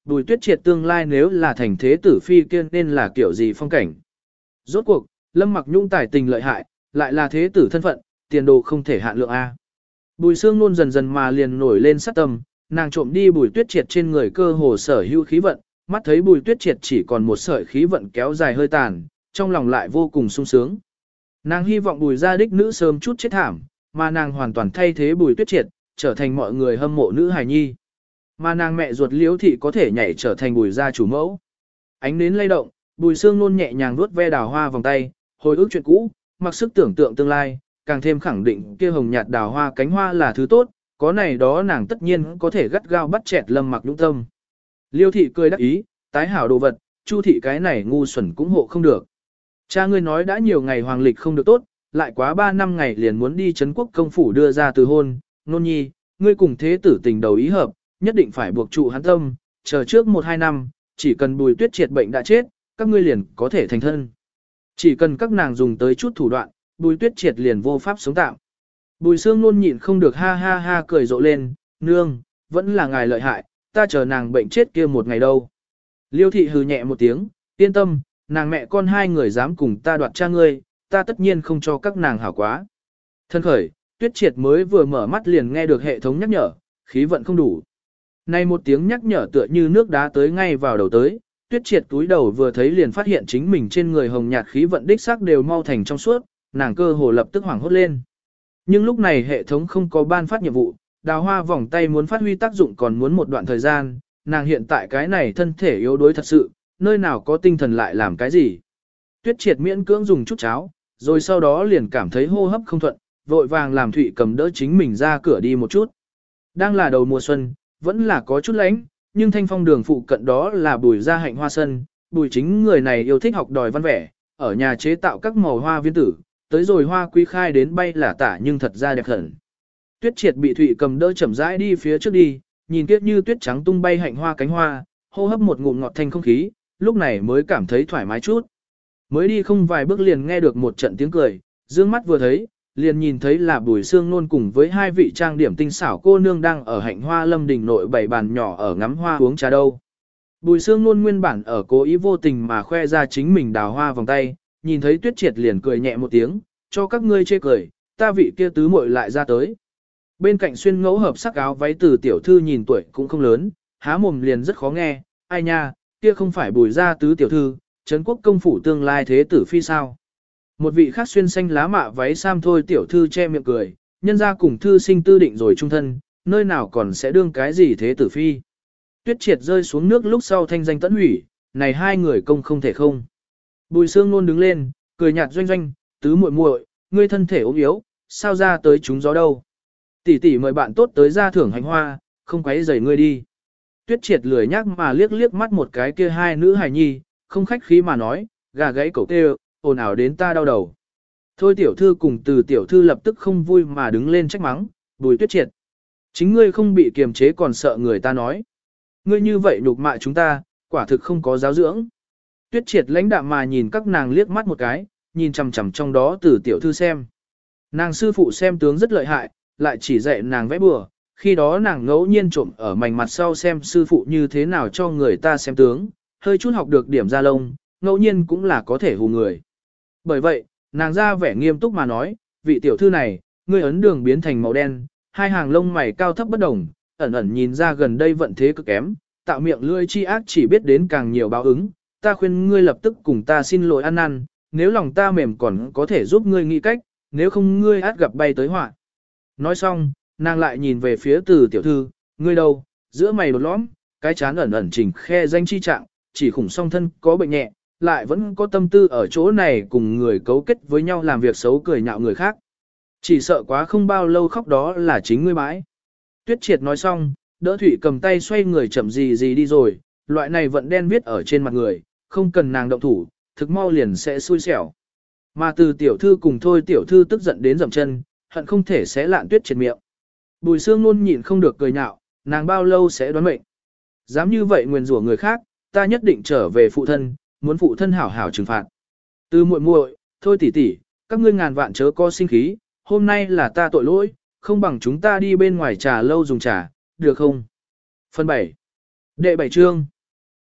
Bùi Tuyết Triệt tương lai nếu là thành thế tử phi kiên nên là kiểu gì phong cảnh. Rốt cuộc, Lâm Mặc Nhung tài tình lợi hại, lại là thế tử thân phận, tiền đồ không thể hạn lượng A. Bùi Sương luôn dần dần mà liền nổi lên sát tâm, nàng trộm đi Bùi Tuyết Triệt trên người cơ hồ sở hữu khí vận, mắt thấy Bùi Tuyết Triệt chỉ còn một sợi khí vận kéo dài hơi tàn, trong lòng lại vô cùng sung sướng. Nàng hy vọng Bùi gia đích nữ sớm chút chết thảm, mà nàng hoàn toàn thay thế Bùi Tuyết Triệt, trở thành mọi người hâm mộ nữ hài nhi. Mà nàng mẹ ruột Liễu thị có thể nhảy trở thành Bùi gia chủ mẫu. Ánh nến lay động, Bùi Sương luôn nhẹ nhàng vuốt ve đào hoa vòng tay, hồi ức chuyện cũ, mặc sức tưởng tượng tương lai, càng thêm khẳng định kia hồng nhạt đào hoa cánh hoa là thứ tốt, có này đó nàng tất nhiên có thể gắt gao bắt chẹt Lâm Mặc Nhung tâm. Liêu thị cười đắc ý, tái hảo đồ vật, Chu thị cái này ngu xuẩn cũng hộ không được. Cha ngươi nói đã nhiều ngày hoàng lịch không được tốt, lại quá ba năm ngày liền muốn đi Trấn Quốc công phủ đưa ra từ hôn, nôn nhi, ngươi cùng thế tử tình đầu ý hợp, nhất định phải buộc trụ hắn tâm, chờ trước một hai năm, chỉ cần Bùi Tuyết Triệt bệnh đã chết, các ngươi liền có thể thành thân. Chỉ cần các nàng dùng tới chút thủ đoạn, Bùi Tuyết Triệt liền vô pháp sống tạm. Bùi Sương luôn nhịn không được ha ha ha cười rộ lên, nương, vẫn là ngài lợi hại, ta chờ nàng bệnh chết kia một ngày đâu. Liêu thị hừ nhẹ một tiếng, yên tâm, nàng mẹ con hai người dám cùng ta đoạt cha ngươi, ta tất nhiên không cho các nàng hảo quá. Thân khởi, Tuyết Triệt mới vừa mở mắt liền nghe được hệ thống nhắc nhở, khí vận không đủ. Này một tiếng nhắc nhở tựa như nước đá tới ngay vào đầu tới, Tuyết Triệt túi đầu vừa thấy liền phát hiện chính mình trên người hồng nhạt khí vận đích xác đều mau thành trong suốt, nàng cơ hồ lập tức hoảng hốt lên. Nhưng lúc này hệ thống không có ban phát nhiệm vụ, đào hoa vòng tay muốn phát huy tác dụng còn muốn một đoạn thời gian, nàng hiện tại cái này thân thể yếu đuối thật sự, nơi nào có tinh thần lại làm cái gì. Tuyết Triệt miễn cưỡng dùng chút cháo, rồi sau đó liền cảm thấy hô hấp không thuận, vội vàng làm Thụy cầm đỡ chính mình ra cửa đi một chút. Đang là đầu mùa xuân, vẫn là có chút lạnh, nhưng thanh phong đường phụ cận đó là Bùi gia hạnh hoa sân, Bùi chính người này yêu thích học đòi văn vẻ, ở nhà chế tạo các màu hoa viên tử, tới rồi hoa quý khai đến bay là tả nhưng thật ra đẹp hẳn. Tuyết Triệt bị Thụy cầm đỡ chậm rãi đi phía trước đi, nhìn kiếp như tuyết trắng tung bay hạnh hoa cánh hoa, hô hấp một ngụm ngọt thanh không khí, lúc này mới cảm thấy thoải mái chút. Mới đi không vài bước liền nghe được một trận tiếng cười, dương mắt vừa thấy, liền nhìn thấy là Bùi Sương Nôn cùng với hai vị trang điểm tinh xảo cô nương đang ở hạnh hoa lâm đình nội bảy bàn nhỏ ở ngắm hoa uống trà đâu. Bùi Sương Nôn nguyên bản ở cố ý vô tình mà khoe ra chính mình đào hoa vòng tay, nhìn thấy Tuyết Triệt liền cười nhẹ một tiếng, cho các ngươi chê cười, ta vị kia tứ muội lại ra tới. Bên cạnh xuyên ngẫu hợp sắc áo váy từ tiểu thư nhìn tuổi cũng không lớn, há mồm liền rất khó nghe, ai nha, kia không phải Bùi gia tứ tiểu thư, Trấn Quốc công phủ tương lai thế tử phi sao. Một vị khác xuyên xanh lá mạ váy sam thôi tiểu thư che miệng cười, nhân ra cùng thư sinh tư định rồi trung thân, nơi nào còn sẽ đương cái gì thế tử phi. Tuyết Triệt rơi xuống nước lúc sau thanh danh tẫn hủy, này hai người công không thể không. Bùi Sương Nôn đứng lên, cười nhạt doanh doanh, tứ muội muội, ngươi thân thể ốm yếu, sao ra tới chúng gió đâu. Tỷ tỷ mời bạn tốt tới ra thưởng hành hoa, không quấy rầy ngươi đi. Tuyết Triệt lười nhác mà liếc liếc mắt một cái kia hai nữ hài nhi, không khách khí mà nói, gà gáy cẩu tê, ồn ào đến ta đau đầu. Thôi tiểu thư cùng từ tiểu thư lập tức không vui mà đứng lên trách mắng, Bùi Tuyết Triệt. Chính ngươi không bị kiềm chế còn sợ người ta nói. Ngươi như vậy nhục mạ chúng ta, quả thực không có giáo dưỡng. Tuyết Triệt lãnh đạm mà nhìn các nàng liếc mắt một cái, nhìn chằm chằm trong đó từ tiểu thư xem. Nàng sư phụ xem tướng rất lợi hại, lại chỉ dạy nàng vẽ bừa, khi đó nàng ngẫu nhiên trộm ở mảnh mặt sau xem sư phụ như thế nào cho người ta xem tướng, hơi chút học được điểm ra lông, ngẫu nhiên cũng là có thể hù người. Bởi vậy, nàng ra vẻ nghiêm túc mà nói, vị tiểu thư này, ngươi ấn đường biến thành màu đen, hai hàng lông mày cao thấp bất đồng, ẩn ẩn nhìn ra gần đây vận thế cực kém, tạo miệng lưỡi chi ác chỉ biết đến càng nhiều báo ứng, ta khuyên ngươi lập tức cùng ta xin lỗi ăn năn, nếu lòng ta mềm còn có thể giúp ngươi nghĩ cách, nếu không ngươi át gặp bay tới họa. Nói xong, nàng lại nhìn về phía từ tiểu thư, ngươi đâu, giữa mày đột lõm, cái chán ẩn ẩn chỉnh khe danh chi trạng, chỉ khủng song thân có bệnh nhẹ, lại vẫn có tâm tư ở chỗ này cùng người cấu kết với nhau làm việc xấu cười nhạo người khác. Chỉ sợ quá không bao lâu khóc đó là chính ngươi bãi. Tuyết Triệt nói xong, đỡ Thụy cầm tay xoay người chậm gì gì đi rồi, loại này vận đen viết ở trên mặt người, không cần nàng động thủ, thực mau liền sẽ xui xẻo. Mà từ tiểu thư cùng thôi tiểu thư tức giận đến dậm chân, hận không thể xé lạn Tuyết Triệt miệng. Bùi Sương Nôn nhịn không được cười nhạo, nàng bao lâu sẽ đoán mệnh. Dám như vậy nguyền rủa người khác, ta nhất định trở về phụ thân, muốn phụ thân hảo hảo trừng phạt. Từ muội muội, thôi tỷ tỷ, các ngươi ngàn vạn chớ có sinh khí, hôm nay là ta tội lỗi, không bằng chúng ta đi bên ngoài trà lâu dùng trà, được không? Phần bảy. Đệ bảy chương.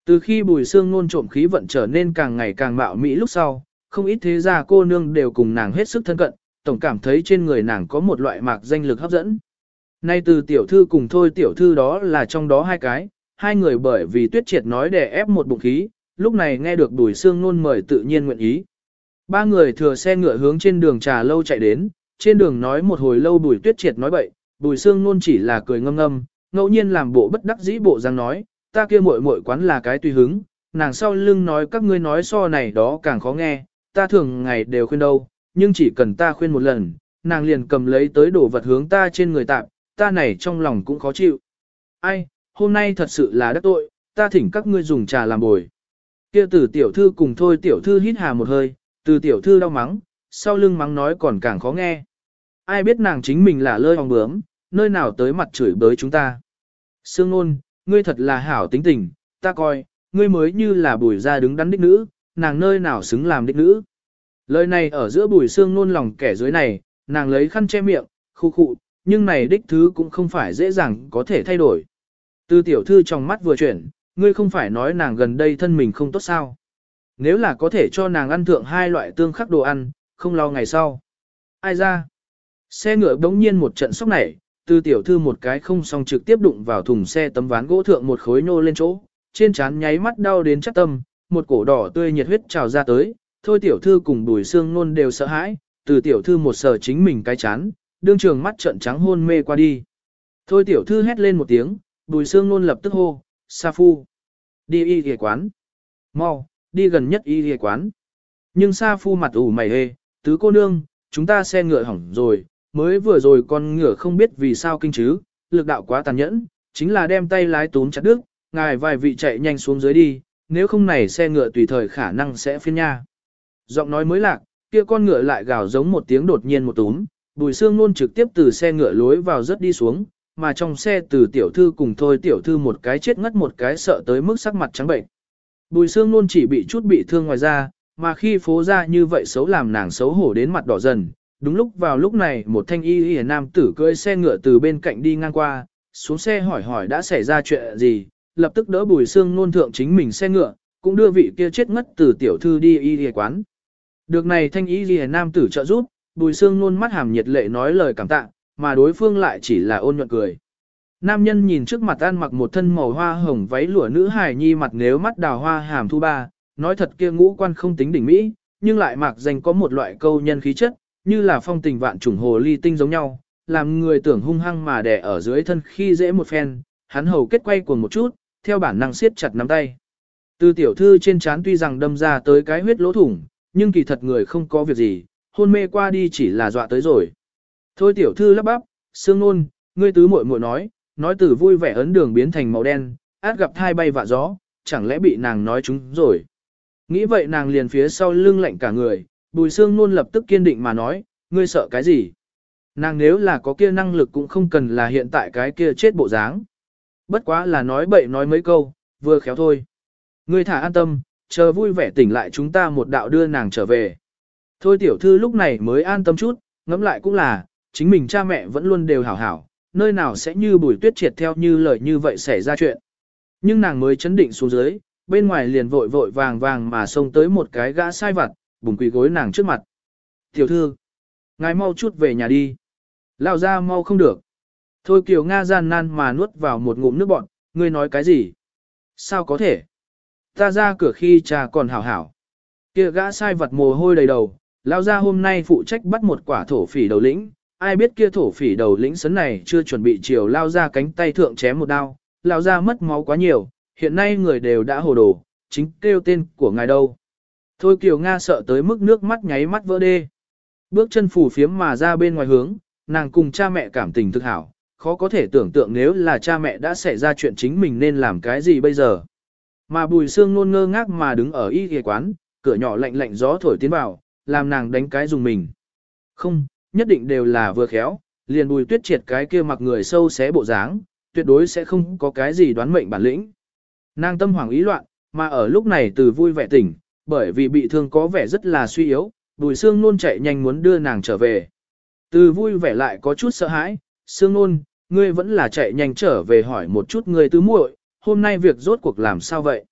Từ khi Bùi Sương Nôn trộm khí vận trở nên càng ngày càng mạo mỹ lúc sau, không ít thế gia cô nương đều cùng nàng hết sức thân cận, tổng cảm thấy trên người nàng có một loại mạc danh lực hấp dẫn. Nay từ tiểu thư cùng thôi tiểu thư đó là trong đó hai cái, hai người bởi vì Tuyết Triệt nói đè ép một bụng khí, lúc này nghe được Bùi Sương Nôn mời tự nhiên nguyện ý. Ba người thừa xe ngựa hướng trên đường trà lâu chạy đến, trên đường nói một hồi lâu Bùi Tuyết Triệt nói bậy, Bùi Sương Nôn chỉ là cười ngâm ngâm, ngẫu nhiên làm bộ bất đắc dĩ bộ dáng nói, ta kia muội muội quán là cái tùy hứng, nàng sau lưng nói các ngươi nói so này đó càng khó nghe, ta thường ngày đều khuyên đâu, nhưng chỉ cần ta khuyên một lần, nàng liền cầm lấy tới đổ vật hướng ta trên người tạm, ta này trong lòng cũng khó chịu. Ai, hôm nay thật sự là đắc tội, ta thỉnh các ngươi dùng trà làm bồi. Kia từ tiểu thư cùng thôi tiểu thư hít hà một hơi, từ tiểu thư đau mắng, sau lưng mắng nói còn càng khó nghe. Ai biết nàng chính mình là lơi hòng bướm, nơi nào tới mặt chửi bới chúng ta. Sương Nôn, ngươi thật là hảo tính tình, ta coi, ngươi mới như là Bùi ra đứng đắn đích nữ, nàng nơi nào xứng làm đích nữ. Lời này ở giữa Bùi Sương Nôn lòng kẻ dưới này, nàng lấy khăn che miệng, khu khụ, nhưng này đích thứ cũng không phải dễ dàng có thể thay đổi. Từ tiểu thư trong mắt vừa chuyển, ngươi không phải nói nàng gần đây thân mình không tốt sao. Nếu là có thể cho nàng ăn thượng hai loại tương khắc đồ ăn, không lo ngày sau. Ai ra? Xe ngựa bỗng nhiên một trận sốc nảy, từ tiểu thư một cái không xong trực tiếp đụng vào thùng xe tấm ván gỗ thượng một khối nhô lên chỗ, trên trán nháy mắt đau đến chắc tâm, một cổ đỏ tươi nhiệt huyết trào ra tới, thôi tiểu thư cùng Bùi Sương Nôn đều sợ hãi, từ tiểu thư một sờ chính mình cái chán, đương trường mắt trợn trắng hôn mê qua đi. Thôi tiểu thư hét lên một tiếng, Bùi Sương Nôn lập tức hô, Sa Phu, đi y y quán, mau, đi gần nhất y y quán. Nhưng Sa Phu mặt ủ mày hê, tứ cô nương, chúng ta xe ngựa hỏng rồi, mới vừa rồi con ngựa không biết vì sao kinh chứ, lực đạo quá tàn nhẫn, chính là đem tay lái túm chặt đứt, ngài vài vị chạy nhanh xuống dưới đi, nếu không này xe ngựa tùy thời khả năng sẽ phiên nha. Giọng nói mới lạc, kia con ngựa lại gào giống một tiếng đột nhiên một túm, Bùi Sương Nôn trực tiếp từ xe ngựa lối vào rất đi xuống, mà trong xe từ tiểu thư cùng thôi tiểu thư một cái chết ngất một cái sợ tới mức sắc mặt trắng bệnh. Bùi Sương Nôn chỉ bị chút bị thương ngoài da, mà khi phố ra như vậy xấu làm nàng xấu hổ đến mặt đỏ dần. Đúng lúc vào lúc này một thanh y y nam tử cưỡi xe ngựa từ bên cạnh đi ngang qua, xuống xe hỏi hỏi đã xảy ra chuyện gì, lập tức đỡ Bùi Sương Nôn thượng chính mình xe ngựa, cũng đưa vị kia chết ngất từ tiểu thư đi y y quán. Được này thanh y y nam tử trợ giúp, Bùi Sương Nôn mắt hàm nhiệt lệ nói lời cảm tạ, mà đối phương lại chỉ là ôn nhuận cười. Nam nhân nhìn trước mặt ăn mặc một thân màu hoa hồng váy lụa nữ hài nhi mặt nếu mắt đào hoa hàm thu ba, nói thật kia ngũ quan không tính đỉnh mỹ, nhưng lại mặc danh có một loại câu nhân khí chất, như là phong tình vạn trùng hồ ly tinh giống nhau, làm người tưởng hung hăng mà đè ở dưới thân khi dễ một phen, hắn hầu kết quay cuồng một chút, theo bản năng siết chặt nắm tay. Từ tiểu thư trên trán tuy rằng đâm ra tới cái huyết lỗ thủng, nhưng kỳ thật người không có việc gì, hôn mê qua đi chỉ là dọa tới rồi. Thôi tiểu thư lắp bắp, Sương Nôn, ngươi tứ muội muội nói, nói từ vui vẻ ấn đường biến thành màu đen, át gặp thai bay vạ gió, chẳng lẽ bị nàng nói chúng rồi. Nghĩ vậy nàng liền phía sau lưng lạnh cả người, Bùi Sương Nôn lập tức kiên định mà nói, ngươi sợ cái gì? Nàng nếu là có kia năng lực cũng không cần là hiện tại cái kia chết bộ dáng. Bất quá là nói bậy nói mấy câu, vừa khéo thôi. Ngươi thả an tâm, chờ vui vẻ tỉnh lại chúng ta một đạo đưa nàng trở về. Thôi tiểu thư lúc này mới an tâm chút, ngẫm lại cũng là, chính mình cha mẹ vẫn luôn đều hảo hảo, nơi nào sẽ như Bùi Tuyết Triệt theo như lời như vậy xảy ra chuyện. Nhưng nàng mới chấn định xuống dưới, bên ngoài liền vội vội vàng vàng mà xông tới một cái gã sai vặt, bùng quỳ gối nàng trước mặt. Tiểu thư, ngài mau chút về nhà đi. Lao ra mau không được. Thôi Kiều Nga gian nan mà nuốt vào một ngụm nước bọt, ngươi nói cái gì? Sao có thể? Ta ra cửa khi cha còn hảo hảo. Kia gã sai vặt mồ hôi đầy đầu, Lao ra hôm nay phụ trách bắt một quả thổ phỉ đầu lĩnh. Ai biết kia thổ phỉ đầu lĩnh sấn này chưa chuẩn bị chiều Lao ra cánh tay thượng chém một đao. Lao ra mất máu quá nhiều, hiện nay người đều đã hồ đồ, chính kêu tên của ngài đâu. Thôi Kiều Nga sợ tới mức nước mắt nháy mắt vỡ đê. Bước chân phủ phiếm mà ra bên ngoài hướng, nàng cùng cha mẹ cảm tình thực hảo, khó có thể tưởng tượng nếu là cha mẹ đã xảy ra chuyện chính mình nên làm cái gì bây giờ. Mà Bùi Sương Nôn ngơ ngác mà đứng ở y ghề quán, cửa nhỏ lạnh lạnh gió thổi tiến vào, làm nàng đánh cái dùng mình. Không, nhất định đều là vừa khéo, liền Bùi Tuyết Triệt cái kia mặc người sâu xé bộ dáng, tuyệt đối sẽ không có cái gì đoán mệnh bản lĩnh. Nàng tâm hoảng ý loạn, mà ở lúc này từ vui vẻ tỉnh, bởi vì bị thương có vẻ rất là suy yếu, Bùi Sương Nôn chạy nhanh muốn đưa nàng trở về. Từ vui vẻ lại có chút sợ hãi, Sương Nôn, ngươi vẫn là chạy nhanh trở về hỏi một chút ngươi tứ muội, hôm nay việc rốt cuộc làm sao vậy?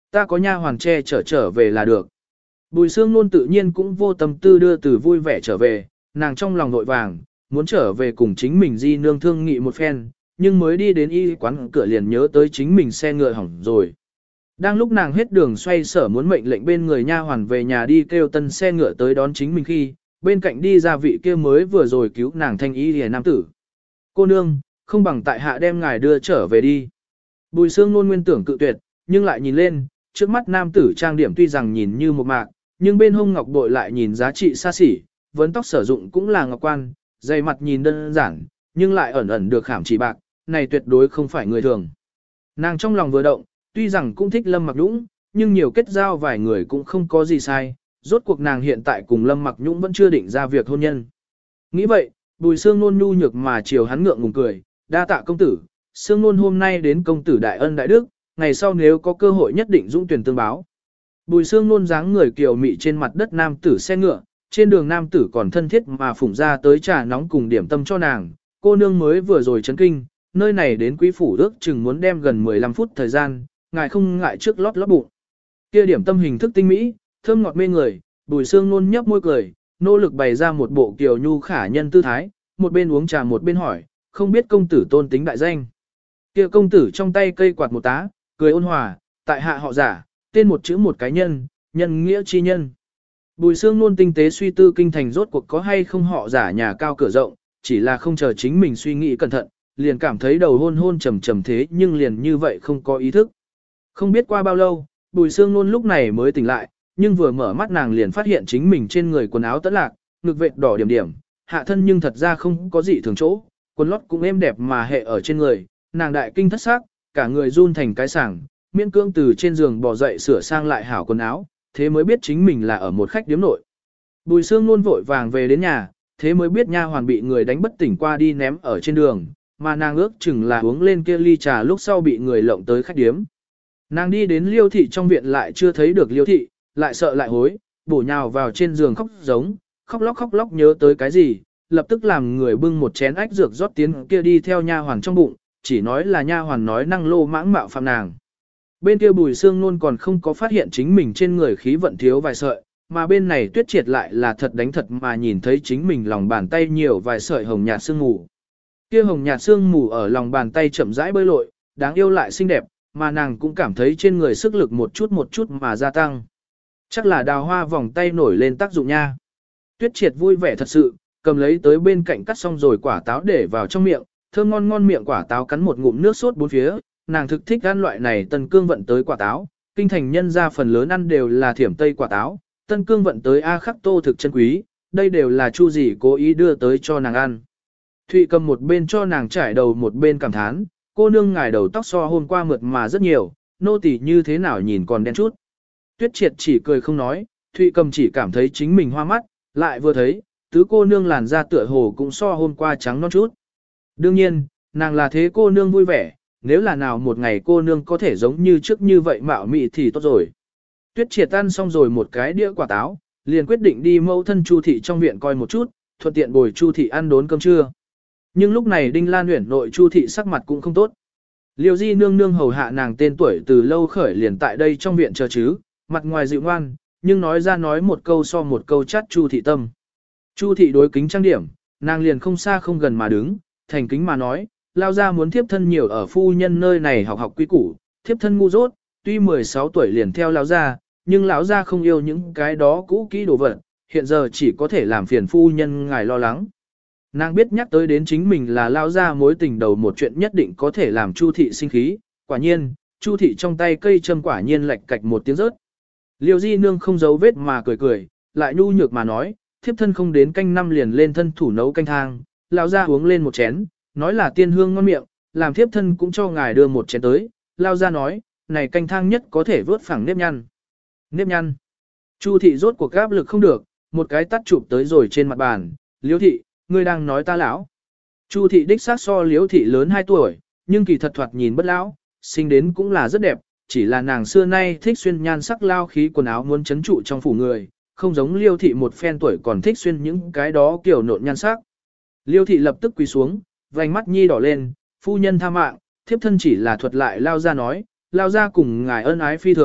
Ta có nha hoàn che chở trở về là được. Bùi Sương Nôn tự nhiên cũng vô tâm tư đưa từ vui vẻ trở về, nàng trong lòng vội vàng, muốn trở về cùng chính mình di nương thương nghị một phen, nhưng mới đi đến y quán cửa liền nhớ tới chính mình xe ngựa hỏng rồi. Đang lúc nàng hết đường xoay sở muốn mệnh lệnh bên người nha hoàn về nhà đi kêu tân xe ngựa tới đón chính mình khi, bên cạnh đi ra vị kia mới vừa rồi cứu nàng thanh y hề nam tử. Cô nương, không bằng tại hạ đem ngài đưa trở về đi. Bùi Sương Nôn nguyên tưởng cự tuyệt, nhưng lại nhìn lên, trước mắt nam tử trang điểm tuy rằng nhìn như một mạc, nhưng bên hông ngọc bội lại nhìn giá trị xa xỉ, vấn tóc sử dụng cũng là ngọc quan, dày mặt nhìn đơn giản, nhưng lại ẩn ẩn được khảm chỉ bạc, này tuyệt đối không phải người thường. Nàng trong lòng vừa động, tuy rằng cũng thích Lâm Mặc Nhũng, nhưng nhiều kết giao vài người cũng không có gì sai, rốt cuộc nàng hiện tại cùng Lâm Mặc Nhũng vẫn chưa định ra việc hôn nhân. Nghĩ vậy, Bùi Sương Nôn nhu nhược mà chiều hắn ngượng ngùng cười, đa tạ công tử, Sương Nôn hôm nay đến công tử đại ân đại đức, ngày sau nếu có cơ hội nhất định dũng tuyển tương báo. Bùi Sương Nôn dáng người kiều mị trên mặt đất nam tử xe ngựa, trên đường nam tử còn thân thiết mà phủng ra tới trà nóng cùng điểm tâm cho nàng, cô nương mới vừa rồi chấn kinh, nơi này đến quý phủ ước chừng muốn đem gần mười lăm phút thời gian, ngài không ngại trước lót lót bụng. Kia điểm tâm hình thức tinh mỹ, thơm ngọt mê người, Bùi Sương Nôn nhấp môi cười, nỗ lực bày ra một bộ kiều nhu khả nhân tư thái, một bên uống trà một bên hỏi, không biết công tử tôn tính đại danh. Kia công tử trong tay cây quạt một tá, cười ôn hòa, tại hạ họ giả, tên một chữ một cái nhân, nhân nghĩa chi nhân. Bùi Sương Nôn tinh tế suy tư kinh thành rốt cuộc có hay không họ giả nhà cao cửa rộng, chỉ là không chờ chính mình suy nghĩ cẩn thận, liền cảm thấy đầu hôn hôn trầm trầm thế nhưng liền như vậy không có ý thức. Không biết qua bao lâu, Bùi Sương Nôn lúc này mới tỉnh lại, nhưng vừa mở mắt nàng liền phát hiện chính mình trên người quần áo tẫn lạc, ngực vệt đỏ điểm điểm, hạ thân nhưng thật ra không có gì thường chỗ, quần lót cũng êm đẹp mà hệ ở trên người, nàng đại kinh thất xác, cả người run thành cái sảng, miễn cưỡng từ trên giường bò dậy sửa sang lại hảo quần áo, thế mới biết chính mình là ở một khách điếm nội. Bùi Sương Nôn vội vàng về đến nhà, thế mới biết nha hoàn bị người đánh bất tỉnh qua đi ném ở trên đường, mà nàng ước chừng là uống lên kia ly trà lúc sau bị người lộng tới khách điếm. Nàng đi đến Liêu thị trong viện lại chưa thấy được Liêu thị, lại sợ lại hối, bổ nhào vào trên giường khóc giống, khóc lóc khóc lóc nhớ tới cái gì, lập tức làm người bưng một chén ách dược rót tiến kia đi theo nha hoàn trong bụng, chỉ nói là nha hoàn nói năng lô mãng mạo phạm nàng. Bên kia Bùi Sương Nôn còn không có phát hiện chính mình trên người khí vận thiếu vài sợi, mà bên này Tuyết Triệt lại là thật đánh thật mà nhìn thấy chính mình lòng bàn tay nhiều vài sợi hồng nhạt sương mù. Kia hồng nhạt sương mù ở lòng bàn tay chậm rãi bơi lội, đáng yêu lại xinh đẹp, mà nàng cũng cảm thấy trên người sức lực một chút một chút mà gia tăng. Chắc là đào hoa vòng tay nổi lên tác dụng nha. Tuyết Triệt vui vẻ thật sự, cầm lấy tới bên cạnh cắt xong rồi quả táo để vào trong miệng, thơm ngon ngon miệng quả táo cắn một ngụm nước sốt bốn phía, nàng thực thích ăn loại này tân cương vận tới quả táo, kinh thành nhân ra phần lớn ăn đều là thiểm tây quả táo, tân cương vận tới A khắc tô thực chân quý, đây đều là chu gì cố ý đưa tới cho nàng ăn. Thụy cầm một bên cho nàng trải đầu một bên cảm thán, cô nương ngài đầu tóc so hôm qua mượt mà rất nhiều, nô tỳ như thế nào nhìn còn đen chút. Tuyết Triệt chỉ cười không nói, Thụy cầm chỉ cảm thấy chính mình hoa mắt, lại vừa thấy, tứ cô nương làn da tựa hồ cũng so hôm qua trắng non chút. Đương nhiên, nàng là thế cô nương vui vẻ, nếu là nào một ngày cô nương có thể giống như trước như vậy mạo mị thì tốt rồi. Tuyết Triệt ăn xong rồi một cái đĩa quả táo, liền quyết định đi mẫu thân Chu thị trong viện coi một chút, thuận tiện bồi Chu thị ăn đốn cơm trưa. Nhưng lúc này Đinh Lan Uyển nội Chu thị sắc mặt cũng không tốt. Liêu Di nương nương hầu hạ nàng tên tuổi từ lâu khởi liền tại đây trong viện chờ chứ, mặt ngoài dịu ngoan, nhưng nói ra nói một câu so một câu chát Chu thị tâm. Chu thị đối kính trang điểm, nàng liền không xa không gần mà đứng, thành kính mà nói, lao ra muốn thiếp thân nhiều ở phu nhân nơi này học học quy củ, thiếp thân ngu dốt, tuy mười sáu tuổi liền theo lão gia, nhưng lão gia không yêu những cái đó cũ kỹ đồ vật, hiện giờ chỉ có thể làm phiền phu nhân ngài lo lắng. Nàng biết nhắc tới đến chính mình là lao ra mối tình đầu một chuyện nhất định có thể làm Chu thị sinh khí, quả nhiên, Chu thị trong tay cây châm quả nhiên lệch cạch một tiếng rớt. Liêu Di nương không giấu vết mà cười cười, lại nhu nhược mà nói, thiếp thân không đến canh năm liền lên thân thủ nấu canh thang, lao ra uống lên một chén, nói là tiên hương ngon miệng, làm thiếp thân cũng cho ngài đưa một chén tới, lao ra nói, này canh thang nhất có thể vớt phẳng nếp nhăn. Nếp nhăn. Chu thị rốt cuộc áp lực không được, một cái tắt chụp tới rồi trên mặt bàn, Liêu thị, ngươi đang nói ta lão. Chu thị đích xác so Liêu thị lớn hai tuổi, nhưng kỳ thật thoạt nhìn bất lão, sinh đến cũng là rất đẹp, chỉ là nàng xưa nay thích xuyên nhan sắc lao khí quần áo muốn chấn trụ trong phủ người, không giống Liêu thị một phen tuổi còn thích xuyên những cái đó kiểu nộn nhan sắc. Liêu thị lập tức quỳ xuống, vành mắt nhi đỏ lên, phu nhân tha mạng, thiếp thân chỉ là thuật lại lao ra nói, lao ra cùng ngài ân ái phi thường,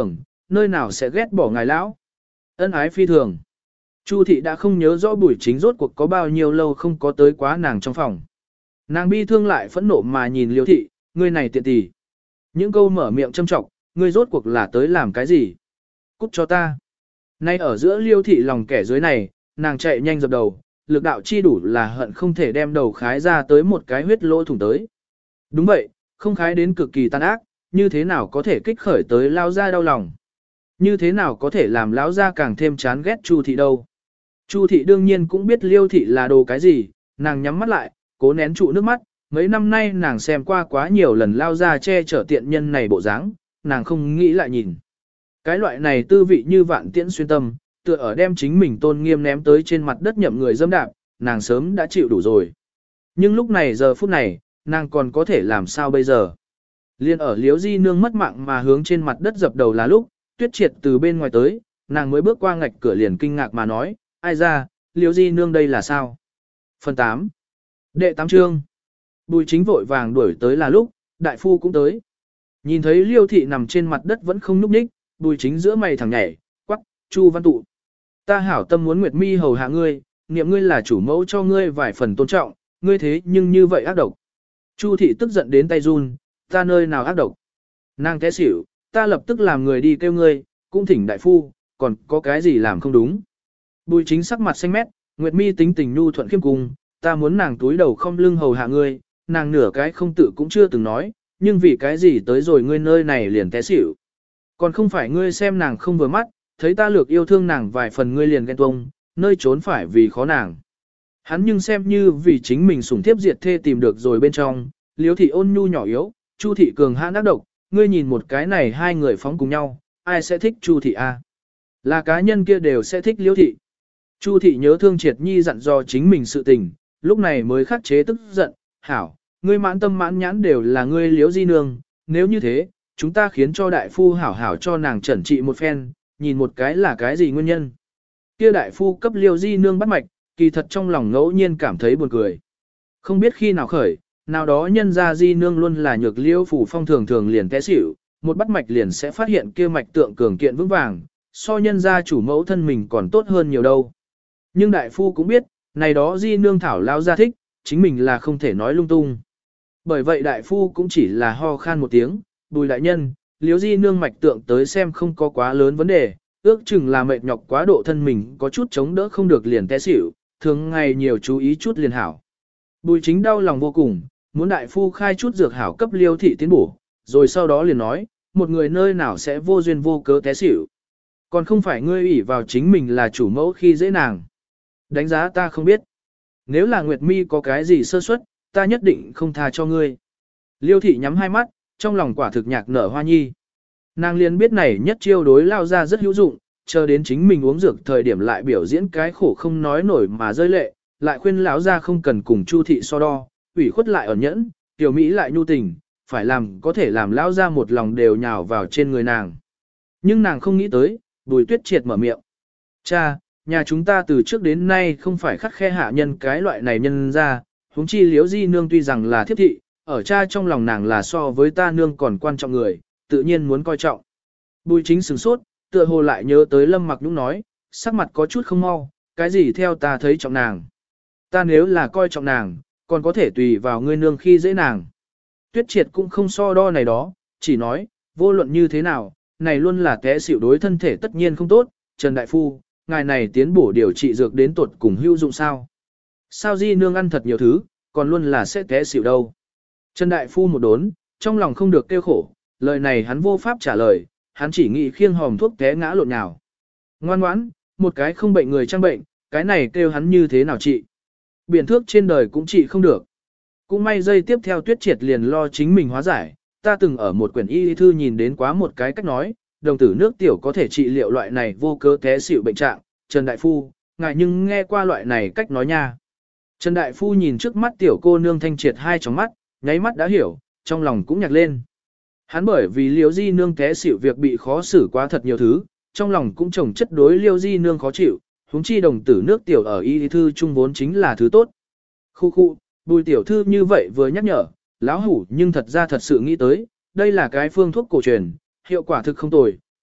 nơi nào sẽ ghét bỏ ngài lão. Ân ái phi thường. Chu thị đã không nhớ rõ Bùi Chính rốt cuộc có bao nhiêu lâu không có tới quá nàng trong phòng. Nàng bi thương lại phẫn nộ mà nhìn Liêu thị, ngươi này tiện tỷ. Những câu mở miệng châm trọng, ngươi rốt cuộc là tới làm cái gì? Cút cho ta. Nay ở giữa Liêu thị lòng kẻ dưới này, nàng chạy nhanh dập đầu, lực đạo chi đủ là hận không thể đem đầu khái ra tới một cái huyết lỗ thủng tới. Đúng vậy, không khái đến cực kỳ tàn ác, như thế nào có thể kích khởi tới lao ra đau lòng? Như thế nào có thể làm lão ra càng thêm chán ghét Chu thị đâu? Chu thị đương nhiên cũng biết Liêu thị là đồ cái gì, nàng nhắm mắt lại, cố nén trụ nước mắt, mấy năm nay nàng xem qua quá nhiều lần lao ra che chở tiện nhân này bộ dáng, nàng không nghĩ lại nhìn. Cái loại này tư vị như vạn tiễn xuyên tâm, tựa ở đem chính mình tôn nghiêm ném tới trên mặt đất nhậm người dâm đạp, nàng sớm đã chịu đủ rồi. Nhưng lúc này giờ phút này, nàng còn có thể làm sao bây giờ? Liên ở Liễu Di Nương mất mạng mà hướng trên mặt đất dập đầu là lúc, Tuyết Triệt từ bên ngoài tới, nàng mới bước qua ngạch cửa liền kinh ngạc mà nói, ai ra, Liễu Di Nương đây là sao? Phần tám. Đệ tám chương. Bùi Chính vội vàng đuổi tới là lúc, đại phu cũng tới. Nhìn thấy Liêu thị nằm trên mặt đất vẫn không nhúc nhích, Bùi Chính giữa mày thẳng nhảy, quắc, Chu Văn Tụ. Ta hảo tâm muốn Nguyệt Mi hầu hạ ngươi, niệm ngươi là chủ mẫu cho ngươi vài phần tôn trọng, ngươi thế nhưng như vậy ác độc. Chu thị tức giận đến tay run, ta nơi nào ác độc. Nàng té xỉu, ta lập tức làm người đi kêu ngươi, cũng thỉnh đại phu, còn có cái gì làm không đúng. Bùi Chính sắc mặt xanh mét, Nguyệt Mi tính tình nhu thuận khiêm cung, ta muốn nàng túi đầu không lưng hầu hạ ngươi, nàng nửa cái không tự cũng chưa từng nói, nhưng vì cái gì tới rồi ngươi nơi này liền té xỉu. Còn không phải ngươi xem nàng không vừa mắt, thấy ta lược yêu thương nàng vài phần ngươi liền ghen tuông, nơi trốn phải vì khó nàng. Hắn nhưng xem như vì chính mình sủng thiếp diệt thê tìm được rồi bên trong, Liễu thị ôn nhu nhỏ yếu, Chu thị cường hãn ác độc, ngươi nhìn một cái này hai người phóng cùng nhau, ai sẽ thích Chu thị a? Là cá nhân kia đều sẽ thích Liễu thị. Chu thị nhớ thương Triệt Nhi dặn dò chính mình sự tình, lúc này mới khắc chế tức giận, hảo, ngươi mãn tâm mãn nhãn đều là ngươi Liễu Di Nương, nếu như thế, chúng ta khiến cho đại phu hảo hảo cho nàng chẩn trị một phen, nhìn một cái là cái gì nguyên nhân. Kia đại phu cấp Liễu Di Nương bắt mạch, kỳ thật trong lòng ngẫu nhiên cảm thấy buồn cười. Không biết khi nào khởi, nào đó nhân ra Di Nương luôn là nhược Liễu phủ phong thường thường liền té xỉu, một bắt mạch liền sẽ phát hiện kia mạch tượng cường kiện vững vàng, so nhân ra chủ mẫu thân mình còn tốt hơn nhiều đâu. Nhưng đại phu cũng biết, này đó Di Nương thảo lao ra thích, chính mình là không thể nói lung tung. Bởi vậy đại phu cũng chỉ là ho khan một tiếng, Bùi đại nhân, Liễu Di Nương mạch tượng tới xem không có quá lớn vấn đề, ước chừng là mệt nhọc quá độ thân mình có chút chống đỡ không được liền té xỉu, thường ngày nhiều chú ý chút liền hảo. Bùi Chính đau lòng vô cùng, muốn đại phu khai chút dược hảo cấp Liêu thị tiến bổ, rồi sau đó liền nói, một người nơi nào sẽ vô duyên vô cớ té xỉu. Còn không phải ngươi ủy vào chính mình là chủ mẫu khi dễ nàng. Đánh giá ta không biết. Nếu là Nguyệt Mi có cái gì sơ suất, ta nhất định không tha cho ngươi. Liêu thị nhắm hai mắt, trong lòng quả thực nhạc nở hoa nhi. Nàng liền biết này nhất chiêu đối lao ra rất hữu dụng, chờ đến chính mình uống dược thời điểm lại biểu diễn cái khổ không nói nổi mà rơi lệ, lại khuyên lão ra không cần cùng Chu thị so đo, ủy khuất lại ẩn nhẫn, tiểu Mỹ lại nhu tình, phải làm có thể làm lão ra một lòng đều nhào vào trên người nàng. Nhưng nàng không nghĩ tới, Bùi Tuyết Triệt mở miệng. Cha, nhà chúng ta từ trước đến nay không phải khắt khe hạ nhân cái loại này nhân ra, huống chi Liễu Di Nương tuy rằng là thiếp thị, ở cha trong lòng nàng là so với ta nương còn quan trọng người, tự nhiên muốn coi trọng. Bùi Chính sửng sốt, tựa hồ lại nhớ tới Lâm Mặc Nhũng nói, sắc mặt có chút không mau, cái gì theo ta thấy trọng nàng. Ta nếu là coi trọng nàng, còn có thể tùy vào ngươi nương khi dễ nàng. Tuyết Triệt cũng không so đo này đó, chỉ nói, vô luận như thế nào, này luôn là té xỉu đối thân thể tất nhiên không tốt, Trần Đại Phu, ngài này tiến bổ điều trị dược đến tột cùng hữu dụng sao. Sao Di Nương ăn thật nhiều thứ, còn luôn là sẽ té xỉu đâu. Trần Đại Phu một đốn, trong lòng không được kêu khổ, lời này hắn vô pháp trả lời, hắn chỉ nghĩ khiêng hòm thuốc té ngã lộn nào. Ngoan ngoãn, một cái không bệnh người trang bệnh, cái này kêu hắn như thế nào trị. Biển thước trên đời cũng trị không được. Cũng may giây tiếp theo Tuyết Triệt liền lo chính mình hóa giải, ta từng ở một quyển y thư nhìn đến quá một cái cách nói, đồng tử nước tiểu có thể trị liệu loại này vô cớ té xỉu bệnh trạng, Trần Đại Phu, ngài nhưng nghe qua loại này cách nói nha. Trần Đại Phu nhìn trước mắt tiểu cô nương thanh triệt hai tròng mắt, nháy mắt đã hiểu, trong lòng cũng nhạc lên. Hắn bởi vì Liễu Di Nương té xỉu việc bị khó xử quá thật nhiều thứ, trong lòng cũng chồng chất đối Liễu Di Nương khó chịu, huống chi đồng tử nước tiểu ở y thư trung vốn chính là thứ tốt. Khu khu, Bùi tiểu thư như vậy vừa nhắc nhở, lão hủ nhưng thật ra thật sự nghĩ tới, đây là cái phương thuốc cổ truyền, hiệu quả thực không tồi,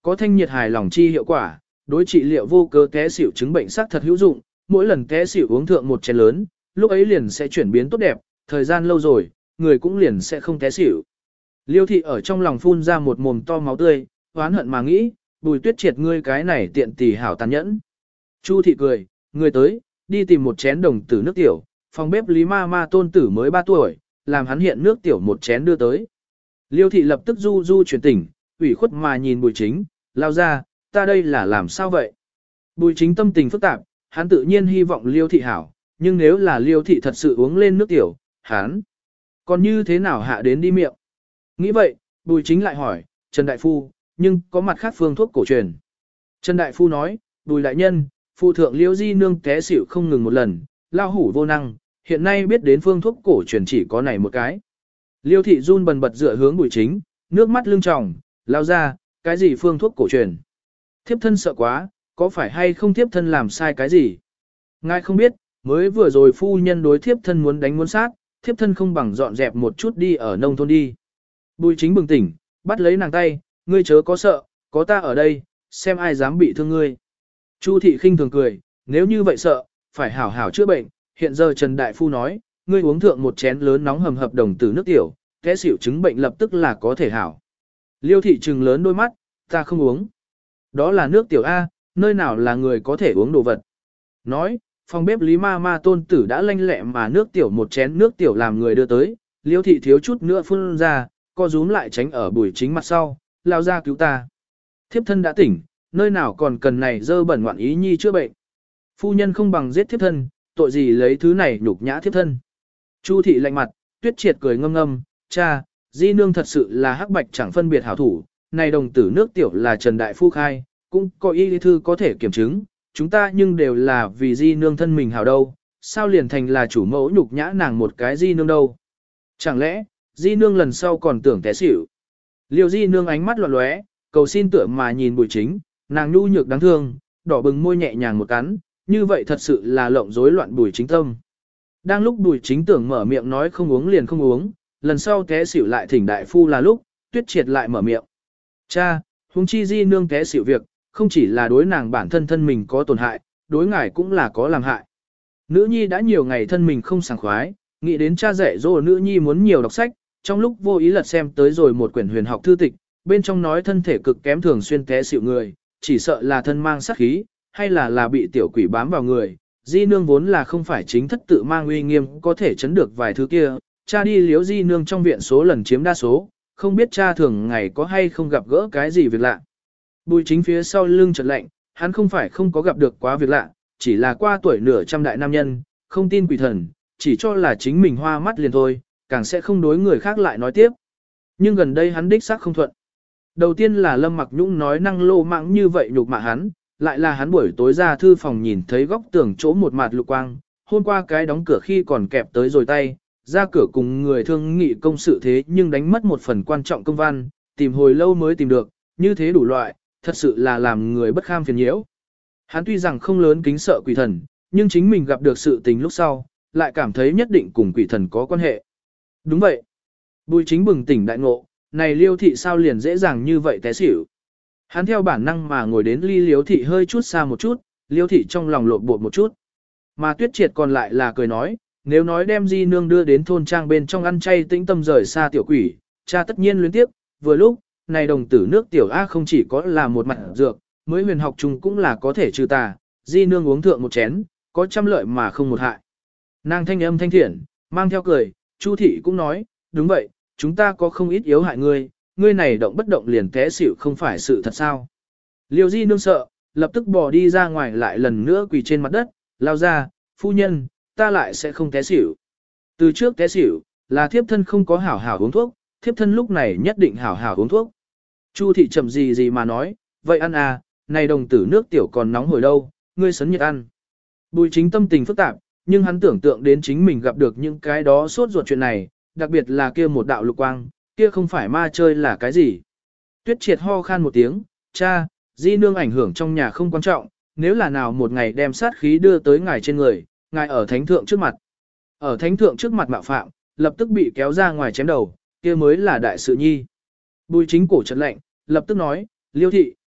có thanh nhiệt hài lòng chi hiệu quả, đối trị liệu vô cớ té xỉu chứng bệnh xác thật hữu dụng, mỗi lần té xỉu uống thượng một chén lớn, lúc ấy liền sẽ chuyển biến tốt đẹp, thời gian lâu rồi, người cũng liền sẽ không té xỉu. Liêu thị ở trong lòng phun ra một mồm to máu tươi, oán hận mà nghĩ, Bùi Tuyết Triệt ngươi cái này tiện tỷ hảo tàn nhẫn. Chu thị cười, người tới, đi tìm một chén đồng tử nước tiểu, phòng bếp Lý Ma Ma tôn tử mới ba tuổi, làm hắn hiện nước tiểu một chén đưa tới. Liêu thị lập tức du du chuyển tỉnh, ủy khuất mà nhìn Bùi Chính, lao ra, ta đây là làm sao vậy? Bùi Chính tâm tình phức tạp, hắn tự nhiên hy vọng Liêu thị hảo, nhưng nếu là Liêu thị thật sự uống lên nước tiểu, hắn còn như thế nào hạ đến đi miệng? Nghĩ vậy, Bùi Chính lại hỏi, Trần Đại Phu, nhưng có mặt khác phương thuốc cổ truyền. Trần Đại Phu nói, Bùi Đại Nhân, phụ thượng Liêu Di Nương té xỉu không ngừng một lần, lao hủ vô năng, hiện nay biết đến phương thuốc cổ truyền chỉ có này một cái. Liêu thị run bần bật dựa hướng Bùi Chính, nước mắt lưng tròng, lao ra, cái gì phương thuốc cổ truyền? Thiếp thân sợ quá, có phải hay không thiếp thân làm sai cái gì? Ngài không biết, mới vừa rồi phu nhân đối thiếp thân muốn đánh muốn sát, thiếp thân không bằng dọn dẹp một chút đi ở nông thôn đi. Bùi Chính bừng tỉnh, bắt lấy nàng tay, ngươi chớ có sợ, có ta ở đây, xem ai dám bị thương ngươi. Chu thị khinh thường cười, nếu như vậy sợ, phải hảo hảo chữa bệnh, hiện giờ Trần Đại Phu nói, ngươi uống thượng một chén lớn nóng hầm hập đồng tử nước tiểu, té xỉu chứng bệnh lập tức là có thể hảo. Liêu thị trừng lớn đôi mắt, ta không uống. Đó là nước tiểu A, nơi nào là người có thể uống đồ vật. Nói, phòng bếp Lý Ma Ma tôn tử đã lanh lẹ mà nước tiểu một chén nước tiểu làm người đưa tới, Liêu thị thiếu chút nữa phun ra, co rúm lại tránh ở Bùi Chính mặt sau, lao ra cứu ta. Thiếp thân đã tỉnh, nơi nào còn cần này dơ bẩn ngoạn ý nhi chữa bệnh. Phu nhân không bằng giết thiếp thân, tội gì lấy thứ này nhục nhã thiếp thân. Chu thị lạnh mặt, Tuyết Triệt cười ngâm ngâm, cha, Di Nương thật sự là hắc bạch chẳng phân biệt hảo thủ, này đồng tử nước tiểu là Trần Đại Phu khai, cũng có y lý thư có thể kiểm chứng, chúng ta nhưng đều là vì Di Nương thân mình hảo đâu, sao liền thành là chủ mẫu nhục nhã nàng một cái Di Nương đâu. Chẳng lẽ, Di Nương lần sau còn tưởng té xỉu. Liêu Di Nương ánh mắt loạn lóe, cầu xin tựa mà nhìn Bùi Chính, nàng nhu nhược đáng thương, đỏ bừng môi nhẹ nhàng một cắn, như vậy thật sự là lộng rối loạn Bùi Chính tâm. Đang lúc Bùi Chính tưởng mở miệng nói không uống liền không uống, lần sau té xỉu lại thỉnh đại phu là lúc, Tuyết Triệt lại mở miệng. Cha, huống chi Di Nương té xỉu việc, không chỉ là đối nàng bản thân thân mình có tổn hại, đối ngài cũng là có làm hại. Nữ nhi đã nhiều ngày thân mình không sảng khoái, nghĩ đến cha dạy dỗ nữ nhi muốn nhiều đọc sách, trong lúc vô ý lật xem tới rồi một quyển huyền học thư tịch, bên trong nói thân thể cực kém thường xuyên té xỉu người, chỉ sợ là thân mang sát khí, hay là là bị tiểu quỷ bám vào người. Di Nương vốn là không phải chính thất tự mang uy nghiêm có thể chấn được vài thứ kia, cha đi liếu Di Nương trong viện số lần chiếm đa số, không biết cha thường ngày có hay không gặp gỡ cái gì việc lạ. Bùi Chính phía sau lưng chợt lạnh, hắn không phải không có gặp được quá việc lạ, chỉ là qua tuổi nửa trăm đại nam nhân, không tin quỷ thần, chỉ cho là chính mình hoa mắt liền thôi, càng sẽ không đối người khác lại nói tiếp. Nhưng gần đây hắn đích xác không thuận. Đầu tiên là Lâm Mặc Nhũng nói năng lô mãng như vậy nhục mạ hắn, lại là hắn buổi tối ra thư phòng nhìn thấy góc tường chỗ một mặt lục quang, hôm qua cái đóng cửa khi còn kẹp tới rồi tay, ra cửa cùng người thương nghị công sự thế nhưng đánh mất một phần quan trọng công văn, tìm hồi lâu mới tìm được, như thế đủ loại, thật sự là làm người bất kham phiền nhiễu. Hắn tuy rằng không lớn kính sợ quỷ thần, nhưng chính mình gặp được sự tình lúc sau, lại cảm thấy nhất định cùng quỷ thần có quan hệ. Đúng vậy. Bùi Chính bừng tỉnh đại ngộ, này Liêu thị sao liền dễ dàng như vậy té xỉu. Hắn theo bản năng mà ngồi đến ly Liêu thị hơi chút xa một chút, Liêu thị trong lòng lộn bột một chút. Mà Tuyết Triệt còn lại là cười nói, nếu nói đem Di Nương đưa đến thôn trang bên trong ăn chay tĩnh tâm rời xa tiểu quỷ, cha tất nhiên luyến tiếp, vừa lúc, này đồng tử nước tiểu A không chỉ có là một mặt dược, mới huyền học chung cũng là có thể trừ tà, Di Nương uống thượng một chén, có trăm lợi mà không một hại. Nàng thanh âm thanh thiện, mang theo cười, Chu thị cũng nói, đúng vậy, chúng ta có không ít yếu hại ngươi, ngươi này động bất động liền té xỉu không phải sự thật sao. Liêu Di Nương sợ, lập tức bỏ đi ra ngoài lại lần nữa quỳ trên mặt đất, lao ra, phu nhân, ta lại sẽ không té xỉu. Từ trước té xỉu, là thiếp thân không có hảo hảo uống thuốc, thiếp thân lúc này nhất định hảo hảo uống thuốc. Chu thị chậm gì gì mà nói, vậy ăn à, này đồng tử nước tiểu còn nóng hồi đâu, ngươi sấn nhiệt ăn. Bùi Chính tâm tình phức tạp, nhưng hắn tưởng tượng đến chính mình gặp được những cái đó sốt ruột chuyện này, đặc biệt là kia một đạo lục quang, kia không phải ma chơi là cái gì. Tuyết Triệt ho khan một tiếng, cha, Di Nương ảnh hưởng trong nhà không quan trọng, nếu là nào một ngày đem sát khí đưa tới ngài trên người, ngài ở thánh thượng trước mặt. Ở thánh thượng trước mặt mạo phạm, lập tức bị kéo ra ngoài chém đầu, kia mới là đại sự nhi. Bùi Chính cổ trật lệnh, lập tức nói, Liêu thị,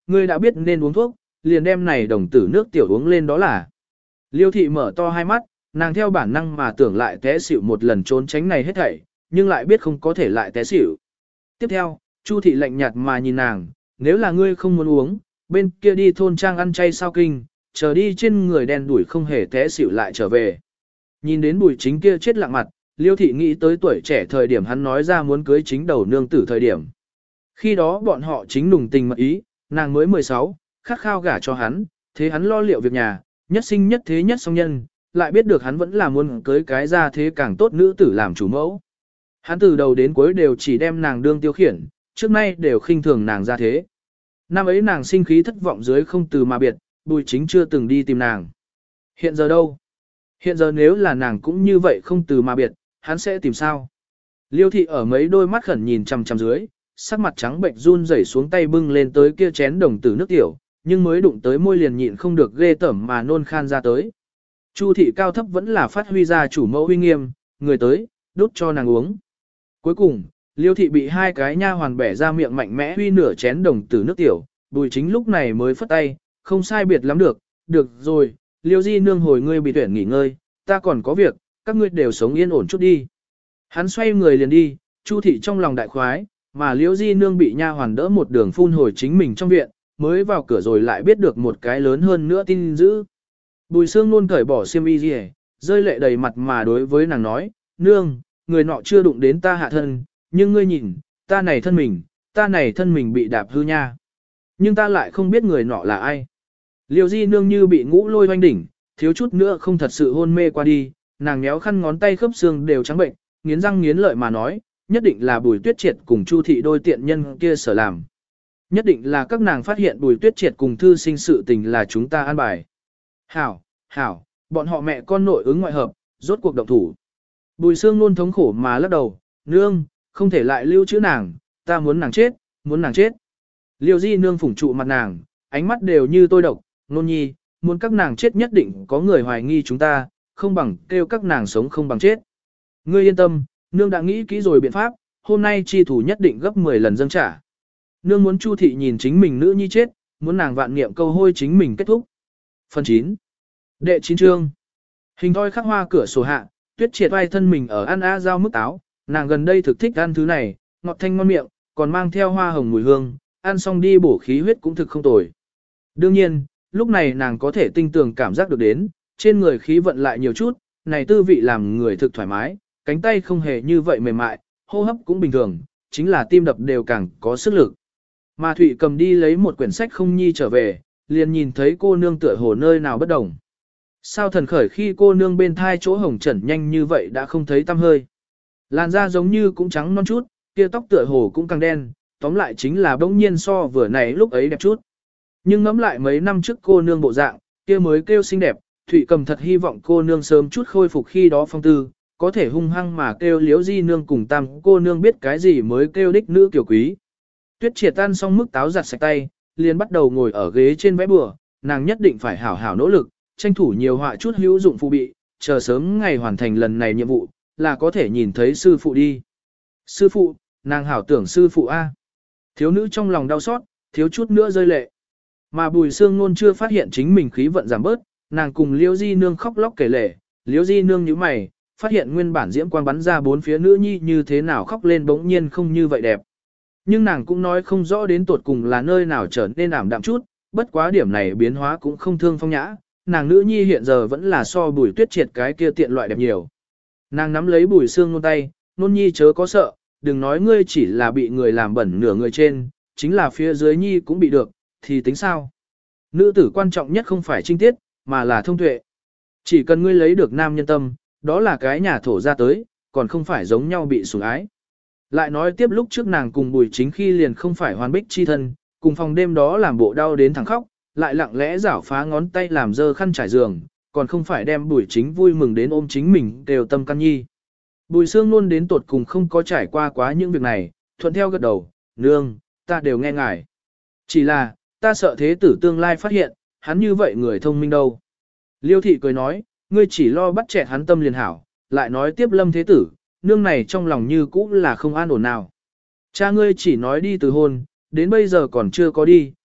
ngươi đã biết nên uống thuốc, liền đem này đồng tử nước tiểu uống lên đó là. Liêu thị mở to hai mắt, nàng theo bản năng mà tưởng lại té xỉu một lần trốn tránh này hết thảy, nhưng lại biết không có thể lại té xỉu. Tiếp theo, Chu thị lạnh nhạt mà nhìn nàng, nếu là ngươi không muốn uống, bên kia đi thôn trang ăn chay sao kinh, chờ đi trên người đen đuổi không hề té xỉu lại trở về. Nhìn đến Bùi Chính kia chết lặng mặt, Liêu thị nghĩ tới tuổi trẻ thời điểm hắn nói ra muốn cưới chính đầu nương tử thời điểm. Khi đó bọn họ chính nùng tình mật ý, nàng mới mười sáu, khát khao gả cho hắn, thế hắn lo liệu việc nhà, nhất sinh nhất thế nhất song nhân, lại biết được hắn vẫn là muốn cưới cái ra thế càng tốt nữ tử làm chủ mẫu. Hắn từ đầu đến cuối đều chỉ đem nàng đương tiêu khiển, trước nay đều khinh thường nàng ra thế. Năm ấy nàng sinh khí thất vọng dưới không từ mà biệt, Bùi Chính chưa từng đi tìm nàng. Hiện giờ đâu? Hiện giờ nếu là nàng cũng như vậy không từ mà biệt, hắn sẽ tìm sao? Liêu thị ở mấy đôi mắt khẩn nhìn chằm chằm dưới, sắc mặt trắng bệnh run rẩy xuống tay bưng lên tới kia chén đồng tử nước tiểu, nhưng mới đụng tới môi liền nhịn không được ghê tởm mà nôn khan ra tới. Chu thị cao thấp vẫn là phát huy ra chủ mẫu uy nghiêm, người tới, đút cho nàng uống. Cuối cùng, Liêu thị bị hai cái nha hoàn bẻ ra miệng mạnh mẽ huy nửa chén đồng tử nước tiểu, Bùi Chính lúc này mới phất tay, không sai biệt lắm được, được rồi, Liêu di nương hồi ngươi bị tuyển nghỉ ngơi, ta còn có việc, các ngươi đều sống yên ổn chút đi. Hắn xoay người liền đi, Chu thị trong lòng đại khoái, mà Liêu di nương bị nha hoàn đỡ một đường phun hồi chính mình trong viện, mới vào cửa rồi lại biết được một cái lớn hơn nữa tin dữ. Bùi Sương luôn cởi bỏ xiêm y rìa, rơi lệ đầy mặt mà đối với nàng nói, nương, người nọ chưa đụng đến ta hạ thân, nhưng ngươi nhìn, ta này thân mình, ta này thân mình bị đạp hư nha. Nhưng ta lại không biết người nọ là ai. Liêu di nương như bị ngũ lôi hoanh đỉnh, thiếu chút nữa không thật sự hôn mê qua đi, nàng méo khăn ngón tay khớp xương đều trắng bệnh, nghiến răng nghiến lợi mà nói, nhất định là Bùi Tuyết Triệt cùng Chu thị đôi tiện nhân kia sở làm. Nhất định là các nàng phát hiện Bùi Tuyết Triệt cùng thư sinh sự tình là chúng ta an bài. Hảo, hảo, bọn họ mẹ con nội ứng ngoại hợp, rốt cuộc động thủ. Bùi Sương luôn thống khổ mà lắc đầu, nương, không thể lại lưu trữ nàng, ta muốn nàng chết, muốn nàng chết. Liêu di nương phủng trụ mặt nàng, ánh mắt đều như tôi độc, nôn nhi, muốn các nàng chết nhất định có người hoài nghi chúng ta, không bằng kêu các nàng sống không bằng chết. Ngươi yên tâm, nương đã nghĩ kỹ rồi biện pháp, hôm nay chi thủ nhất định gấp mười lần dâng trả. Nương muốn Chu thị nhìn chính mình nữ nhi chết, muốn nàng vạn niệm câu hôi chính mình kết thúc. Phần chín. Đệ chín chương. Hình thoi khắc hoa cửa sổ hạ, Tuyết Triệt vai thân mình ở ăn a giao mức táo, nàng gần đây thực thích ăn thứ này, ngọt thanh ngon miệng, còn mang theo hoa hồng mùi hương, ăn xong đi bổ khí huyết cũng thực không tồi. Đương nhiên, lúc này nàng có thể tinh tường cảm giác được đến, trên người khí vận lại nhiều chút, này tư vị làm người thực thoải mái, cánh tay không hề như vậy mềm mại, hô hấp cũng bình thường, chính là tim đập đều càng có sức lực. Mà Thụy cầm đi lấy một quyển sách không nhi trở về, liền nhìn thấy cô nương tựa hồ nơi nào bất đồng. Sao thần khởi khi cô nương bên thai chỗ hồng trần nhanh như vậy đã không thấy tăm hơi. Làn da giống như cũng trắng non chút, kia tóc tựa hồ cũng càng đen, tóm lại chính là bỗng nhiên so vừa nãy lúc ấy đẹp chút. Nhưng ngẫm lại mấy năm trước cô nương bộ dạng, kia mới kêu xinh đẹp, Thụy cầm thật hy vọng cô nương sớm chút khôi phục khi đó phong tư, có thể hung hăng mà kêu liếu di nương cùng tam cô nương biết cái gì mới kêu đích nữ kiểu quý. Tuyết Triệt tan xong mức táo giặt sạch tay, liền bắt đầu ngồi ở ghế trên vẽ bừa, nàng nhất định phải hảo hảo nỗ lực, tranh thủ nhiều họa chút hữu dụng phụ bị, chờ sớm ngày hoàn thành lần này nhiệm vụ, là có thể nhìn thấy sư phụ đi. Sư phụ, nàng hảo tưởng sư phụ A. Thiếu nữ trong lòng đau xót, thiếu chút nữa rơi lệ. Mà Bùi Sương Nôn chưa phát hiện chính mình khí vận giảm bớt, nàng cùng Liễu Di Nương khóc lóc kể lể, Liễu Di Nương nhíu mày, phát hiện nguyên bản diễm quang bắn ra bốn phía nữ nhi như thế nào khóc lên bỗng nhiên không như vậy đẹp. Nhưng nàng cũng nói không rõ đến tột cùng là nơi nào trở nên ảm đạm chút, bất quá điểm này biến hóa cũng không thương phong nhã, nàng nữ nhi hiện giờ vẫn là so Bùi Tuyết Triệt cái kia tiện loại đẹp nhiều. Nàng nắm lấy Bùi Sương Nôn tay, Nôn nhi chớ có sợ, đừng nói ngươi chỉ là bị người làm bẩn nửa người trên, chính là phía dưới nhi cũng bị được, thì tính sao? Nữ tử quan trọng nhất không phải trinh tiết, mà là thông tuệ. Chỉ cần ngươi lấy được nam nhân tâm, đó là cái nhà thổ ra tới, còn không phải giống nhau bị sủng ái. Lại nói tiếp lúc trước nàng cùng Bùi Chính khi liền không phải hoàn bích chi thân, cùng phòng đêm đó làm bộ đau đến thẳng khóc, lại lặng lẽ giảo phá ngón tay làm dơ khăn trải giường, còn không phải đem Bùi Chính vui mừng đến ôm chính mình đều tâm căn nhi. Bùi Sương luôn đến tột cùng không có trải qua quá những việc này, thuận theo gật đầu, nương, ta đều nghe ngài. Chỉ là, ta sợ thế tử tương lai phát hiện, hắn như vậy người thông minh đâu. Liêu thị cười nói, ngươi chỉ lo bắt chẹt hắn tâm liền hảo, lại nói tiếp lâm thế tử, nương này trong lòng như cũ là không an ổn nào. Cha ngươi chỉ nói đi từ hôn, đến bây giờ còn chưa có đi,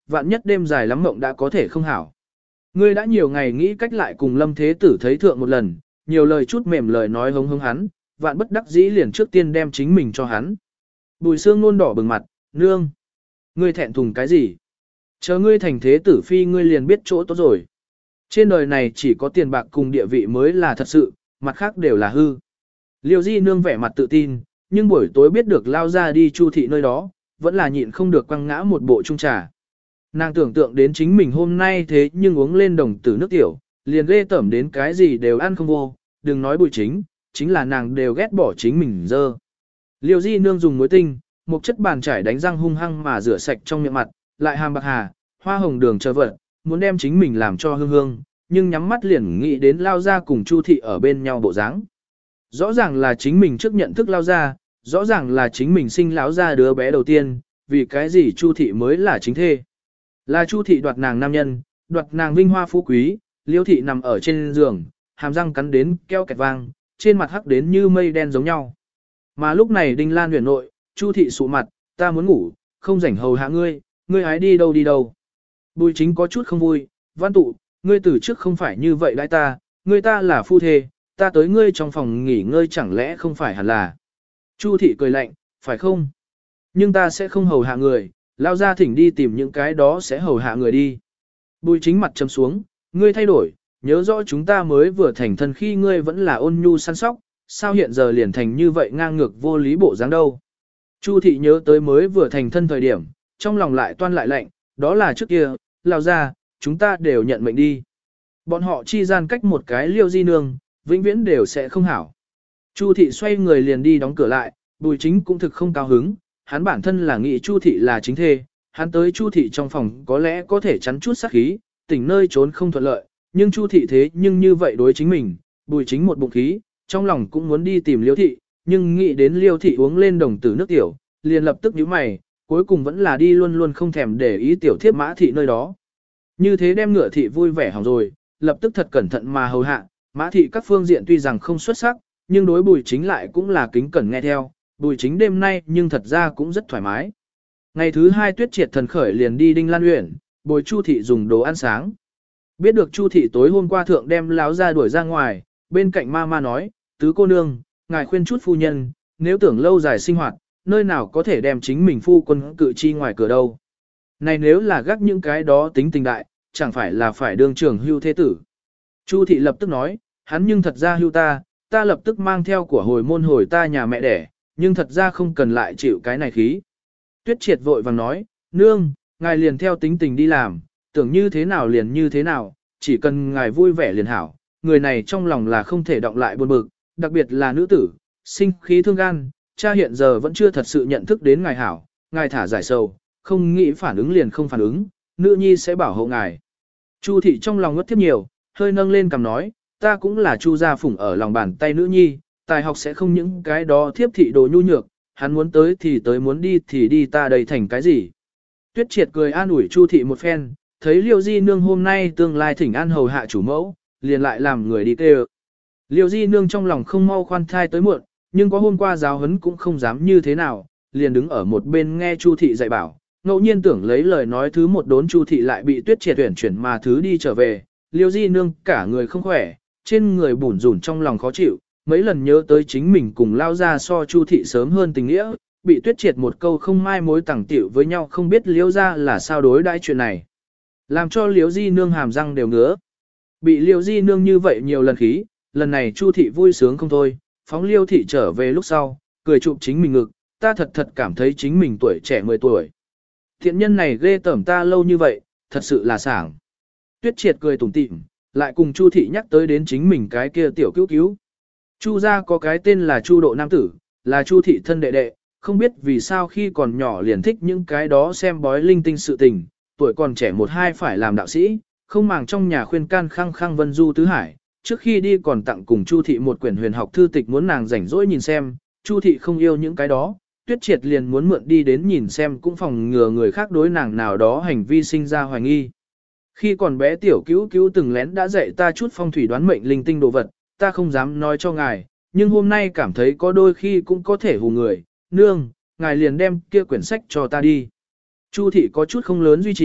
vạn nhất đêm dài lắm mộng đã có thể không hảo. Ngươi đã nhiều ngày nghĩ cách lại cùng Lâm Thế Tử thấy thượng một lần, nhiều lời chút mềm lời nói hống hống hắn, vạn bất đắc dĩ liền trước tiên đem chính mình cho hắn. Bùi Sương Nôn đỏ bừng mặt, nương. Ngươi thẹn thùng cái gì? Chờ ngươi thành thế tử phi ngươi liền biết chỗ tốt rồi. Trên đời này chỉ có tiền bạc cùng địa vị mới là thật sự, mặt khác đều là hư. Liêu Di nương vẻ mặt tự tin, nhưng buổi tối biết được lao ra đi Chu thị nơi đó, vẫn là nhịn không được quăng ngã một bộ trung trà. Nàng tưởng tượng đến chính mình hôm nay thế nhưng uống lên đồng tử nước tiểu, liền ghê tởm đến cái gì đều ăn không vô, đừng nói Bùi Chính, chính là nàng đều ghét bỏ chính mình dơ. Liêu Di nương dùng muối tinh, một chất bàn chải đánh răng hung hăng mà rửa sạch trong miệng mặt, lại hàm bạc hà, hoa hồng đường chờ vật, muốn đem chính mình làm cho hương hương, nhưng nhắm mắt liền nghĩ đến lao ra cùng Chu thị ở bên nhau bộ dáng. Rõ ràng là chính mình trước nhận thức lao ra, rõ ràng là chính mình sinh lão ra đứa bé đầu tiên, vì cái gì Chu thị mới là chính thê. Là Chu thị đoạt nàng nam nhân, đoạt nàng vinh hoa phú quý, Liêu thị nằm ở trên giường, hàm răng cắn đến keo kẹt vang, trên mặt hắc đến như mây đen giống nhau. Mà lúc này Đinh Lan huyền nội, Chu thị sụ mặt, ta muốn ngủ, không rảnh hầu hạ ngươi, ngươi hái đi đâu đi đâu. Bùi Chính có chút không vui, Văn Tụ, ngươi từ trước không phải như vậy đãi ta, ngươi ta là phu thê, ta tới ngươi trong phòng nghỉ ngơi chẳng lẽ không phải hẳn là. Chu thị cười lạnh, phải không? Nhưng ta sẽ không hầu hạ người, lao ra thỉnh đi tìm những cái đó sẽ hầu hạ người đi. Bùi Chính mặt chấm xuống, ngươi thay đổi, nhớ rõ chúng ta mới vừa thành thân khi ngươi vẫn là ôn nhu săn sóc, sao hiện giờ liền thành như vậy ngang ngược vô lý bộ dáng đâu. Chu thị nhớ tới mới vừa thành thân thời điểm, trong lòng lại toan lại lạnh, đó là trước kia, lao ra, chúng ta đều nhận mệnh đi. Bọn họ chi gian cách một cái Liêu Di nương, vĩnh viễn đều sẽ không hảo. Chu thị xoay người liền đi đóng cửa lại, Bùi Chính cũng thực không cao hứng, hắn bản thân là nghĩ Chu thị là chính thê, hắn tới Chu thị trong phòng có lẽ có thể chắn chút sát khí, tỉnh nơi trốn không thuận lợi, nhưng Chu thị thế nhưng như vậy đối chính mình, Bùi Chính một bụng khí, trong lòng cũng muốn đi tìm Liêu thị, nhưng nghĩ đến Liêu thị uống lên đồng tử nước tiểu, liền lập tức nhíu mày, cuối cùng vẫn là đi luôn luôn không thèm để ý tiểu thiếp Mã thị nơi đó. Như thế đem Ngựa thị vui vẻ hỏng rồi, lập tức thật cẩn thận mà hầu hạ, Mã thị các phương diện tuy rằng không xuất sắc, nhưng đối Bùi Chính lại cũng là kính cẩn nghe theo, Bùi Chính đêm nay nhưng thật ra cũng rất thoải mái. Ngày thứ hai Tuyết Triệt thần khởi liền đi Đinh Lan Uyển, bồi Chu thị dùng đồ ăn sáng. Biết được Chu thị tối hôm qua thượng đem láo ra đuổi ra ngoài, bên cạnh ma ma nói, tứ cô nương, ngài khuyên chút phu nhân, nếu tưởng lâu dài sinh hoạt, nơi nào có thể đem chính mình phu quân cự chi ngoài cửa đâu. Này nếu là gác những cái đó tính tình đại, chẳng phải là phải đương trưởng hưu thế tử. Chu thị lập tức nói, hắn nhưng thật ra hưu ta, ta lập tức mang theo của hồi môn hồi ta nhà mẹ đẻ, nhưng thật ra không cần lại chịu cái này khí. Tuyết Triệt vội vàng nói, nương, ngài liền theo tính tình đi làm, tưởng như thế nào liền như thế nào, chỉ cần ngài vui vẻ liền hảo, người này trong lòng là không thể động lại buồn bực, đặc biệt là nữ tử, sinh khí thương gan, cha hiện giờ vẫn chưa thật sự nhận thức đến ngài hảo, ngài thả giải sầu, không nghĩ phản ứng liền không phản ứng, nữ nhi sẽ bảo hộ ngài. Chu thị trong lòng ngất tiếp nhiều, hơi nâng lên cầm nói, ta cũng là Chu gia phủng ở lòng bàn tay nữ nhi, tài học sẽ không những cái đó thiếp thị đồ nhu nhược, hắn muốn tới thì tới muốn đi thì đi ta đây thành cái gì. Tuyết Triệt cười an ủi Chu thị một phen, thấy Liêu Di nương hôm nay tương lai thỉnh an hầu hạ chủ mẫu, liền lại làm người đi kêu. Liêu Di nương trong lòng không mau khoan thai tới muộn, nhưng có hôm qua giáo huấn cũng không dám như thế nào, liền đứng ở một bên nghe Chu thị dạy bảo, ngẫu nhiên tưởng lấy lời nói thứ một đốn Chu thị lại bị Tuyết Triệt tuyển chuyển mà thứ đi trở về, Liêu Di nương cả người không khỏe, trên người bủn rủn trong lòng khó chịu, mấy lần nhớ tới chính mình cùng lao ra so Chu thị sớm hơn tình nghĩa, bị Tuyết Triệt một câu không mai mối tẳng tiểu với nhau không biết Liêu ra là sao đối đãi chuyện này, làm cho Liêu Di nương hàm răng đều ngứa. Bị Liêu Di nương như vậy nhiều lần khí, lần này Chu thị vui sướng không thôi, phóng Liêu thị trở về lúc sau, cười chụp chính mình ngực, ta thật thật cảm thấy chính mình tuổi trẻ mười tuổi. Thiện nhân này ghê tởm ta lâu như vậy, thật sự là sảng. Tuyết Triệt cười tủm tỉm, lại cùng Chu thị nhắc tới đến chính mình cái kia tiểu cứu cứu. Chu gia có cái tên là Chu Độ Nam Tử, là Chu thị thân đệ đệ, không biết vì sao khi còn nhỏ liền thích những cái đó xem bói linh tinh sự tình, tuổi còn trẻ một hai phải làm đạo sĩ, không màng trong nhà khuyên can khăng khăng vân du tứ hải. Trước khi đi còn tặng cùng Chu thị một quyển huyền học thư tịch muốn nàng rảnh rỗi nhìn xem, Chu thị không yêu những cái đó, Tuyết Triệt liền muốn mượn đi đến nhìn xem cũng phòng ngừa người khác đối nàng nào đó hành vi sinh ra hoài nghi. Khi còn bé tiểu cứu cứu từng lén đã dạy ta chút phong thủy đoán mệnh linh tinh đồ vật, ta không dám nói cho ngài, nhưng hôm nay cảm thấy có đôi khi cũng có thể hù người, nương, ngài liền đem kia quyển sách cho ta đi. Chu thị có chút không lớn duy trì,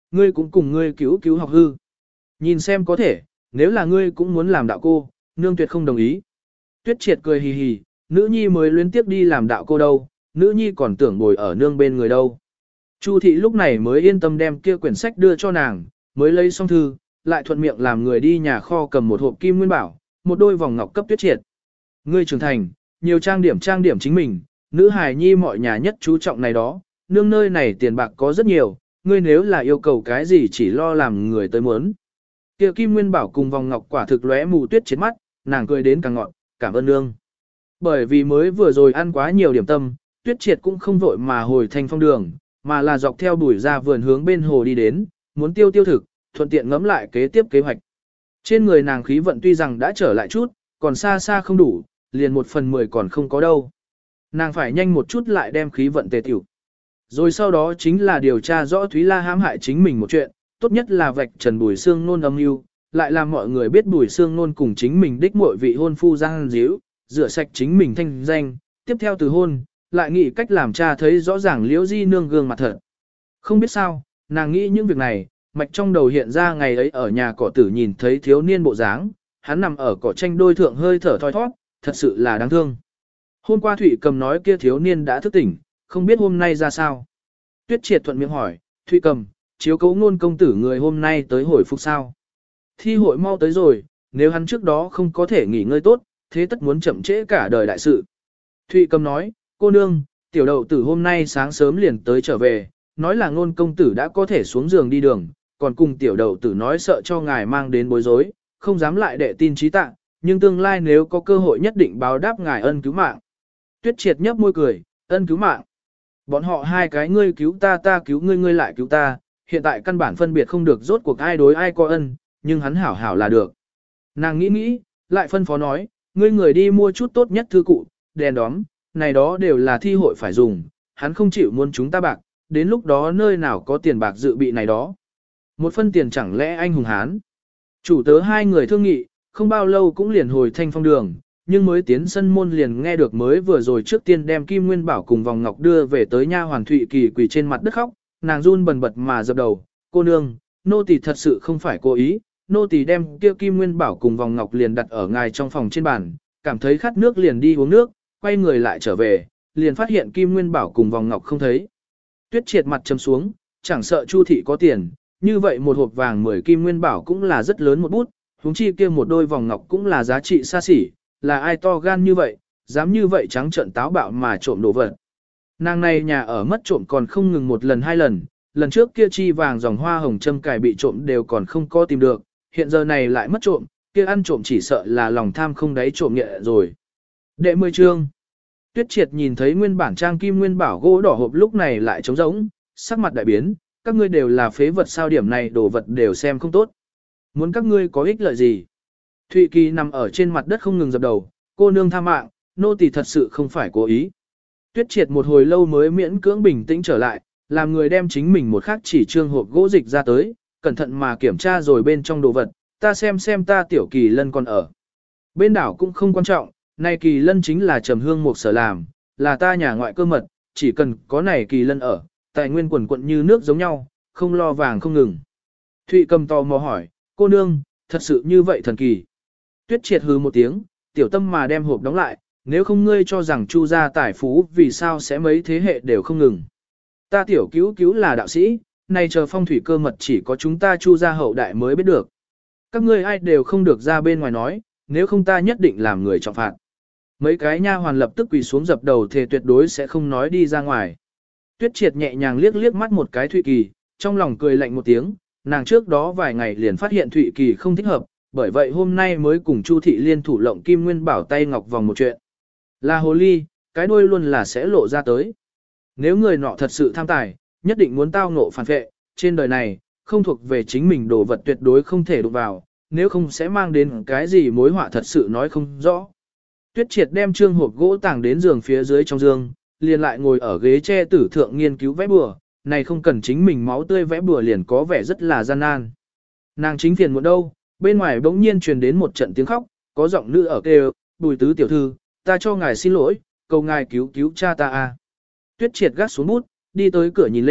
ngươi cũng cùng ngươi cứu cứu học hư. Nhìn xem có thể, nếu là ngươi cũng muốn làm đạo cô, nương tuyệt không đồng ý. Tuyết triệt cười hì hì, nữ nhi mới luyến tiếp đi làm đạo cô đâu, nữ nhi còn tưởng ngồi ở nương bên người đâu. Chu thị lúc này mới yên tâm đem kia quyển sách đưa cho nàng, mới lấy xong thư, lại thuận miệng làm người đi nhà kho cầm một hộp kim nguyên bảo, một đôi vòng ngọc cấp Tuyết triệt. Ngươi trưởng thành, nhiều trang điểm trang điểm chính mình, nữ hài nhi mọi nhà nhất chú trọng này đó, nương nơi này tiền bạc có rất nhiều, ngươi nếu là yêu cầu cái gì chỉ lo làm người tới muốn. Kia kim nguyên bảo cùng vòng ngọc quả thực lóe mù Tuyết triệt mắt, nàng cười đến càng ngọn, cảm ơn nương. Bởi vì mới vừa rồi ăn quá nhiều điểm tâm, Tuyết triệt cũng không vội mà hồi thanh phong đường, mà là dọc theo bùi ra vườn hướng bên hồ đi đến, muốn tiêu tiêu thực, thuận tiện ngẫm lại kế tiếp kế hoạch. Trên người nàng khí vận tuy rằng đã trở lại chút, còn xa xa không đủ, liền một phần mười còn không có đâu. Nàng phải nhanh một chút lại đem khí vận tề tiểu. Rồi sau đó chính là điều tra rõ Thúy La hãm hại chính mình một chuyện, tốt nhất là vạch trần Bùi Sương Nôn âm mưu, lại làm mọi người biết Bùi Sương Nôn cùng chính mình đích muội vị hôn phu giang díu, rửa sạch chính mình thanh danh, tiếp theo từ hôn, lại nghĩ cách làm cha thấy rõ ràng Liễu Di nương gương mặt thật. Không biết sao, nàng nghĩ những việc này, mạch trong đầu hiện ra ngày ấy ở nhà cỏ tử nhìn thấy thiếu niên bộ dáng, hắn nằm ở cỏ tranh đôi thượng hơi thở thoi thoát, thật sự là đáng thương. Hôm qua Thụy Cầm nói kia thiếu niên đã thức tỉnh, không biết hôm nay ra sao. Tuyết triệt thuận miệng hỏi, Thụy Cầm, chiếu cấu ngôn công tử người hôm nay tới hồi phục sao? Thi hội mau tới rồi, nếu hắn trước đó không có thể nghỉ ngơi tốt, thế tất muốn chậm trễ cả đời đại sự. Thụy Cầm nói, cô nương, tiểu đậu tử hôm nay sáng sớm liền tới trở về, nói là ngôn công tử đã có thể xuống giường đi đường, còn cùng tiểu đậu tử nói sợ cho ngài mang đến bối rối, không dám lại đệ tin trí tạng, nhưng tương lai nếu có cơ hội nhất định báo đáp ngài ân cứu mạng. Tuyết triệt nhấp môi cười, ân cứu mạng. Bọn họ hai cái ngươi cứu ta ta cứu ngươi ngươi lại cứu ta, hiện tại căn bản phân biệt không được rốt cuộc ai đối ai có ân, nhưng hắn hảo hảo là được. Nàng nghĩ nghĩ, lại phân phó nói, ngươi người đi mua chút tốt nhất thư cụ, đèn đóm, này đó đều là thi hội phải dùng, hắn không chịu muốn chúng ta bạc, đến lúc đó nơi nào có tiền bạc dự bị này đó. Một phân tiền chẳng lẽ anh hùng hán. Chủ tớ hai người thương nghị, không bao lâu cũng liền hồi thanh phong đường, nhưng mới tiến sân môn liền nghe được mới vừa rồi trước tiên đem kim nguyên bảo cùng vòng ngọc đưa về tới nha hoàn Thụy Kỳ quỳ trên mặt đất khóc, nàng run bần bật mà dập đầu, cô nương, nô tỳ thật sự không phải cố ý, nô tỳ đem kia kim nguyên bảo cùng vòng ngọc liền đặt ở ngài trong phòng trên bàn, cảm thấy khát nước liền đi uống nước, quay người lại trở về, liền phát hiện kim nguyên bảo cùng vòng ngọc không thấy. Tuyết triệt mặt trầm xuống, chẳng sợ Chu thị có tiền, như vậy một hộp vàng mười kim nguyên bảo cũng là rất lớn một bút, huống chi kia một đôi vòng ngọc cũng là giá trị xa xỉ, là ai to gan như vậy, dám như vậy trắng trợn táo bạo mà trộm đồ vật. Nàng này nhà ở mất trộm còn không ngừng một lần hai lần, lần trước kia chi vàng dòng hoa hồng châm cài bị trộm đều còn không có tìm được, hiện giờ này lại mất trộm, kia ăn trộm chỉ sợ là lòng tham không đáy trộm nhẹ rồi. Đệ mười chương. Tuyết triệt nhìn thấy nguyên bản trang kim nguyên bảo gỗ đỏ hộp lúc này lại trống rỗng, sắc mặt đại biến, các ngươi đều là phế vật sao điểm này đồ vật đều xem không tốt. Muốn các ngươi có ích lợi gì? Thụy Kỳ nằm ở trên mặt đất không ngừng dập đầu, cô nương tha mạng, nô tỳ thật sự không phải cố ý. Tuyết triệt một hồi lâu mới miễn cưỡng bình tĩnh trở lại, làm người đem chính mình một khắc chỉ trương hộp gỗ dịch ra tới, cẩn thận mà kiểm tra rồi bên trong đồ vật, ta xem xem ta tiểu Kỳ lân còn ở. Bên đảo cũng không quan trọng, này Kỳ lân chính là trầm hương một sở làm, là ta nhà ngoại cơ mật, chỉ cần có này Kỳ lân ở, tài nguyên quần quận như nước giống nhau, không lo vàng không ngừng. Thụy Cầm tò mò hỏi, cô nương, thật sự như vậy thần kỳ. Tuyết triệt hừ một tiếng, tiểu tâm mà đem hộp đóng lại, nếu không ngươi cho rằng Chu gia tài phú vì sao sẽ mấy thế hệ đều không ngừng. Ta tiểu cứu cứu là đạo sĩ, này chờ phong thủy cơ mật chỉ có chúng ta Chu gia hậu đại mới biết được. Các ngươi ai đều không được ra bên ngoài nói, nếu không ta nhất định làm người trọng phạt. Mấy cái nha hoàn lập tức quỳ xuống dập đầu thề tuyệt đối sẽ không nói đi ra ngoài. Tuyết triệt nhẹ nhàng liếc liếc mắt một cái Thụy Kỳ, trong lòng cười lạnh một tiếng, nàng trước đó vài ngày liền phát hiện Thụy Kỳ không thích hợp, bởi vậy hôm nay mới cùng Chu thị liên thủ lộng kim nguyên bảo tay ngọc vòng một chuyện. Là hồ ly, cái đuôi luôn là sẽ lộ ra tới. Nếu người nọ thật sự tham tài, nhất định muốn tao ngộ phản vệ, trên đời này, không thuộc về chính mình đồ vật tuyệt đối không thể đụng vào, nếu không sẽ mang đến cái gì mối họa thật sự nói không rõ. Tuyết triệt đem trương hộp gỗ tàng đến giường phía dưới trong giường, liền lại ngồi ở ghế tre tử thượng nghiên cứu vẽ bừa, này không cần chính mình máu tươi vẽ bừa liền có vẻ rất là gian nan. Nàng chính phiền muộn đâu, bên ngoài bỗng nhiên truyền đến một trận tiếng khóc, có giọng nữ ở kêu, Bùi tứ tiểu thư, ta cho ngài xin lỗi, cầu ngài cứu cứu cha ta a. Tuyết triệt gác xuống bút, đi tới cửa nhìn lên,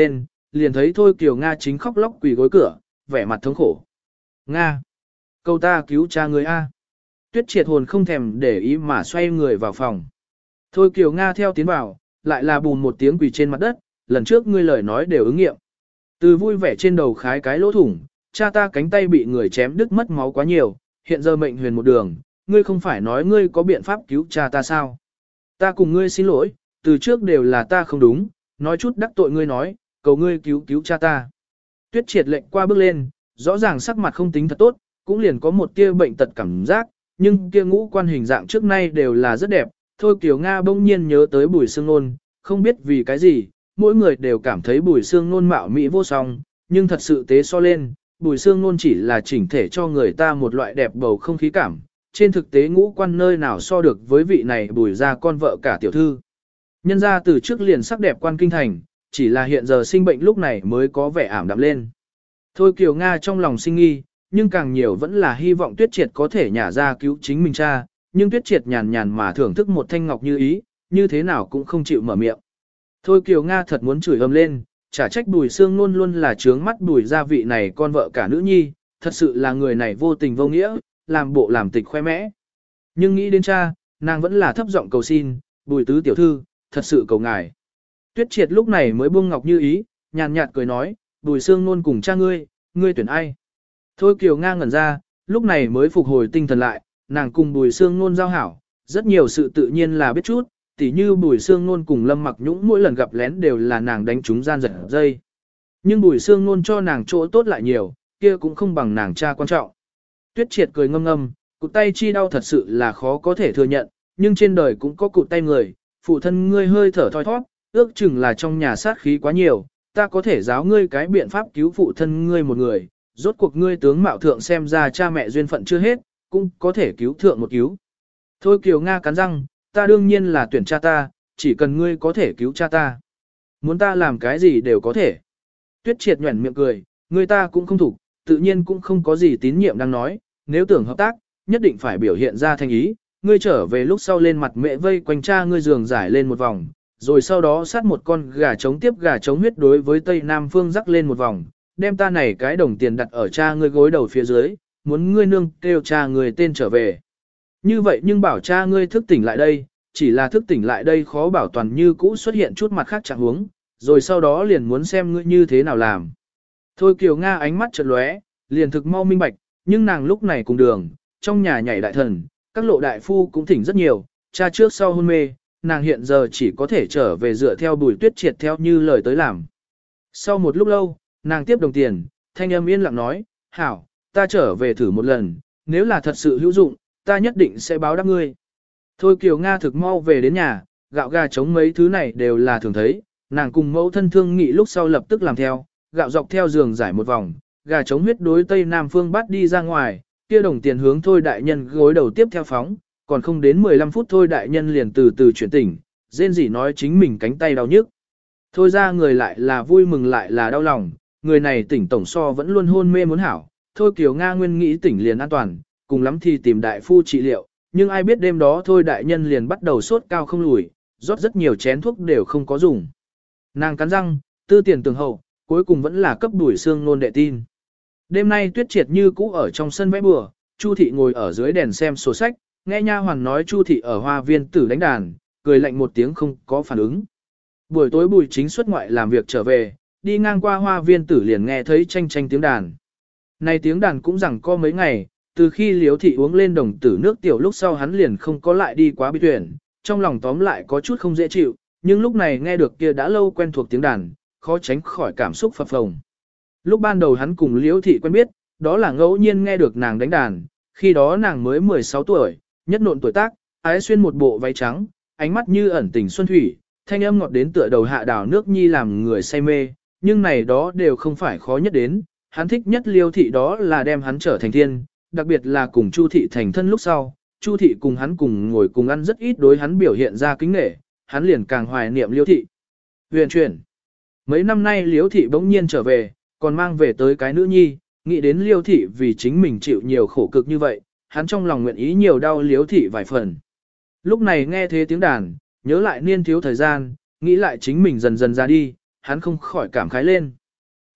liền thấy Thôi Kiều Nga chính khóc lóc quỳ gối cửa, vẻ mặt thống khổ. Nga! Câu ta cứu cha người A. Tuyết Triệt hồn không thèm để ý mà xoay người vào phòng. Thôi Kiều Nga theo tiến vào, lại là bùn một tiếng quỳ trên mặt đất, lần trước ngươi lời nói đều ứng nghiệm. Từ vui vẻ trên đầu khái cái lỗ thủng, cha ta cánh tay bị người chém đứt mất máu quá nhiều, hiện giờ mệnh huyền một đường, ngươi không phải nói ngươi có biện pháp cứu cha ta sao? Ta cùng ngươi xin lỗi, từ trước đều là ta không đúng, nói chút đắc tội ngươi nói, cầu ngươi cứu cứu cha ta. Tuyết Triệt lệnh qua bước lên, rõ ràng sắc mặt không tính thật tốt, cũng liền có một tia bệnh tật cảm giác, nhưng kia ngũ quan hình dạng trước nay đều là rất đẹp. Thôi Kiều Nga bỗng nhiên nhớ tới Bùi Sương Nôn, không biết vì cái gì, mỗi người đều cảm thấy Bùi Sương Nôn mạo mỹ vô song, nhưng thật sự tế so lên, Bùi Sương Nôn chỉ là chỉnh thể cho người ta một loại đẹp bầu không khí cảm, trên thực tế ngũ quan nơi nào so được với vị này Bùi gia con vợ cả tiểu thư. Nhân ra từ trước liền sắc đẹp quan kinh thành, chỉ là hiện giờ sinh bệnh lúc này mới có vẻ ảm đạm lên. Thôi Kiều Nga trong lòng sinh nghi, nhưng càng nhiều vẫn là hy vọng Tuyết Triệt có thể nhả ra cứu chính mình cha, nhưng Tuyết Triệt nhàn nhàn mà thưởng thức một thanh ngọc như ý, như thế nào cũng không chịu mở miệng. Thôi Kiều Nga thật muốn chửi ầm lên, chả trách Bùi Sương Nôn luôn là trướng mắt Bùi gia vị này con vợ cả nữ nhi, thật sự là người này vô tình vô nghĩa, làm bộ làm tịch khoe mẽ. Nhưng nghĩ đến cha, nàng vẫn là thấp giọng cầu xin, Bùi tứ tiểu thư, thật sự cầu ngài. Tuyết Triệt lúc này mới buông ngọc như ý, nhàn nhạt cười nói, Bùi Sương Nôn cùng cha ngươi, ngươi tuyển ai? Thôi Kiều Nga ngẩn ra, lúc này mới phục hồi tinh thần lại, nàng cùng Bùi Sương Nôn giao hảo, rất nhiều sự tự nhiên là biết chút, tỉ như Bùi Sương Nôn cùng Lâm Mặc Nhũng mỗi lần gặp lén đều là nàng đánh trúng gian giật dây. Nhưng Bùi Sương Nôn cho nàng chỗ tốt lại nhiều, kia cũng không bằng nàng cha quan trọng. Tuyết Triệt cười ngâm ngâm, cụt tay chi đau thật sự là khó có thể thừa nhận, nhưng trên đời cũng có cụt tay người, phụ thân ngươi hơi thở thoi thoát, ước chừng là trong nhà sát khí quá nhiều, ta có thể giáo ngươi cái biện pháp cứu phụ thân ngươi một người, rốt cuộc ngươi tướng mạo thượng xem ra cha mẹ duyên phận chưa hết, cũng có thể cứu thượng một cứu. Thôi Kiều Nga cắn răng, ta đương nhiên là tuyển cha ta, chỉ cần ngươi có thể cứu cha ta. Muốn ta làm cái gì đều có thể. Tuyết Triệt nhuẩn miệng cười, người ta cũng không thủ, tự nhiên cũng không có gì tín nhiệm đang nói, nếu tưởng hợp tác, nhất định phải biểu hiện ra thành ý, ngươi trở về lúc sau lên mặt mẹ vây quanh cha ngươi giường giải lên một vòng, rồi sau đó sát một con gà trống tiếp gà trống huyết đối với Tây Nam Phương rắc lên một vòng, đem ta này cái đồng tiền đặt ở cha ngươi gối đầu phía dưới, muốn ngươi nương kêu cha ngươi tên trở về. Như vậy nhưng bảo cha ngươi thức tỉnh lại đây, chỉ là thức tỉnh lại đây khó bảo toàn như cũ xuất hiện chút mặt khác trạng huống, rồi sau đó liền muốn xem ngươi như thế nào làm. Thôi Kiều Nga ánh mắt chợt lóe, liền thực mau minh bạch, nhưng nàng lúc này cùng đường, trong nhà nhảy đại thần, các lộ đại phu cũng thỉnh rất nhiều, cha trước sau hôn mê, nàng hiện giờ chỉ có thể trở về dựa theo Bùi Tuyết Triệt theo như lời tới làm. Sau một lúc lâu, nàng tiếp đồng tiền, thanh âm yên lặng nói, hảo, ta trở về thử một lần, nếu là thật sự hữu dụng, ta nhất định sẽ báo đáp ngươi. Thôi Kiều Nga thực mau về đến nhà, gạo gà trống mấy thứ này đều là thường thấy, nàng cùng mẫu thân thương nghị lúc sau lập tức làm theo, gạo dọc theo giường giải một vòng, gà trống huyết đối Tây Nam Phương bắt đi ra ngoài, kia đồng tiền hướng Thôi đại nhân gối đầu tiếp theo phóng, còn không đến mười lăm phút Thôi đại nhân liền từ từ chuyển tỉnh, rên rỉ nói chính mình cánh tay đau nhức. Thôi ra người lại là vui mừng lại là đau lòng, người này tỉnh tổng so vẫn luôn hôn mê muốn hảo, Thôi Kiều Nga nguyên nghĩ tỉnh liền an toàn, cùng lắm thì tìm đại phu trị liệu, nhưng ai biết đêm đó Thôi đại nhân liền bắt đầu sốt cao không lùi, rót rất nhiều chén thuốc đều không có dùng. Nàng cắn răng, tư tiền tường hậu, cuối cùng vẫn là cấp Bùi Sương Nôn đệ tin. Đêm nay Tuyết Triệt như cũ ở trong sân vẽ bừa, Chu thị ngồi ở dưới đèn xem sổ sách, nghe nha hoàn nói Chu thị ở hoa viên tử đánh đàn, cười lạnh một tiếng không có phản ứng. Buổi tối Bùi Chính xuất ngoại làm việc trở về, đi ngang qua hoa viên tử liền nghe thấy tranh tranh tiếng đàn. Này tiếng đàn cũng rằng có mấy ngày, từ khi Liếu thị uống lên đồng tử nước tiểu lúc sau hắn liền không có lại đi quá bi tuyển, trong lòng tóm lại có chút không dễ chịu, nhưng lúc này nghe được kia đã lâu quen thuộc tiếng đàn, khó tránh khỏi cảm xúc phập phồng. Lúc ban đầu hắn cùng Liễu thị quen biết, đó là ngẫu nhiên nghe được nàng đánh đàn, khi đó nàng mới mười sáu tuổi, nhất nộn tuổi tác, ái xuyên một bộ váy trắng, ánh mắt như ẩn tình xuân thủy, thanh âm ngọt đến tựa đầu hạ đảo nước nhi làm người say mê, nhưng này đó đều không phải khó nhất đến, hắn thích nhất Liễu thị đó là đem hắn trở thành thiên, đặc biệt là cùng Chu thị thành thân lúc sau, Chu thị cùng hắn cùng ngồi cùng ăn rất ít đối hắn biểu hiện ra kính nể, hắn liền càng hoài niệm Liễu thị. Huyền chuyển. Mấy năm nay Liễu thị bỗng nhiên trở về, còn mang về tới cái nữ nhi, nghĩ đến Liễu thị vì chính mình chịu nhiều khổ cực như vậy, hắn trong lòng nguyện ý nhiều đau Liễu thị vài phần. Lúc này nghe thế tiếng đàn, nhớ lại niên thiếu thời gian, nghĩ lại chính mình dần dần ra đi, hắn không khỏi cảm khái lên.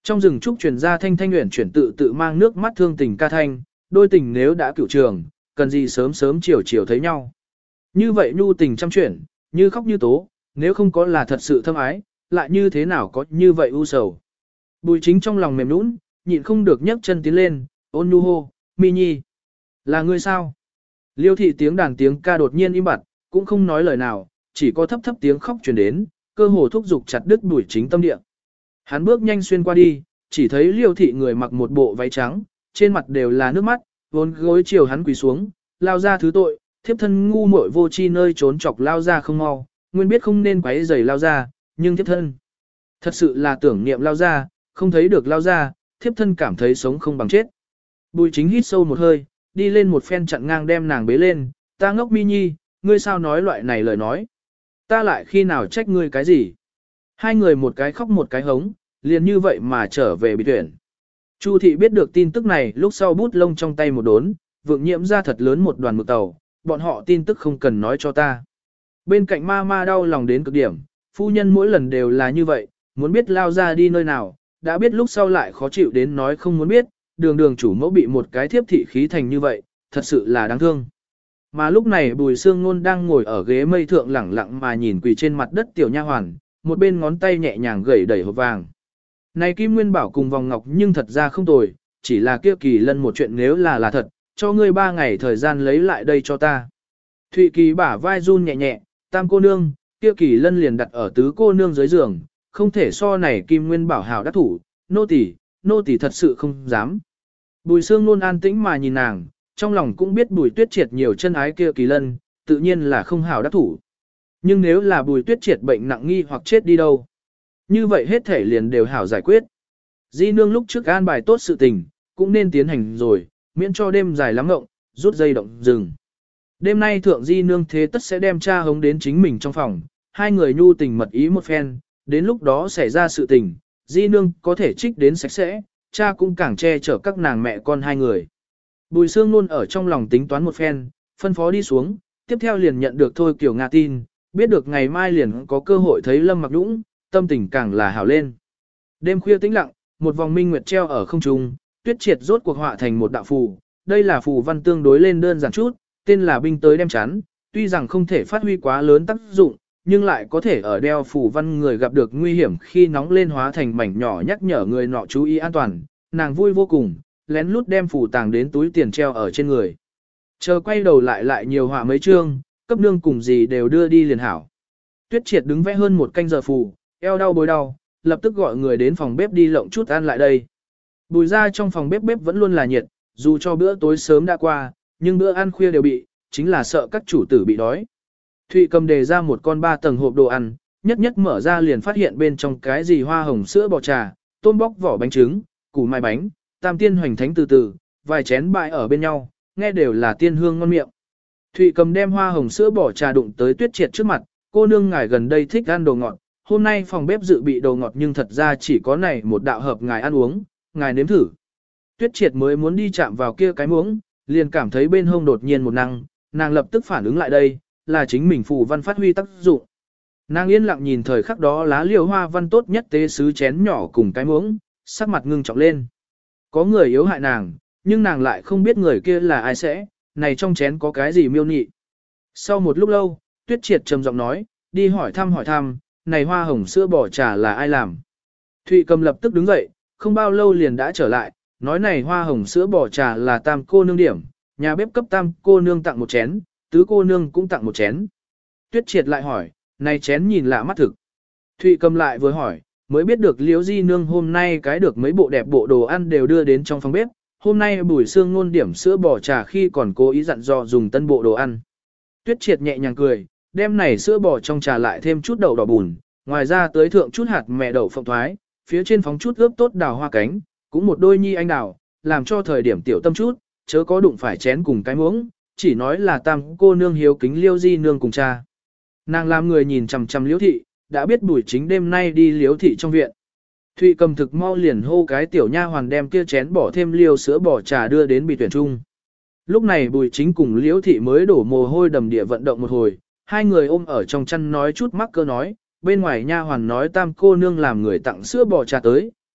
Trong rừng trúc truyền ra thanh thanh uyển chuyển tự tự mang nước mắt thương tình ca thanh, đôi tình nếu đã cựu trường, cần gì sớm sớm chiều chiều thấy nhau. Như vậy nhu tình trăm chuyển, như khóc như tố, nếu không có là thật sự thâm ái, lại như thế nào có như vậy u sầu. Bùi chính trong lòng mềm nũng, nhịn không được nhấc chân tiến lên, ôn nhu hô, Mi Nhi. Là ngươi sao? Liêu thị tiếng đàn tiếng ca đột nhiên im bặt, cũng không nói lời nào, chỉ có thấp thấp tiếng khóc truyền đến, cơ hồ thúc giục chặt đứt bùi chính tâm địa. Hắn bước nhanh xuyên qua đi, chỉ thấy liêu thị người mặc một bộ váy trắng, trên mặt đều là nước mắt, vốn gối chiều hắn quỳ xuống, lao ra thứ tội, thiếp thân ngu muội vô chi nơi trốn chọc lao ra không mau, nguyên biết không nên quấy rầy lao ra, nhưng thiếp thân. Thật sự là tưởng niệm lao ra, không thấy được lao ra, thiếp thân cảm thấy sống không bằng chết. Bùi chính hít sâu một hơi, đi lên một phen chặn ngang đem nàng bế lên, ta ngốc Mi Nhi, ngươi sao nói loại này lời nói. Ta lại khi nào trách ngươi cái gì. Hai người một cái khóc một cái hống, liền như vậy mà trở về bị tuyển. Chu thị biết được tin tức này lúc sau bút lông trong tay một đốn, vượng nhiễm ra thật lớn một đoàn mực tàu, bọn họ tin tức không cần nói cho ta. Bên cạnh ma ma đau lòng đến cực điểm, phu nhân mỗi lần đều là như vậy, muốn biết lao ra đi nơi nào, đã biết lúc sau lại khó chịu đến nói không muốn biết, đường đường chủ mẫu bị một cái thiếp thị khí thành như vậy, thật sự là đáng thương. Mà lúc này Bùi Sương Nôn đang ngồi ở ghế mây thượng lẳng lặng mà nhìn quỳ trên mặt đất tiểu nha hoàn, một bên ngón tay nhẹ nhàng gẩy đẩy hộp vàng. Này Kim Nguyên Bảo cùng vòng ngọc nhưng thật ra không tồi, chỉ là kia Kỳ Lân một chuyện nếu là là thật, cho ngươi ba ngày thời gian lấy lại đây cho ta. Thụy Kỳ bả vai run nhẹ nhẹ, tam cô nương, kia Kỳ Lân liền đặt ở tứ cô nương dưới giường, không thể so này Kim Nguyên Bảo hảo đắc thủ, nô tỳ, nô tỳ thật sự không dám. Bùi Sương Nôn an tĩnh mà nhìn nàng, trong lòng cũng biết Bùi Tuyết Triệt nhiều chân ái kia Kỳ Lân, tự nhiên là không hảo đắc thủ. Nhưng nếu là Bùi Tuyết Triệt bệnh nặng nghi hoặc chết đi đâu, như vậy hết thể liền đều hảo giải quyết. Di nương lúc trước an bài tốt sự tình, cũng nên tiến hành rồi, miễn cho đêm dài lắm ngộng, rút dây động rừng. Đêm nay thượng Di nương thế tất sẽ đem cha hống đến chính mình trong phòng, hai người nhu tình mật ý một phen, đến lúc đó xảy ra sự tình, Di nương có thể trích đến sạch sẽ, cha cũng càng che chở các nàng mẹ con hai người. Bùi Sương Nôn ở trong lòng tính toán một phen, phân phó đi xuống, tiếp theo liền nhận được Thôi Kiều Nga tin, biết được ngày mai liền có cơ hội thấy Lâm Mặc Dũng, tâm tình càng là hào lên. Đêm khuya tĩnh lặng, một vòng minh nguyệt treo ở không trung, Tuyết Triệt rốt cuộc họa thành một đạo phù, đây là phù văn tương đối lên đơn giản chút, tên là binh tới đem chắn, tuy rằng không thể phát huy quá lớn tác dụng, nhưng lại có thể ở đeo phù văn người gặp được nguy hiểm khi nóng lên hóa thành mảnh nhỏ nhắc nhở người nọ chú ý an toàn, nàng vui vô cùng, lén lút đem phù tàng đến túi tiền treo ở trên người. Chờ quay đầu lại lại nhiều họa mấy chương, cấp nương cùng gì đều đưa đi liền hảo. Tuyết Triệt đứng vẽ hơn một canh giờ phù, eo đau bối đau, lập tức gọi người đến phòng bếp đi lộng chút ăn lại đây. Bùi ra trong phòng bếp bếp vẫn luôn là nhiệt, dù cho bữa tối sớm đã qua, nhưng bữa ăn khuya đều bị, chính là sợ các chủ tử bị đói. Thụy cầm đề ra một con ba tầng hộp đồ ăn, nhất nhất mở ra liền phát hiện bên trong cái gì hoa hồng sữa bò trà, tôm bóc vỏ bánh trứng, củ mai bánh, tam tiên hoành thánh từ từ, vài chén bại ở bên nhau, nghe đều là tiên hương ngon miệng. Thụy cầm đem hoa hồng sữa bò trà đụng tới Tuyết Triệt trước mặt, cô nương ngài gần đây thích ăn đồ ngọt, hôm nay phòng bếp dự bị đồ ngọt nhưng thật ra chỉ có này một đạo hợp ngài ăn uống, ngài nếm thử. Tuyết Triệt mới muốn đi chạm vào kia cái muỗng, liền cảm thấy bên hông đột nhiên một năng, nàng lập tức phản ứng lại đây, là chính mình phù văn phát huy tác dụng. Nàng yên lặng nhìn thời khắc đó lá liều hoa văn tốt nhất tế sứ chén nhỏ cùng cái muỗng, sắc mặt ngưng trọng lên. Có người yếu hại nàng, nhưng nàng lại không biết người kia là ai sẽ, này trong chén có cái gì miêu nhị. Sau một lúc lâu, Tuyết Triệt trầm giọng nói, đi hỏi thăm hỏi thăm, này hoa hồng sữa bò trà là ai làm. Thụy cầm lập tức đứng dậy, không bao lâu liền đã trở lại, nói này hoa hồng sữa bò trà là tam cô nương điểm, nhà bếp cấp tam cô nương tặng một chén, tứ cô nương cũng tặng một chén. Tuyết Triệt lại hỏi, này chén nhìn lạ mắt thực. Thụy cầm lại vừa hỏi, mới biết được Liễu Di nương hôm nay cái được mấy bộ đẹp bộ đồ ăn đều đưa đến trong phòng bếp, hôm nay Bùi Sương Nôn điểm sữa bò trà khi còn cố ý dặn dò dùng tân bộ đồ ăn. Tuyết Triệt nhẹ nhàng cười, đem này sữa bò trong trà lại thêm chút đậu đỏ bùn, ngoài ra tới thượng chút hạt mẹ đậu phộng thoái, phía trên phóng chút ướp tốt đào hoa cánh, cũng một đôi nhi anh đào, làm cho thời điểm tiểu tâm chút, chớ có đụng phải chén cùng cái muỗng, chỉ nói là tam cô nương hiếu kính Liêu Di nương cùng cha. Nàng làm người nhìn chằm chằm Liễu thị, đã biết Bùi Chính đêm nay đi Liễu thị trong viện. Thụy cầm thực mau liền hô cái tiểu nha hoàn đem kia chén bỏ thêm liêu sữa bò trà đưa đến bị tuyển trung. Lúc này Bùi Chính cùng Liễu thị mới đổ mồ hôi đầm địa vận động một hồi, hai người ôm ở trong chăn nói chút mắc cơ nói, bên ngoài nha hoàn nói tam cô nương làm người tặng sữa bò trà tới,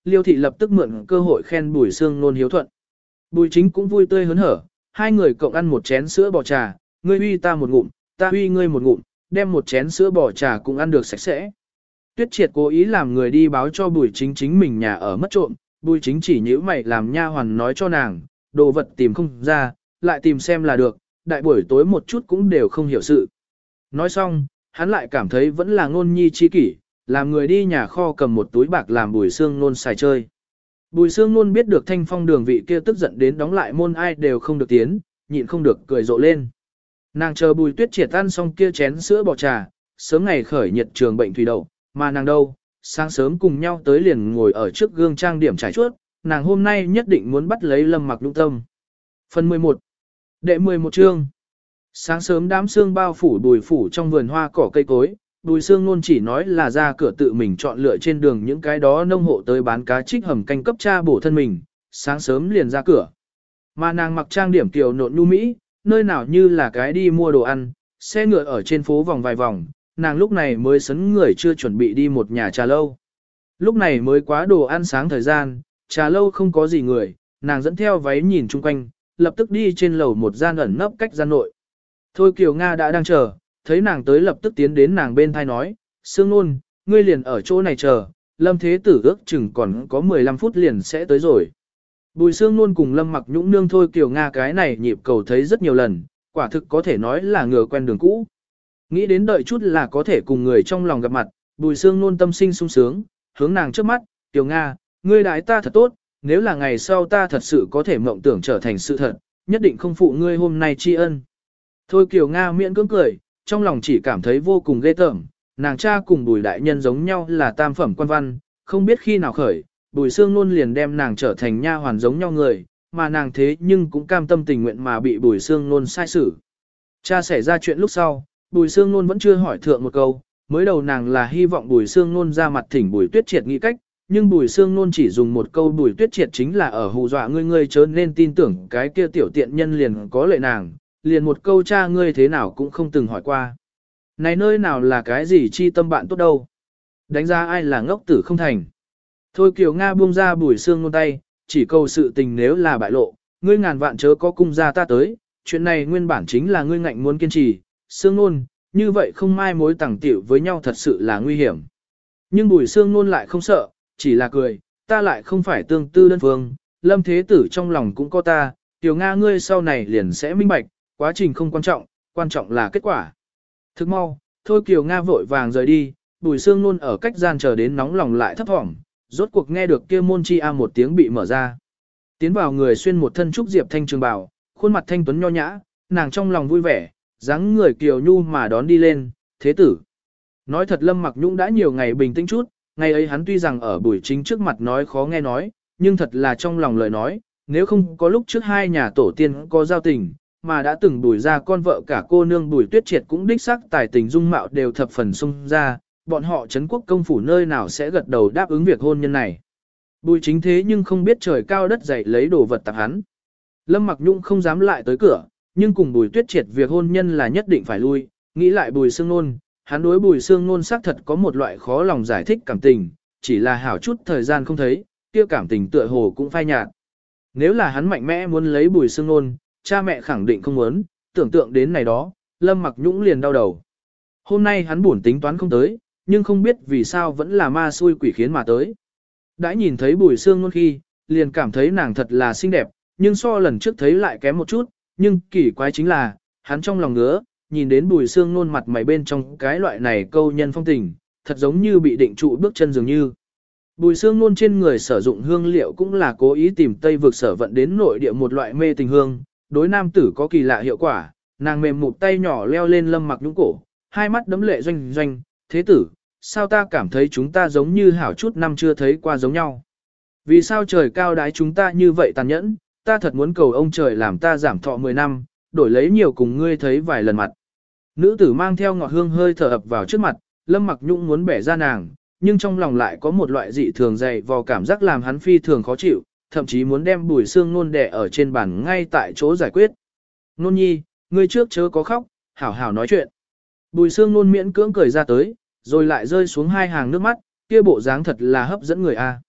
Liêu thị lập tức mượn cơ hội khen Bùi Sương Nôn hiếu thuận. Bùi Chính cũng vui tươi hớn hở, hai người cộng ăn một chén sữa bò trà, ngươi uy ta một ngụm, ta uy ngươi một ngụm, đem một chén sữa bò trà cũng ăn được sạch sẽ. Tuyết Triệt cố ý làm người đi báo cho Bùi Chính chính mình nhà ở mất trộm, Bùi Chính chỉ nhíu mày làm nha hoàn nói cho nàng, đồ vật tìm không ra, lại tìm xem là được, đại buổi tối một chút cũng đều không hiểu sự. Nói xong, hắn lại cảm thấy vẫn là ngôn nhi chi kỷ, làm người đi nhà kho cầm một túi bạc làm Bùi Sương Nôn xài chơi. Bùi Sương Nôn biết được Thanh Phong đường vị kia tức giận đến đóng lại môn ai đều không được tiến, nhịn không được cười rộ lên. Nàng chờ Bùi Tuyết Triệt ăn xong kia chén sữa bò trà, sớm ngày khởi nhiệt trường bệnh thủy đậu, mà nàng đâu, sáng sớm cùng nhau tới liền ngồi ở trước gương trang điểm trải chuốt, nàng hôm nay nhất định muốn bắt lấy Lâm Mặc Nhung tâm. Phần mười một. Đệ mười một chương. Sáng sớm đám sương bao phủ Bùi phủ trong vườn hoa cỏ cây cối, Bùi Sương Nôn chỉ nói là ra cửa tự mình chọn lựa trên đường những cái đó nông hộ tới bán cá trích hầm canh cấp cha bổ thân mình, sáng sớm liền ra cửa. Mà nàng mặc trang điểm kiều nộn nhu mỹ, nơi nào như là cái đi mua đồ ăn, xe ngựa ở trên phố vòng vài vòng, nàng lúc này mới sấn người chưa chuẩn bị đi một nhà trà lâu. Lúc này mới quá đồ ăn sáng thời gian, trà lâu không có gì người, nàng dẫn theo váy nhìn chung quanh, lập tức đi trên lầu một gian ẩn nấp cách gian nội. Thôi Kiều Nga đã đang chờ, thấy nàng tới lập tức tiến đến nàng bên thai nói, Sương Nôn, ngươi liền ở chỗ này chờ, Lâm Thế Tử ước chừng còn có mười lăm phút liền sẽ tới rồi. Bùi Sương Nôn cùng Lâm Mặc Nhũng nương Thôi Kiều Nga cái này nhịp cầu thấy rất nhiều lần, quả thực có thể nói là ngừa quen đường cũ. Nghĩ đến đợi chút là có thể cùng người trong lòng gặp mặt, Bùi Sương Nôn tâm sinh sung sướng, hướng nàng trước mắt, Kiều Nga, ngươi đãi ta thật tốt, nếu là ngày sau ta thật sự có thể mộng tưởng trở thành sự thật, nhất định không phụ ngươi hôm nay tri ân. Thôi Kiều Nga miễn cưỡng cười, trong lòng chỉ cảm thấy vô cùng ghê tởm, nàng cha cùng Bùi đại nhân giống nhau là tam phẩm quan văn, không biết khi nào khởi, Bùi Sương Nôn liền đem nàng trở thành nha hoàn giống nhau người, mà nàng thế nhưng cũng cam tâm tình nguyện mà bị Bùi Sương Nôn sai xử. Cha xảy ra chuyện lúc sau, Bùi Sương Nôn vẫn chưa hỏi thượng một câu, mới đầu nàng là hy vọng Bùi Sương Nôn ra mặt thỉnh Bùi Tuyết Triệt nghĩ cách, nhưng Bùi Sương Nôn chỉ dùng một câu Bùi Tuyết Triệt chính là ở hù dọa ngươi ngươi chớ nên tin tưởng cái kia tiểu tiện nhân liền có lệ nàng, liền một câu cha ngươi thế nào cũng không từng hỏi qua. Này nơi nào là cái gì chi tâm bạn tốt đâu. Đánh giá ai là ngốc tử không thành. Thôi Kiều Nga buông ra Bùi Sương Nôn tay, chỉ cầu sự tình nếu là bại lộ, ngươi ngàn vạn chớ có cung ra ta tới, chuyện này nguyên bản chính là ngươi ngạnh muốn kiên trì, Sương Nôn, như vậy không mai mối tẳng tiểu với nhau thật sự là nguy hiểm. Nhưng Bùi Sương Nôn lại không sợ, chỉ là cười, ta lại không phải tương tư đơn phương, Lâm Thế Tử trong lòng cũng có ta, Kiều Nga ngươi sau này liền sẽ minh bạch, quá trình không quan trọng, quan trọng là kết quả. Thức mau, thôi Kiều Nga vội vàng rời đi, Bùi Sương Nôn ở cách gian chờ đến nóng lòng lại thấp thỏm, rốt cuộc nghe được kia môn chi a một tiếng bị mở ra. Tiến vào người xuyên một thân trúc diệp thanh trường bào, khuôn mặt thanh tuấn nho nhã, nàng trong lòng vui vẻ, dáng người kiều nhu mà đón đi lên, thế tử. Nói thật Lâm Mặc Nhũng đã nhiều ngày bình tĩnh chút, ngày ấy hắn tuy rằng ở Bùi Chính trước mặt nói khó nghe nói, nhưng thật là trong lòng lời nói, nếu không có lúc trước hai nhà tổ tiên có giao tình, mà đã từng Bùi ra con vợ cả cô nương Bùi Tuyết Triệt cũng đích xác tài tình dung mạo đều thập phần sung ra, bọn họ Trấn Quốc công phủ nơi nào sẽ gật đầu đáp ứng việc hôn nhân này. Bùi Chính thế nhưng không biết trời cao đất dày lấy đồ vật tặng hắn. Lâm Mặc Nhung không dám lại tới cửa, nhưng cùng Bùi Tuyết Triệt việc hôn nhân là nhất định phải lui, nghĩ lại Bùi Sương Nôn, hắn đối Bùi Sương Nôn xác thật có một loại khó lòng giải thích cảm tình, chỉ là hảo chút thời gian không thấy, kia cảm tình tựa hồ cũng phai nhạt. Nếu là hắn mạnh mẽ muốn lấy Bùi Sương Nôn, cha mẹ khẳng định không muốn, tưởng tượng đến này đó, Lâm Mặc Nhũng liền đau đầu. Hôm nay hắn buồn tính toán không tới, nhưng không biết vì sao vẫn là ma xui quỷ khiến mà tới. Đã nhìn thấy Bùi Sương Nôn khi, liền cảm thấy nàng thật là xinh đẹp, nhưng so lần trước thấy lại kém một chút, nhưng kỳ quái chính là, hắn trong lòng ngứa, nhìn đến Bùi Sương Nôn mặt mày bên trong cái loại này câu nhân phong tình, thật giống như bị định trụ bước chân dường như. Bùi Sương Nôn trên người sử dụng hương liệu cũng là cố ý tìm Tây vực sở vận đến nội địa một loại mê tình hương, đối nam tử có kỳ lạ hiệu quả, nàng mềm mụt tay nhỏ leo lên Lâm Mặc Nhũng cổ, hai mắt đấm lệ doanh doanh, thế tử, sao ta cảm thấy chúng ta giống như hảo chút năm chưa thấy qua giống nhau. Vì sao trời cao đái chúng ta như vậy tàn nhẫn, ta thật muốn cầu ông trời làm ta giảm thọ mười năm, đổi lấy nhiều cùng ngươi thấy vài lần mặt. Nữ tử mang theo ngọt hương hơi thở ập vào trước mặt, Lâm Mặc Nhũng muốn bẻ ra nàng, nhưng trong lòng lại có một loại dị thường dày vò cảm giác làm hắn phi thường khó chịu, thậm chí muốn đem Bùi Sương Nôn đè ở trên bàn ngay tại chỗ giải quyết. Nôn nhi, ngươi trước chớ có khóc, hảo hảo nói chuyện. Bùi Sương Nôn miễn cưỡng cười ra tới, rồi lại rơi xuống hai hàng nước mắt, kia bộ dáng thật là hấp dẫn người a.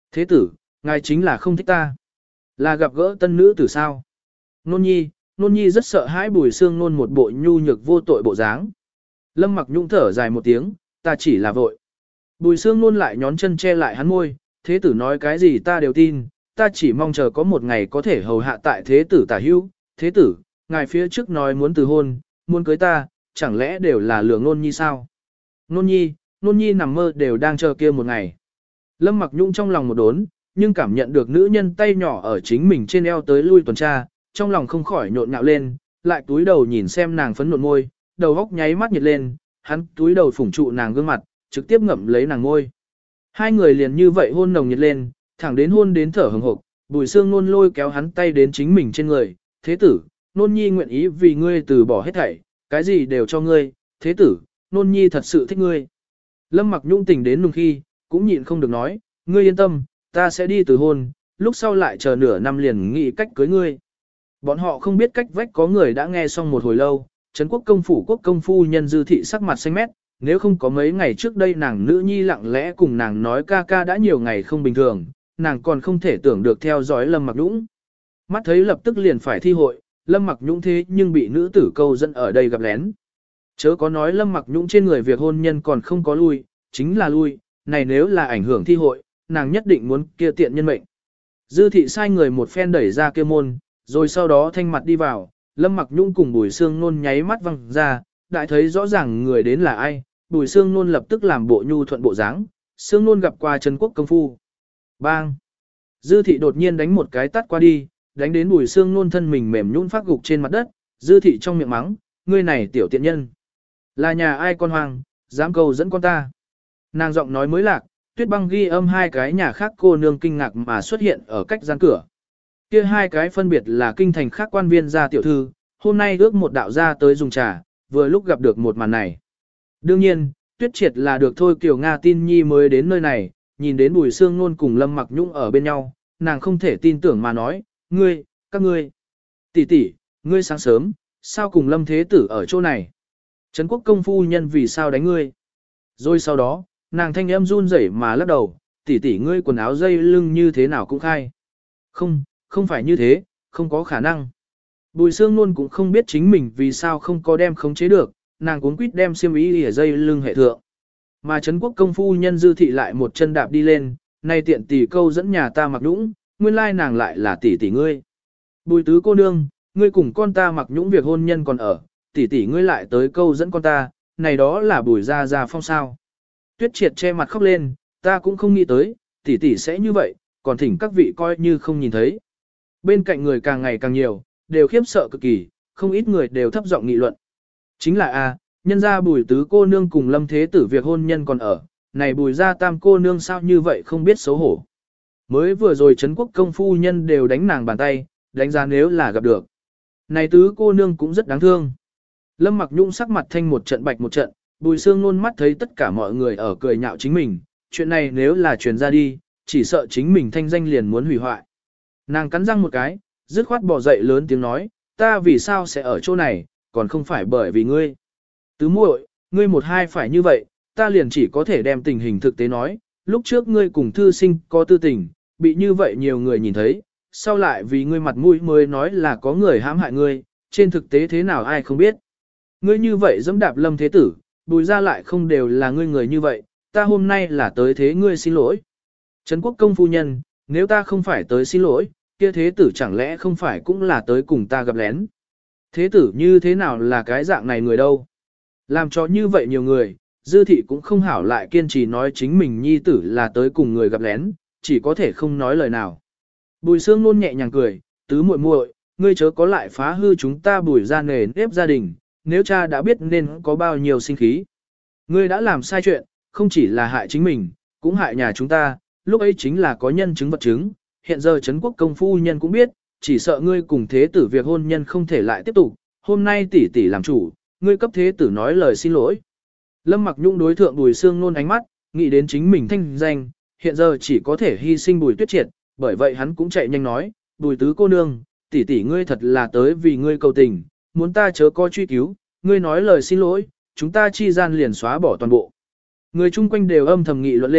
Thế tử, ngài chính là không thích ta. Là gặp gỡ tân nữ tử sao? Nôn nhi, nôn nhi rất sợ hãi Bùi Sương Nôn một bộ nhu nhược vô tội bộ dáng. Lâm Mặc Nhung thở dài một tiếng, ta chỉ là vội. Bùi Sương Nôn lại nhón chân che lại hắn môi, thế tử nói cái gì ta đều tin, ta chỉ mong chờ có một ngày có thể hầu hạ tại thế tử tả hữu. Thế tử, ngài phía trước nói muốn từ hôn, muốn cưới ta, chẳng lẽ đều là lừa Nôn nhi sao? Nôn nhi, Nôn nhi nằm mơ đều đang chờ kia một ngày. Lâm Mặc Nhung trong lòng một đốn, nhưng cảm nhận được nữ nhân tay nhỏ ở chính mình trên eo tới lui tuần tra, trong lòng không khỏi nhộn nhạo lên, lại túi đầu nhìn xem nàng phấn nộn môi, đầu góc nháy mắt nhiệt lên, hắn túi đầu phủng trụ nàng gương mặt, trực tiếp ngậm lấy nàng môi. Hai người liền như vậy hôn nồng nhiệt lên, thẳng đến hôn đến thở hừng hực, Bùi Sương Nôn lôi kéo hắn tay đến chính mình trên người, thế tử, Nôn nhi nguyện ý vì ngươi từ bỏ hết thảy, cái gì đều cho ngươi, thế tử, Nôn nhi thật sự thích ngươi. Lâm Mặc Nhung tình đến nùng khi, cũng nhịn không được nói, ngươi yên tâm, ta sẽ đi từ hôn, lúc sau lại chờ nửa năm liền nghĩ cách cưới ngươi. Bọn họ không biết cách vách có người đã nghe xong một hồi lâu, Trấn Quốc công phủ quốc công phu nhân Dư thị sắc mặt xanh mét, nếu không có mấy ngày trước đây nàng nữ nhi lặng lẽ cùng nàng nói ca ca đã nhiều ngày không bình thường, nàng còn không thể tưởng được theo dõi Lâm Mặc Nhũng. Mắt thấy lập tức liền phải thi hội, Lâm Mặc Nhũng thế nhưng bị nữ tử câu dẫn ở đây gặp lén. Chớ có nói Lâm Mặc Nhũng trên người việc hôn nhân còn không có lui, chính là lui, này nếu là ảnh hưởng thi hội, nàng nhất định muốn kia tiện nhân mệnh. Dư thị sai người một phen đẩy ra kia môn, rồi sau đó thanh mặt đi vào, Lâm Mặc Nhung cùng Bùi Sương Nôn nháy mắt văng ra, đại thấy rõ ràng người đến là ai, Bùi Sương Nôn lập tức làm bộ nhu thuận bộ dáng, Sương Nôn gặp qua Trấn Quốc công phu. Bang! Dư thị đột nhiên đánh một cái tát qua đi, đánh đến Bùi Sương Nôn thân mình mềm nhũn phát gục trên mặt đất, Dư thị trong miệng mắng, ngươi này tiểu tiện nhân. Là nhà ai con hoang, dám câu dẫn con ta. Nàng giọng nói mới lạc, Tuyết Băng ghi âm hai cái nhà khác cô nương kinh ngạc mà xuất hiện ở cách gian cửa. Kia hai cái phân biệt là kinh thành khác quan viên gia tiểu thư, hôm nay ước một đạo gia tới dùng trà, vừa lúc gặp được một màn này. Đương nhiên, Tuyết Triệt là được thôi Kiều Nga tin nhi mới đến nơi này, nhìn đến Bùi Sương Nôn cùng Lâm Mặc Nhung ở bên nhau, nàng không thể tin tưởng mà nói, ngươi, các ngươi, tỷ tỷ, ngươi sáng sớm, sao cùng Lâm Thế Tử ở chỗ này? Trấn Quốc công phu nhân vì sao đánh ngươi? Rồi sau đó, nàng thanh âm run rẩy mà lắc đầu, tỷ tỷ ngươi quần áo dây lưng như thế nào cũng khai. Không, không phải như thế, không có khả năng. Bùi Sương Nôn cũng không biết chính mình vì sao không có đem khống chế được, nàng cuốn quýt đem xiêm y ở dây lưng hệ thượng. Mà Trấn Quốc công phu nhân Dư thị lại một chân đạp đi lên, nay tiện tỷ câu dẫn nhà ta Mặc Nhũng, nguyên lai nàng lại là tỷ tỷ ngươi. Bùi tứ cô nương, ngươi cùng con ta Mặc Nhũng việc hôn nhân còn ở, tỷ tỷ ngươi lại tới câu dẫn con ta, này đó là Bùi gia gia phong sao. Tuyết Triệt che mặt khóc lên, ta cũng không nghĩ tới, tỷ tỷ sẽ như vậy, còn thỉnh các vị coi như không nhìn thấy. Bên cạnh người càng ngày càng nhiều, đều khiếp sợ cực kỳ, không ít người đều thấp giọng nghị luận. Chính là a, nhân gia Bùi tứ cô nương cùng Lâm Thế Tử việc hôn nhân còn ở, này Bùi gia tam cô nương sao như vậy không biết xấu hổ. Mới vừa rồi Trấn Quốc công phu nhân đều đánh nàng bàn tay, đánh giá nếu là gặp được. Này tứ cô nương cũng rất đáng thương. Lâm Mặc Nhung sắc mặt thanh một trận bạch một trận, Bùi Sương Nôn mắt thấy tất cả mọi người ở cười nhạo chính mình, chuyện này nếu là truyền ra đi, chỉ sợ chính mình thanh danh liền muốn hủy hoại. Nàng cắn răng một cái, dứt khoát bỏ dậy lớn tiếng nói, ta vì sao sẽ ở chỗ này, còn không phải bởi vì ngươi. Tứ muội, ngươi một hai phải như vậy, ta liền chỉ có thể đem tình hình thực tế nói, lúc trước ngươi cùng thư sinh có tư tình, bị như vậy nhiều người nhìn thấy, sau lại vì ngươi mặt mũi mới nói là có người hãm hại ngươi, trên thực tế thế nào ai không biết. Ngươi như vậy dẫm đạp Lâm Thế Tử, Bùi ra lại không đều là ngươi người như vậy, ta hôm nay là tới thế ngươi xin lỗi. Trấn Quốc công phu nhân, nếu ta không phải tới xin lỗi, kia Thế Tử chẳng lẽ không phải cũng là tới cùng ta gặp lén. Thế Tử như thế nào là cái dạng này người đâu. Làm cho như vậy nhiều người, Dư thị cũng không hảo lại kiên trì nói chính mình nhi tử là tới cùng người gặp lén, chỉ có thể không nói lời nào. Bùi Sương Nôn nhẹ nhàng cười, tứ muội muội, ngươi chớ có lại phá hư chúng ta Bùi ra nề nếp gia đình, nếu cha đã biết nên có bao nhiêu sinh khí. Ngươi đã làm sai chuyện, không chỉ là hại chính mình, cũng hại nhà chúng ta, lúc ấy chính là có nhân chứng vật chứng, hiện giờ Trấn Quốc công phu nhân cũng biết, chỉ sợ ngươi cùng Thế Tử việc hôn nhân không thể lại tiếp tục, hôm nay tỷ tỷ làm chủ, ngươi cấp Thế Tử nói lời xin lỗi. Lâm Mặc Nhung đối thượng Bùi Sương Nôn ánh mắt, nghĩ đến chính mình thanh danh, hiện giờ chỉ có thể hy sinh Bùi Tuyết Triệt, bởi vậy hắn cũng chạy nhanh nói, Bùi tứ cô nương, tỷ tỷ ngươi thật là tới vì ngươi cầu tình, muốn ta chớ có truy cứu, ngươi nói lời xin lỗi, chúng ta chi gian liền xóa bỏ toàn bộ. Người chung quanh đều âm thầm nghị luận lên,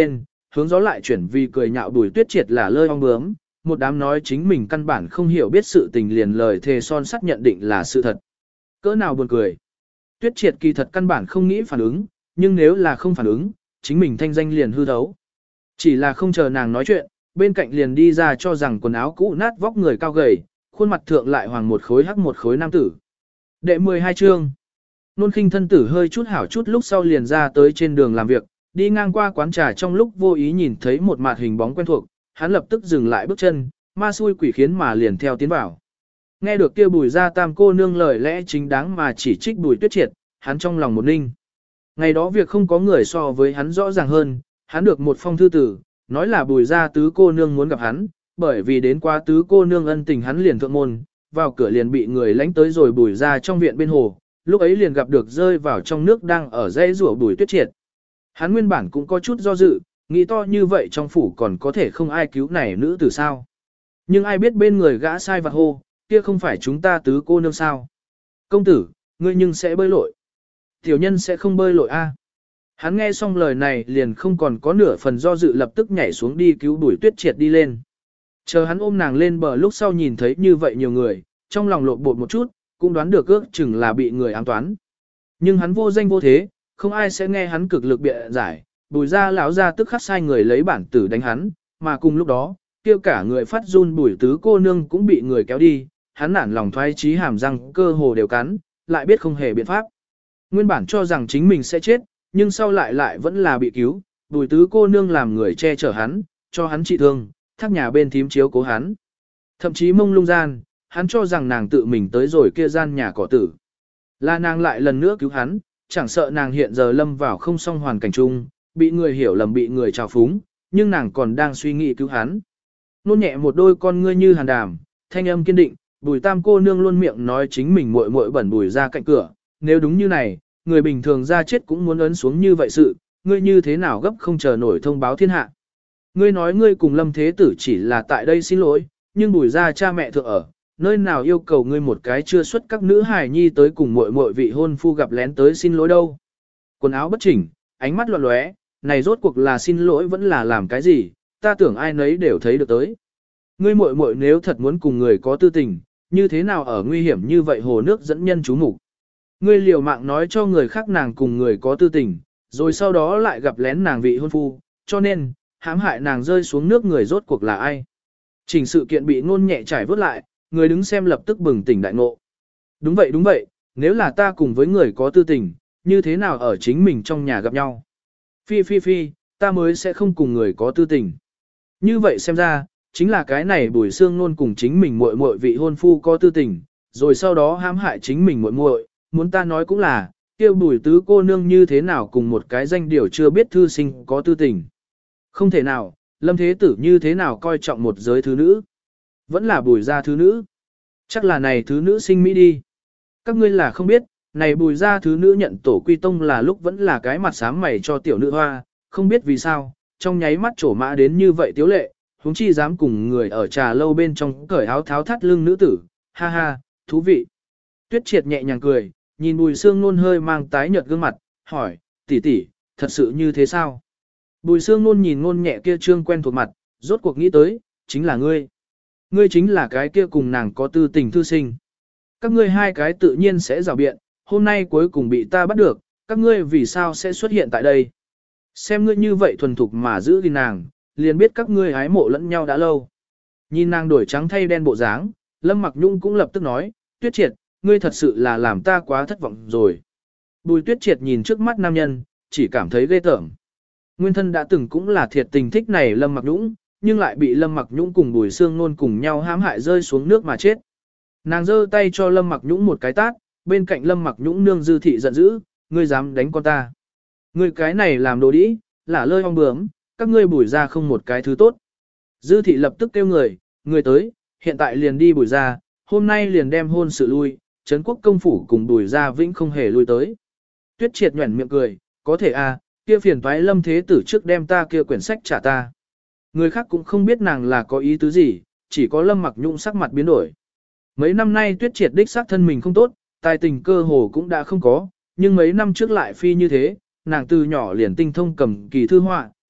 hướng gió lại chuyển vì cười nhạo Bùi Tuyết Triệt là lơi ong bướm, một đám nói chính mình căn bản không hiểu biết sự tình liền lời thề son sắt nhận định là sự thật. Cỡ nào buồn cười. Tuyết Triệt kỳ thật căn bản không nghĩ phản ứng, nhưng nếu là không phản ứng, chính mình thanh danh liền hư thấu. Chỉ là không chờ nàng nói chuyện, bên cạnh liền đi ra cho rằng quần áo cũ nát vóc người cao gầy, khuôn mặt thượng lại hoàng một khối hắc một khối nam tử. Đệ mười hai chương. Nôn khinh thân tử hơi chút hảo chút lúc sau liền ra tới trên đường làm việc, đi ngang qua quán trà trong lúc vô ý nhìn thấy một mặt hình bóng quen thuộc, hắn lập tức dừng lại bước chân, ma xui quỷ khiến mà liền theo tiến vào. Nghe được kia Bùi gia tam cô nương lời lẽ chính đáng mà chỉ trích Bùi Tuyết Triệt, hắn trong lòng một ninh. Ngày đó việc không có người so với hắn rõ ràng hơn, hắn được một phong thư tử, nói là Bùi gia tứ cô nương muốn gặp hắn, bởi vì đến qua tứ cô nương ân tình hắn liền thượng môn, vào cửa liền bị người lánh tới rồi Bùi gia trong viện bên hồ, lúc ấy liền gặp được rơi vào trong nước đang ở dãy rủa Bùi Tuyết Triệt. Hắn nguyên bản cũng có chút do dự, nghĩ to như vậy trong phủ còn có thể không ai cứu này nữ tử sao. Nhưng ai biết bên người gã sai vặt hô, kia không phải chúng ta tứ cô nương sao. Công tử, ngươi nhưng sẽ bơi lội. Tiểu nhân sẽ không bơi lội a. Hắn nghe xong lời này liền không còn có nửa phần do dự lập tức nhảy xuống đi cứu Bùi Tuyết Triệt đi lên. Chờ hắn ôm nàng lên bờ lúc sau nhìn thấy như vậy nhiều người, trong lòng lộn bột một chút, cũng đoán được ước chừng là bị người ám toán. Nhưng hắn vô danh vô thế, không ai sẽ nghe hắn cực lực bịa giải, Bùi gia lão gia tức khắc sai người lấy bản tử đánh hắn, mà cùng lúc đó, kêu cả người phát run Bùi tứ cô nương cũng bị người kéo đi, hắn nản lòng thoái chí hàm răng cơ hồ đều cắn, lại biết không hề biện pháp. Nguyên bản cho rằng chính mình sẽ chết, nhưng sau lại lại vẫn là bị cứu, Bùi tứ cô nương làm người che chở hắn, cho hắn trị thương, thác nhà bên thím chiếu cố hắn. Thậm chí mông lung gian, hắn cho rằng nàng tự mình tới rồi kia gian nhà cỏ tử. Là nàng lại lần nữa cứu hắn, chẳng sợ nàng hiện giờ lâm vào không song hoàn cảnh chung, bị người hiểu lầm bị người trào phúng, nhưng nàng còn đang suy nghĩ cứu hắn. Nôn nhẹ một đôi con ngươi như hàn đàm, thanh âm kiên định, Bùi tam cô nương luôn miệng nói chính mình muội muội bẩn Bùi ra cạnh cửa, nếu đúng như này, người bình thường ra chết cũng muốn ấn xuống như vậy sự, ngươi như thế nào gấp không chờ nổi thông báo thiên hạ. Ngươi nói ngươi cùng Lâm Thế Tử chỉ là tại đây xin lỗi, nhưng Bùi ra cha mẹ thượng ở, nơi nào yêu cầu ngươi một cái chưa xuất các nữ hài nhi tới cùng muội muội vị hôn phu gặp lén tới xin lỗi đâu. Quần áo bất chỉnh, ánh mắt loạn lóe, này rốt cuộc là xin lỗi vẫn là làm cái gì, ta tưởng ai nấy đều thấy được tới. Ngươi muội muội nếu thật muốn cùng người có tư tình, như thế nào ở nguy hiểm như vậy hồ nước dẫn nhân chú mục. Ngươi liều mạng nói cho người khác nàng cùng người có tư tình, rồi sau đó lại gặp lén nàng vị hôn phu, cho nên, hãm hại nàng rơi xuống nước người rốt cuộc là ai. Chỉnh sự kiện bị ngôn nhẹ trải vớt lại, người đứng xem lập tức bừng tỉnh đại ngộ. Đúng vậy đúng vậy, nếu là ta cùng với người có tư tình, như thế nào ở chính mình trong nhà gặp nhau. Phi phi phi, ta mới sẽ không cùng người có tư tình. Như vậy xem ra, chính là cái này Bùi Sương Nôn cùng chính mình muội muội vị hôn phu có tư tình, rồi sau đó hãm hại chính mình muội muội, muốn ta nói cũng là, kêu Bùi tứ cô nương như thế nào cùng một cái danh điều chưa biết thư sinh có tư tình. Không thể nào, Lâm Thế Tử như thế nào coi trọng một giới thứ nữ. Vẫn là Bùi gia thứ nữ. Chắc là này thứ nữ sinh Mỹ đi. Các ngươi là không biết, này Bùi gia thứ nữ nhận tổ quy tông là lúc vẫn là cái mặt xám mày cho tiểu nữ hoa, không biết vì sao, trong nháy mắt trổ mã đến như vậy tiếu lệ, huống chi dám cùng người ở trà lâu bên trong cởi áo tháo thắt lưng nữ tử, ha ha, thú vị. Tuyết Triệt nhẹ nhàng cười, nhìn Bùi Sương Nôn hơi mang tái nhợt gương mặt, hỏi, tỷ tỷ, thật sự như thế sao? Bùi Sương Nôn nhìn Nôn nhẹ kia trương quen thuộc mặt, rốt cuộc nghĩ tới, chính là ngươi. Ngươi chính là cái kia cùng nàng có tư tình thư sinh. Các ngươi hai cái tự nhiên sẽ rào biện, hôm nay cuối cùng bị ta bắt được, các ngươi vì sao sẽ xuất hiện tại đây? Xem ngươi như vậy thuần thục mà giữ gìn nàng, liền biết các ngươi hái mộ lẫn nhau đã lâu. Nhìn nàng đổi trắng thay đen bộ dáng, Lâm Mặc Nhung cũng lập tức nói, Tuyết Triệt, ngươi thật sự là làm ta quá thất vọng rồi. Bùi Tuyết Triệt nhìn trước mắt nam nhân, chỉ cảm thấy ghê tởm. Nguyên thân đã từng cũng là thiệt tình thích này Lâm Mặc Nhung, nhưng lại bị Lâm Mặc Nhung cùng Bùi Sương Nôn cùng nhau hãm hại rơi xuống nước mà chết. Nàng giơ tay cho Lâm Mặc Nhung một cái tát, bên cạnh Lâm Mặc Nhung nương Dư Thị giận dữ, ngươi dám đánh con ta. Ngươi cái này làm đồ đĩ, là lơi ong bướm, các ngươi Bùi ra không một cái thứ tốt. Dư Thị lập tức kêu người, người tới, hiện tại liền đi Bùi ra, hôm nay liền đem hôn sự lui, Trấn Quốc công phủ cùng Bùi ra vĩnh không hề lui tới. Tuyết Triệt nhuẩn miệng cười, có thể à, kia phiền toái Lâm Thế Tử trước đem ta kia quyển sách trả ta. Người khác cũng không biết nàng là có ý tứ gì, chỉ có Lâm Mặc Nhung sắc mặt biến đổi. Mấy năm nay Tuyết Triệt đích xác thân mình không tốt, tài tình cơ hồ cũng đã không có, nhưng mấy năm trước lại phi như thế, nàng từ nhỏ liền tinh thông cầm kỳ thư họa,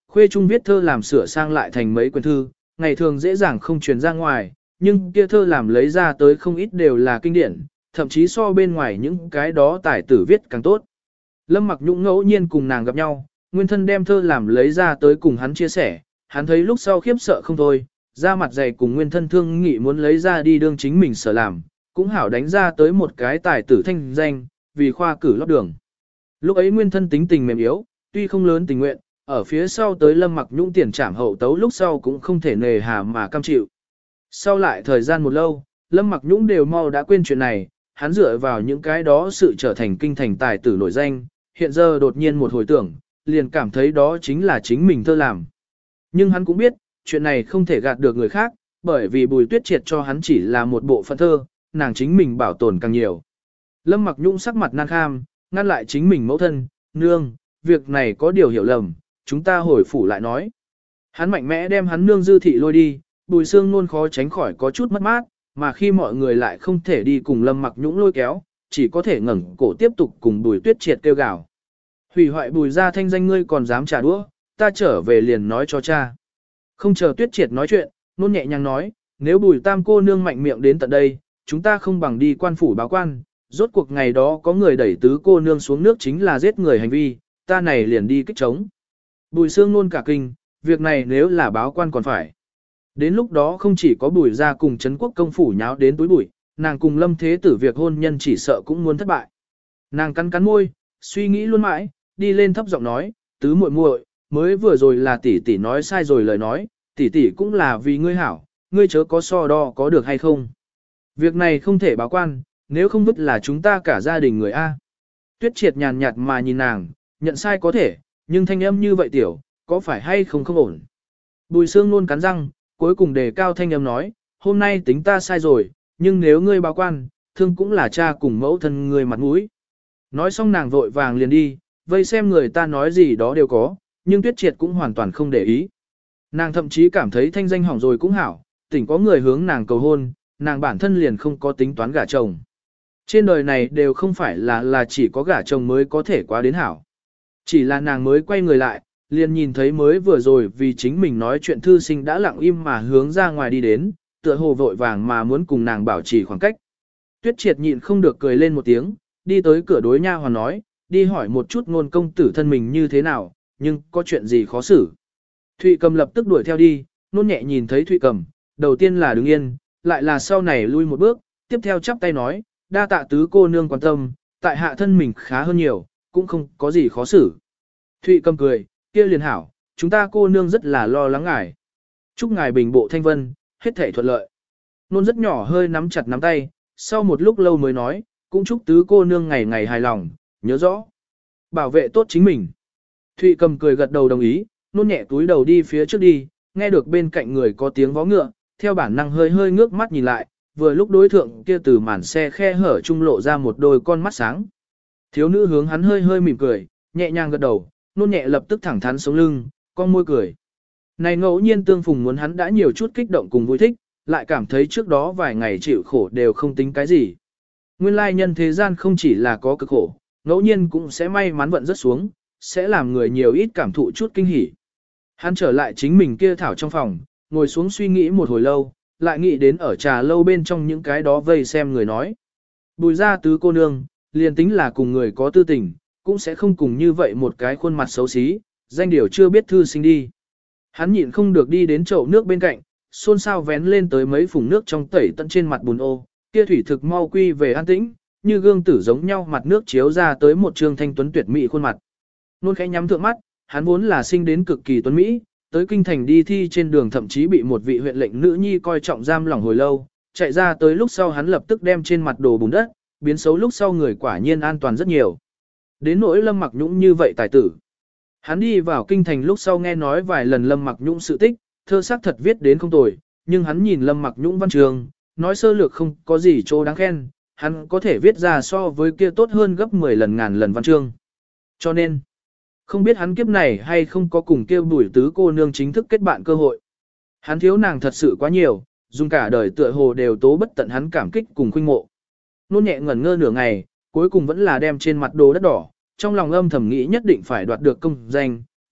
khuê trung viết thơ làm sửa sang lại thành mấy quyển thư, ngày thường dễ dàng không truyền ra ngoài, nhưng kia thơ làm lấy ra tới không ít đều là kinh điển, thậm chí so bên ngoài những cái đó tài tử viết càng tốt. Lâm Mặc Nhũng ngẫu nhiên cùng nàng gặp nhau, nguyên thân đem thơ làm lấy ra tới cùng hắn chia sẻ, hắn thấy lúc sau khiếp sợ không thôi, ra mặt dày cùng nguyên thân thương nghị muốn lấy ra đi đương chính mình sở làm, cũng hảo đánh ra tới một cái tài tử thanh danh, vì khoa cử lót đường. Lúc ấy nguyên thân tính tình mềm yếu, tuy không lớn tình nguyện, ở phía sau tới Lâm Mặc Nhũng tiền trảm hậu tấu lúc sau cũng không thể nề hà mà cam chịu. Sau lại thời gian một lâu, Lâm Mặc Nhũng đều mau đã quên chuyện này, hắn dựa vào những cái đó sự trở thành kinh thành tài tử nổi danh, hiện giờ đột nhiên một hồi tưởng, liền cảm thấy đó chính là chính mình thơ làm. Nhưng hắn cũng biết, chuyện này không thể gạt được người khác, bởi vì Bùi Tuyết Triệt cho hắn chỉ là một bộ phận thơ, nàng chính mình bảo tồn càng nhiều. Lâm Mặc Nhũng sắc mặt nan kham, ngăn lại chính mình mẫu thân, nương, việc này có điều hiểu lầm, chúng ta hồi phủ lại nói. Hắn mạnh mẽ đem hắn nương Dư Thị lôi đi, Bùi Sương Nôn khó tránh khỏi có chút mất mát, mà khi mọi người lại không thể đi cùng Lâm Mặc Nhũng lôi kéo, chỉ có thể ngẩng cổ tiếp tục cùng Bùi Tuyết Triệt kêu gào. Hủy hoại Bùi gia thanh danh ngươi còn dám trả đũa, ta trở về liền nói cho cha. Không chờ Tuyết Triệt nói chuyện, Nôn nhẹ nhàng nói, nếu Bùi tam cô nương mạnh miệng đến tận đây, chúng ta không bằng đi quan phủ báo quan, rốt cuộc ngày đó có người đẩy tứ cô nương xuống nước chính là giết người hành vi, ta này liền đi kích chống. Bùi Sương Nôn cả kinh, việc này nếu là báo quan còn phải. Đến lúc đó không chỉ có Bùi gia cùng Trấn Quốc công phủ nháo đến túi bụi, nàng cùng Lâm Thế Tử việc hôn nhân chỉ sợ cũng muốn thất bại. Nàng cắn cắn môi, suy nghĩ luôn mãi, đi lên thấp giọng nói, tứ muội muội, mới vừa rồi là tỷ tỷ nói sai rồi lời nói, tỷ tỷ cũng là vì ngươi hảo, ngươi chớ có so đo có được hay không. Việc này không thể báo quan, nếu không vứt là chúng ta cả gia đình người A. Tuyết Triệt nhàn nhạt mà nhìn nàng, nhận sai có thể, nhưng thanh âm như vậy tiểu, có phải hay không không ổn. Bùi Sương Nôn cắn răng, cuối cùng đề cao thanh âm nói, hôm nay tính ta sai rồi, nhưng nếu ngươi báo quan, thương cũng là cha cùng mẫu thân ngươi mặt mũi. Nói xong nàng vội vàng liền đi, vây xem người ta nói gì đó đều có, nhưng Tuyết Triệt cũng hoàn toàn không để ý. Nàng thậm chí cảm thấy thanh danh hỏng rồi cũng hảo, tỉnh có người hướng nàng cầu hôn, nàng bản thân liền không có tính toán gả chồng. Trên đời này đều không phải là là chỉ có gả chồng mới có thể quá đến hảo. Chỉ là nàng mới quay người lại, liền nhìn thấy mới vừa rồi vì chính mình nói chuyện thư sinh đã lặng im mà hướng ra ngoài đi đến, tựa hồ vội vàng mà muốn cùng nàng bảo trì khoảng cách. Tuyết Triệt nhịn không được cười lên một tiếng, đi tới cửa đối nha hoàn nói, đi hỏi một chút Ngôn công tử thân mình như thế nào, nhưng có chuyện gì khó xử. Thụy Cầm lập tức đuổi theo đi, Nôn nhẹ nhìn thấy Thụy Cầm, đầu tiên là đứng yên, lại là sau này lui một bước, tiếp theo chắp tay nói, đa tạ tứ cô nương quan tâm, tại hạ thân mình khá hơn nhiều, cũng không có gì khó xử. Thụy Cầm cười, kia liền hảo, chúng ta cô nương rất là lo lắng ngài. Chúc ngài bình bộ thanh vân, hết thảy thuận lợi. Nôn rất nhỏ hơi nắm chặt nắm tay, sau một lúc lâu mới nói, cũng chúc tứ cô nương ngày ngày hài lòng, nhớ rõ. Bảo vệ tốt chính mình. Thụy Cầm cười gật đầu đồng ý, Nôn nhẹ túi đầu đi phía trước đi, nghe được bên cạnh người có tiếng vó ngựa, theo bản năng hơi hơi ngước mắt nhìn lại, vừa lúc đối thượng kia từ màn xe khe hở trung lộ ra một đôi con mắt sáng. Thiếu nữ hướng hắn hơi hơi mỉm cười, nhẹ nhàng gật đầu, Nôn nhẹ lập tức thẳng thắn sống lưng, con môi cười. Này ngẫu nhiên tương phùng muốn hắn đã nhiều chút kích động cùng vui thích, lại cảm thấy trước đó vài ngày chịu khổ đều không tính cái gì. Nguyên lai nhân thế gian không chỉ là có cực khổ, ngẫu nhiên cũng sẽ may mắn vận rất xuống, sẽ làm người nhiều ít cảm thụ chút kinh hỉ. Hắn trở lại chính mình kia thảo trong phòng, ngồi xuống suy nghĩ một hồi lâu, lại nghĩ đến ở trà lâu bên trong những cái đó vây xem người nói. Bùi gia tứ cô nương, liền tính là cùng người có tư tình, cũng sẽ không cùng như vậy một cái khuôn mặt xấu xí, danh điều chưa biết thư sinh đi. Hắn nhịn không được đi đến chậu nước bên cạnh, xôn xao vén lên tới mấy phùng nước trong tẩy tận trên mặt bùn ô, kia thủy thực mau quy về an tĩnh, như gương tử giống nhau mặt nước chiếu ra tới một trương thanh tuấn tuyệt mỹ khuôn mặt. Nôn khẽ nhắm thượng mắt, hắn vốn là sinh đến cực kỳ tuấn mỹ, tới kinh thành đi thi trên đường thậm chí bị một vị huyện lệnh nữ nhi coi trọng giam lỏng hồi lâu, chạy ra tới lúc sau hắn lập tức đem trên mặt đồ bùn đất, biến xấu lúc sau người quả nhiên an toàn rất nhiều. Đến nỗi Lâm Mặc Nhũng như vậy tài tử. Hắn đi vào kinh thành lúc sau nghe nói vài lần Lâm Mặc Nhũng sự tích, thơ sắc thật viết đến không tồi, nhưng hắn nhìn Lâm Mặc Nhũng văn trường, nói sơ lược không có gì chỗ đáng khen, hắn có thể viết ra so với kia tốt hơn gấp mười lần ngàn lần văn chương. Cho nên, không biết hắn kiếp này hay không có cùng kêu Bùi tứ cô nương chính thức kết bạn cơ hội. Hắn thiếu nàng thật sự quá nhiều, dùng cả đời tựa hồ đều tố bất tận hắn cảm kích cùng khuynh mộ. Nôn nhẹ ngẩn ngơ nửa ngày, cuối cùng vẫn là đem trên mặt đồ đất đỏ, trong lòng âm thầm nghĩ nhất định phải đoạt được công danh,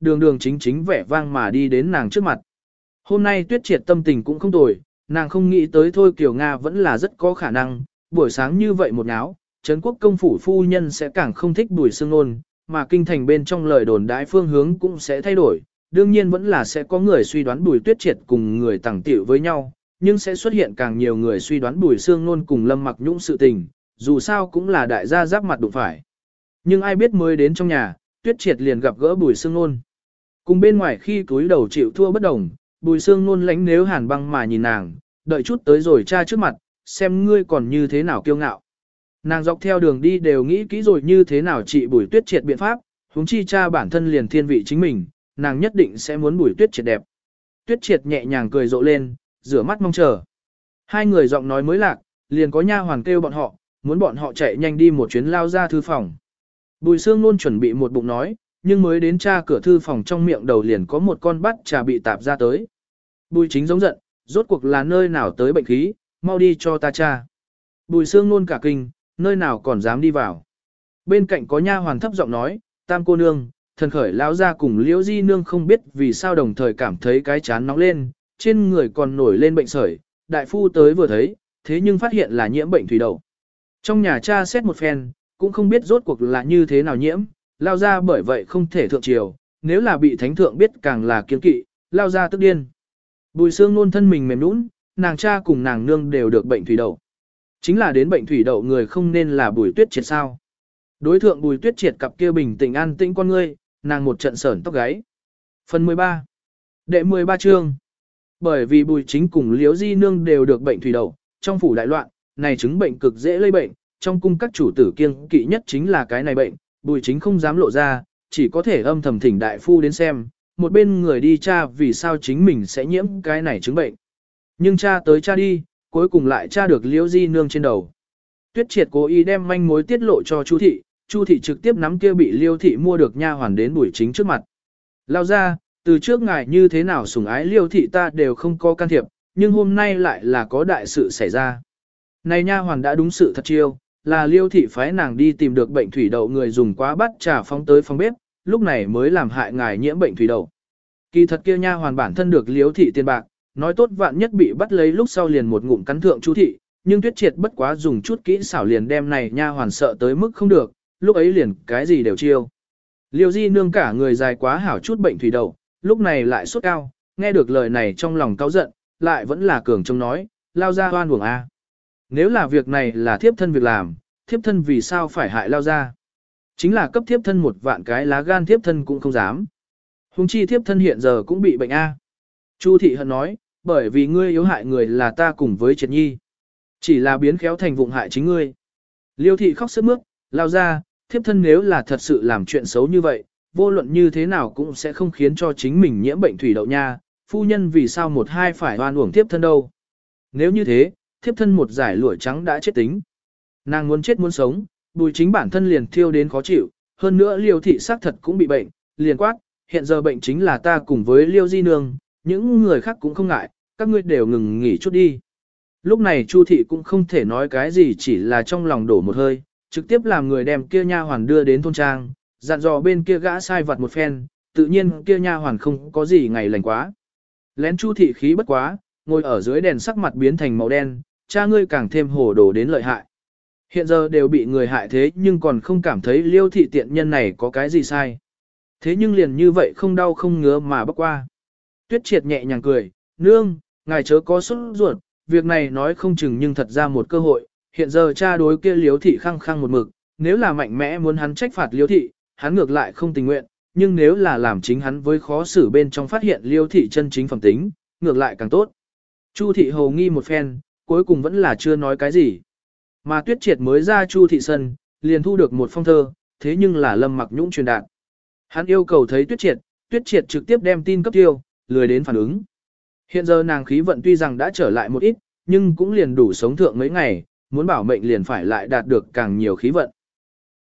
đường đường chính chính vẻ vang mà đi đến nàng trước mặt. Hôm nay Tuyết Triệt tâm tình cũng không tồi, nàng không nghĩ tới thôi Kiều Nga vẫn là rất có khả năng, buổi sáng như vậy một náo, Trấn Quốc công phủ phu nhân sẽ càng không thích Bùi Sương Nôn, mà kinh thành bên trong lời đồn đãi phương hướng cũng sẽ thay đổi, đương nhiên vẫn là sẽ có người suy đoán Bùi Tuyết Triệt cùng người tàng tiểu với nhau, nhưng sẽ xuất hiện càng nhiều người suy đoán Bùi Sương Nôn cùng Lâm Mặc Nhũng sự tình, dù sao cũng là đại gia giáp mặt đụng phải. Nhưng ai biết mới đến trong nhà, Tuyết Triệt liền gặp gỡ Bùi Sương Nôn. Cùng bên ngoài khi túi đầu chịu thua bất đồng, Bùi Sương Nôn lánh nếu hàn băng mà nhìn nàng, đợi chút tới rồi cha trước mặt, xem ngươi còn như thế nào kiêu ngạo. Nàng dọc theo đường đi đều nghĩ kỹ rồi như thế nào trị Bùi Tuyết Triệt biện pháp, huống chi cha bản thân liền thiên vị chính mình, nàng nhất định sẽ muốn Bùi Tuyết Triệt đẹp. Tuyết Triệt nhẹ nhàng cười rộ lên, rửa mắt mong chờ. Hai người giọng nói mới lạc, liền có nha hoàn kêu bọn họ, muốn bọn họ chạy nhanh đi một chuyến lao ra thư phòng. Bùi Sương Nôn chuẩn bị một bụng nói, nhưng mới đến cha cửa thư phòng trong miệng đầu liền có một con bát trà bị tạp ra tới. Bùi Chính giống giận, rốt cuộc là nơi nào tới bệnh khí, mau đi cho ta cha. Bùi Sương Nôn cả kinh, nơi nào còn dám đi vào. Bên cạnh có nha hoàn thấp giọng nói, tam cô nương, thần khởi lão ra cùng liễu di nương không biết vì sao đồng thời cảm thấy cái chán nóng lên, trên người còn nổi lên bệnh sởi, đại phu tới vừa thấy, thế nhưng phát hiện là nhiễm bệnh thủy đậu. Trong nhà cha xét một phen, cũng không biết rốt cuộc là như thế nào nhiễm, lao ra bởi vậy không thể thượng triều, nếu là bị thánh thượng biết càng là kiên kỵ, lao ra tức điên. Bùi Sương Nôn thân mình mềm nũng, nàng cha cùng nàng nương đều được bệnh thủy đậu. Chính là đến bệnh thủy đậu người không nên là Bùi Tuyết Triệt sao. Đối thượng Bùi Tuyết Triệt cặp kia bình tĩnh an tĩnh con ngươi, nàng một trận sởn tóc gáy. Phần mười ba. Đệ mười ba chương. Bởi vì Bùi Chính cùng Liễu Di nương đều được bệnh thủy đậu, trong phủ đại loạn, này chứng bệnh cực dễ lây bệnh, trong cung các chủ tử kiêng kỵ nhất chính là cái này bệnh, Bùi Chính không dám lộ ra, chỉ có thể âm thầm thỉnh đại phu đến xem, một bên người đi tra vì sao chính mình sẽ nhiễm cái này chứng bệnh. Nhưng cha tới cha đi, cuối cùng lại tra được Liễu Di nương trên đầu. Tuyết Triệt cố ý đem manh mối tiết lộ cho Chu thị, Chu thị trực tiếp nắm kia bị Liêu thị mua được nha hoàn đến Bùi Chính trước mặt. Lao ra, từ trước ngài như thế nào sủng ái Liêu thị ta đều không có can thiệp, nhưng hôm nay lại là có đại sự xảy ra. Này nha hoàn đã đúng sự thật chiêu, là Liêu thị phái nàng đi tìm được bệnh thủy đậu người dùng quá bắt trà phóng tới phòng bếp, lúc này mới làm hại ngài nhiễm bệnh thủy đậu. Kỳ thật kia nha hoàn bản thân được Liêu thị tiền bạc, nói tốt vạn nhất bị bắt lấy lúc sau liền một ngụm cắn thượng Chu thị, nhưng Tuyết Triệt bất quá dùng chút kỹ xảo liền đem này nha hoàn sợ tới mức không được, lúc ấy liền cái gì đều chiêu. Liêu Di nương cả người dài quá hảo chút bệnh thủy đậu, lúc này lại sốt cao, nghe được lời này trong lòng cáu giận, lại vẫn là cường trông nói, lao ra hoan uổng a. Nếu là việc này là thiếp thân việc làm, thiếp thân vì sao phải hại lao ra? Chính là cấp thiếp thân một vạn cái lá gan thiếp thân cũng không dám. Hùng chi thiếp thân hiện giờ cũng bị bệnh a. Chu thị hận nói, bởi vì ngươi yếu hại người là ta cùng với Triệt Nhi. Chỉ là biến khéo thành vụng hại chính ngươi. Liêu thị khóc sướt mướt, lao ra, thiếp thân nếu là thật sự làm chuyện xấu như vậy, vô luận như thế nào cũng sẽ không khiến cho chính mình nhiễm bệnh thủy đậu nha, phu nhân vì sao một hai phải oan uổng thiếp thân đâu. Nếu như thế, thiếp thân một giải lụa trắng đã chết tính. Nàng muốn chết muốn sống, Bùi Chính bản thân liền thiêu đến khó chịu, hơn nữa Liêu thị xác thật cũng bị bệnh, liền quát, hiện giờ bệnh chính là ta cùng với Liêu Di nương, những người khác cũng không ngại, các ngươi đều ngừng nghỉ chút đi. Lúc này Chu thị cũng không thể nói cái gì, chỉ là trong lòng đổ một hơi, trực tiếp làm người đem kia nha hoàn đưa đến thôn trang, dặn dò bên kia gã sai vặt một phen, tự nhiên kia nha hoàn không có gì ngày lành quá. Lén Chu thị khí bất quá, ngồi ở dưới đèn sắc mặt biến thành màu đen, cha ngươi càng thêm hồ đồ đến lợi hại. Hiện giờ đều bị người hại thế nhưng còn không cảm thấy Liêu thị tiện nhân này có cái gì sai. Thế nhưng liền như vậy không đau không ngứa mà bắc qua. Tuyết Triệt nhẹ nhàng cười, nương, ngài chớ có sốt ruột, việc này nói không chừng nhưng thật ra một cơ hội, hiện giờ cha đối kia Liêu thị khăng khăng một mực, nếu là mạnh mẽ muốn hắn trách phạt Liêu thị, hắn ngược lại không tình nguyện, nhưng nếu là làm chính hắn với khó xử bên trong phát hiện Liêu thị chân chính phẩm tính, ngược lại càng tốt. Chu thị hầu nghi một phen, cuối cùng vẫn là chưa nói cái gì. Mà Tuyết Triệt mới ra Chu thị sân, liền thu được một phong thơ, thế nhưng là Lâm Mặc Nhũng truyền đạt. Hắn yêu cầu thấy Tuyết Triệt, Tuyết Triệt trực tiếp đem tin cấp tiêu, lười đến phản ứng. Hiện giờ nàng khí vận tuy rằng đã trở lại một ít, nhưng cũng liền đủ sống thượng mấy ngày, muốn bảo mệnh liền phải lại đạt được càng nhiều khí vận.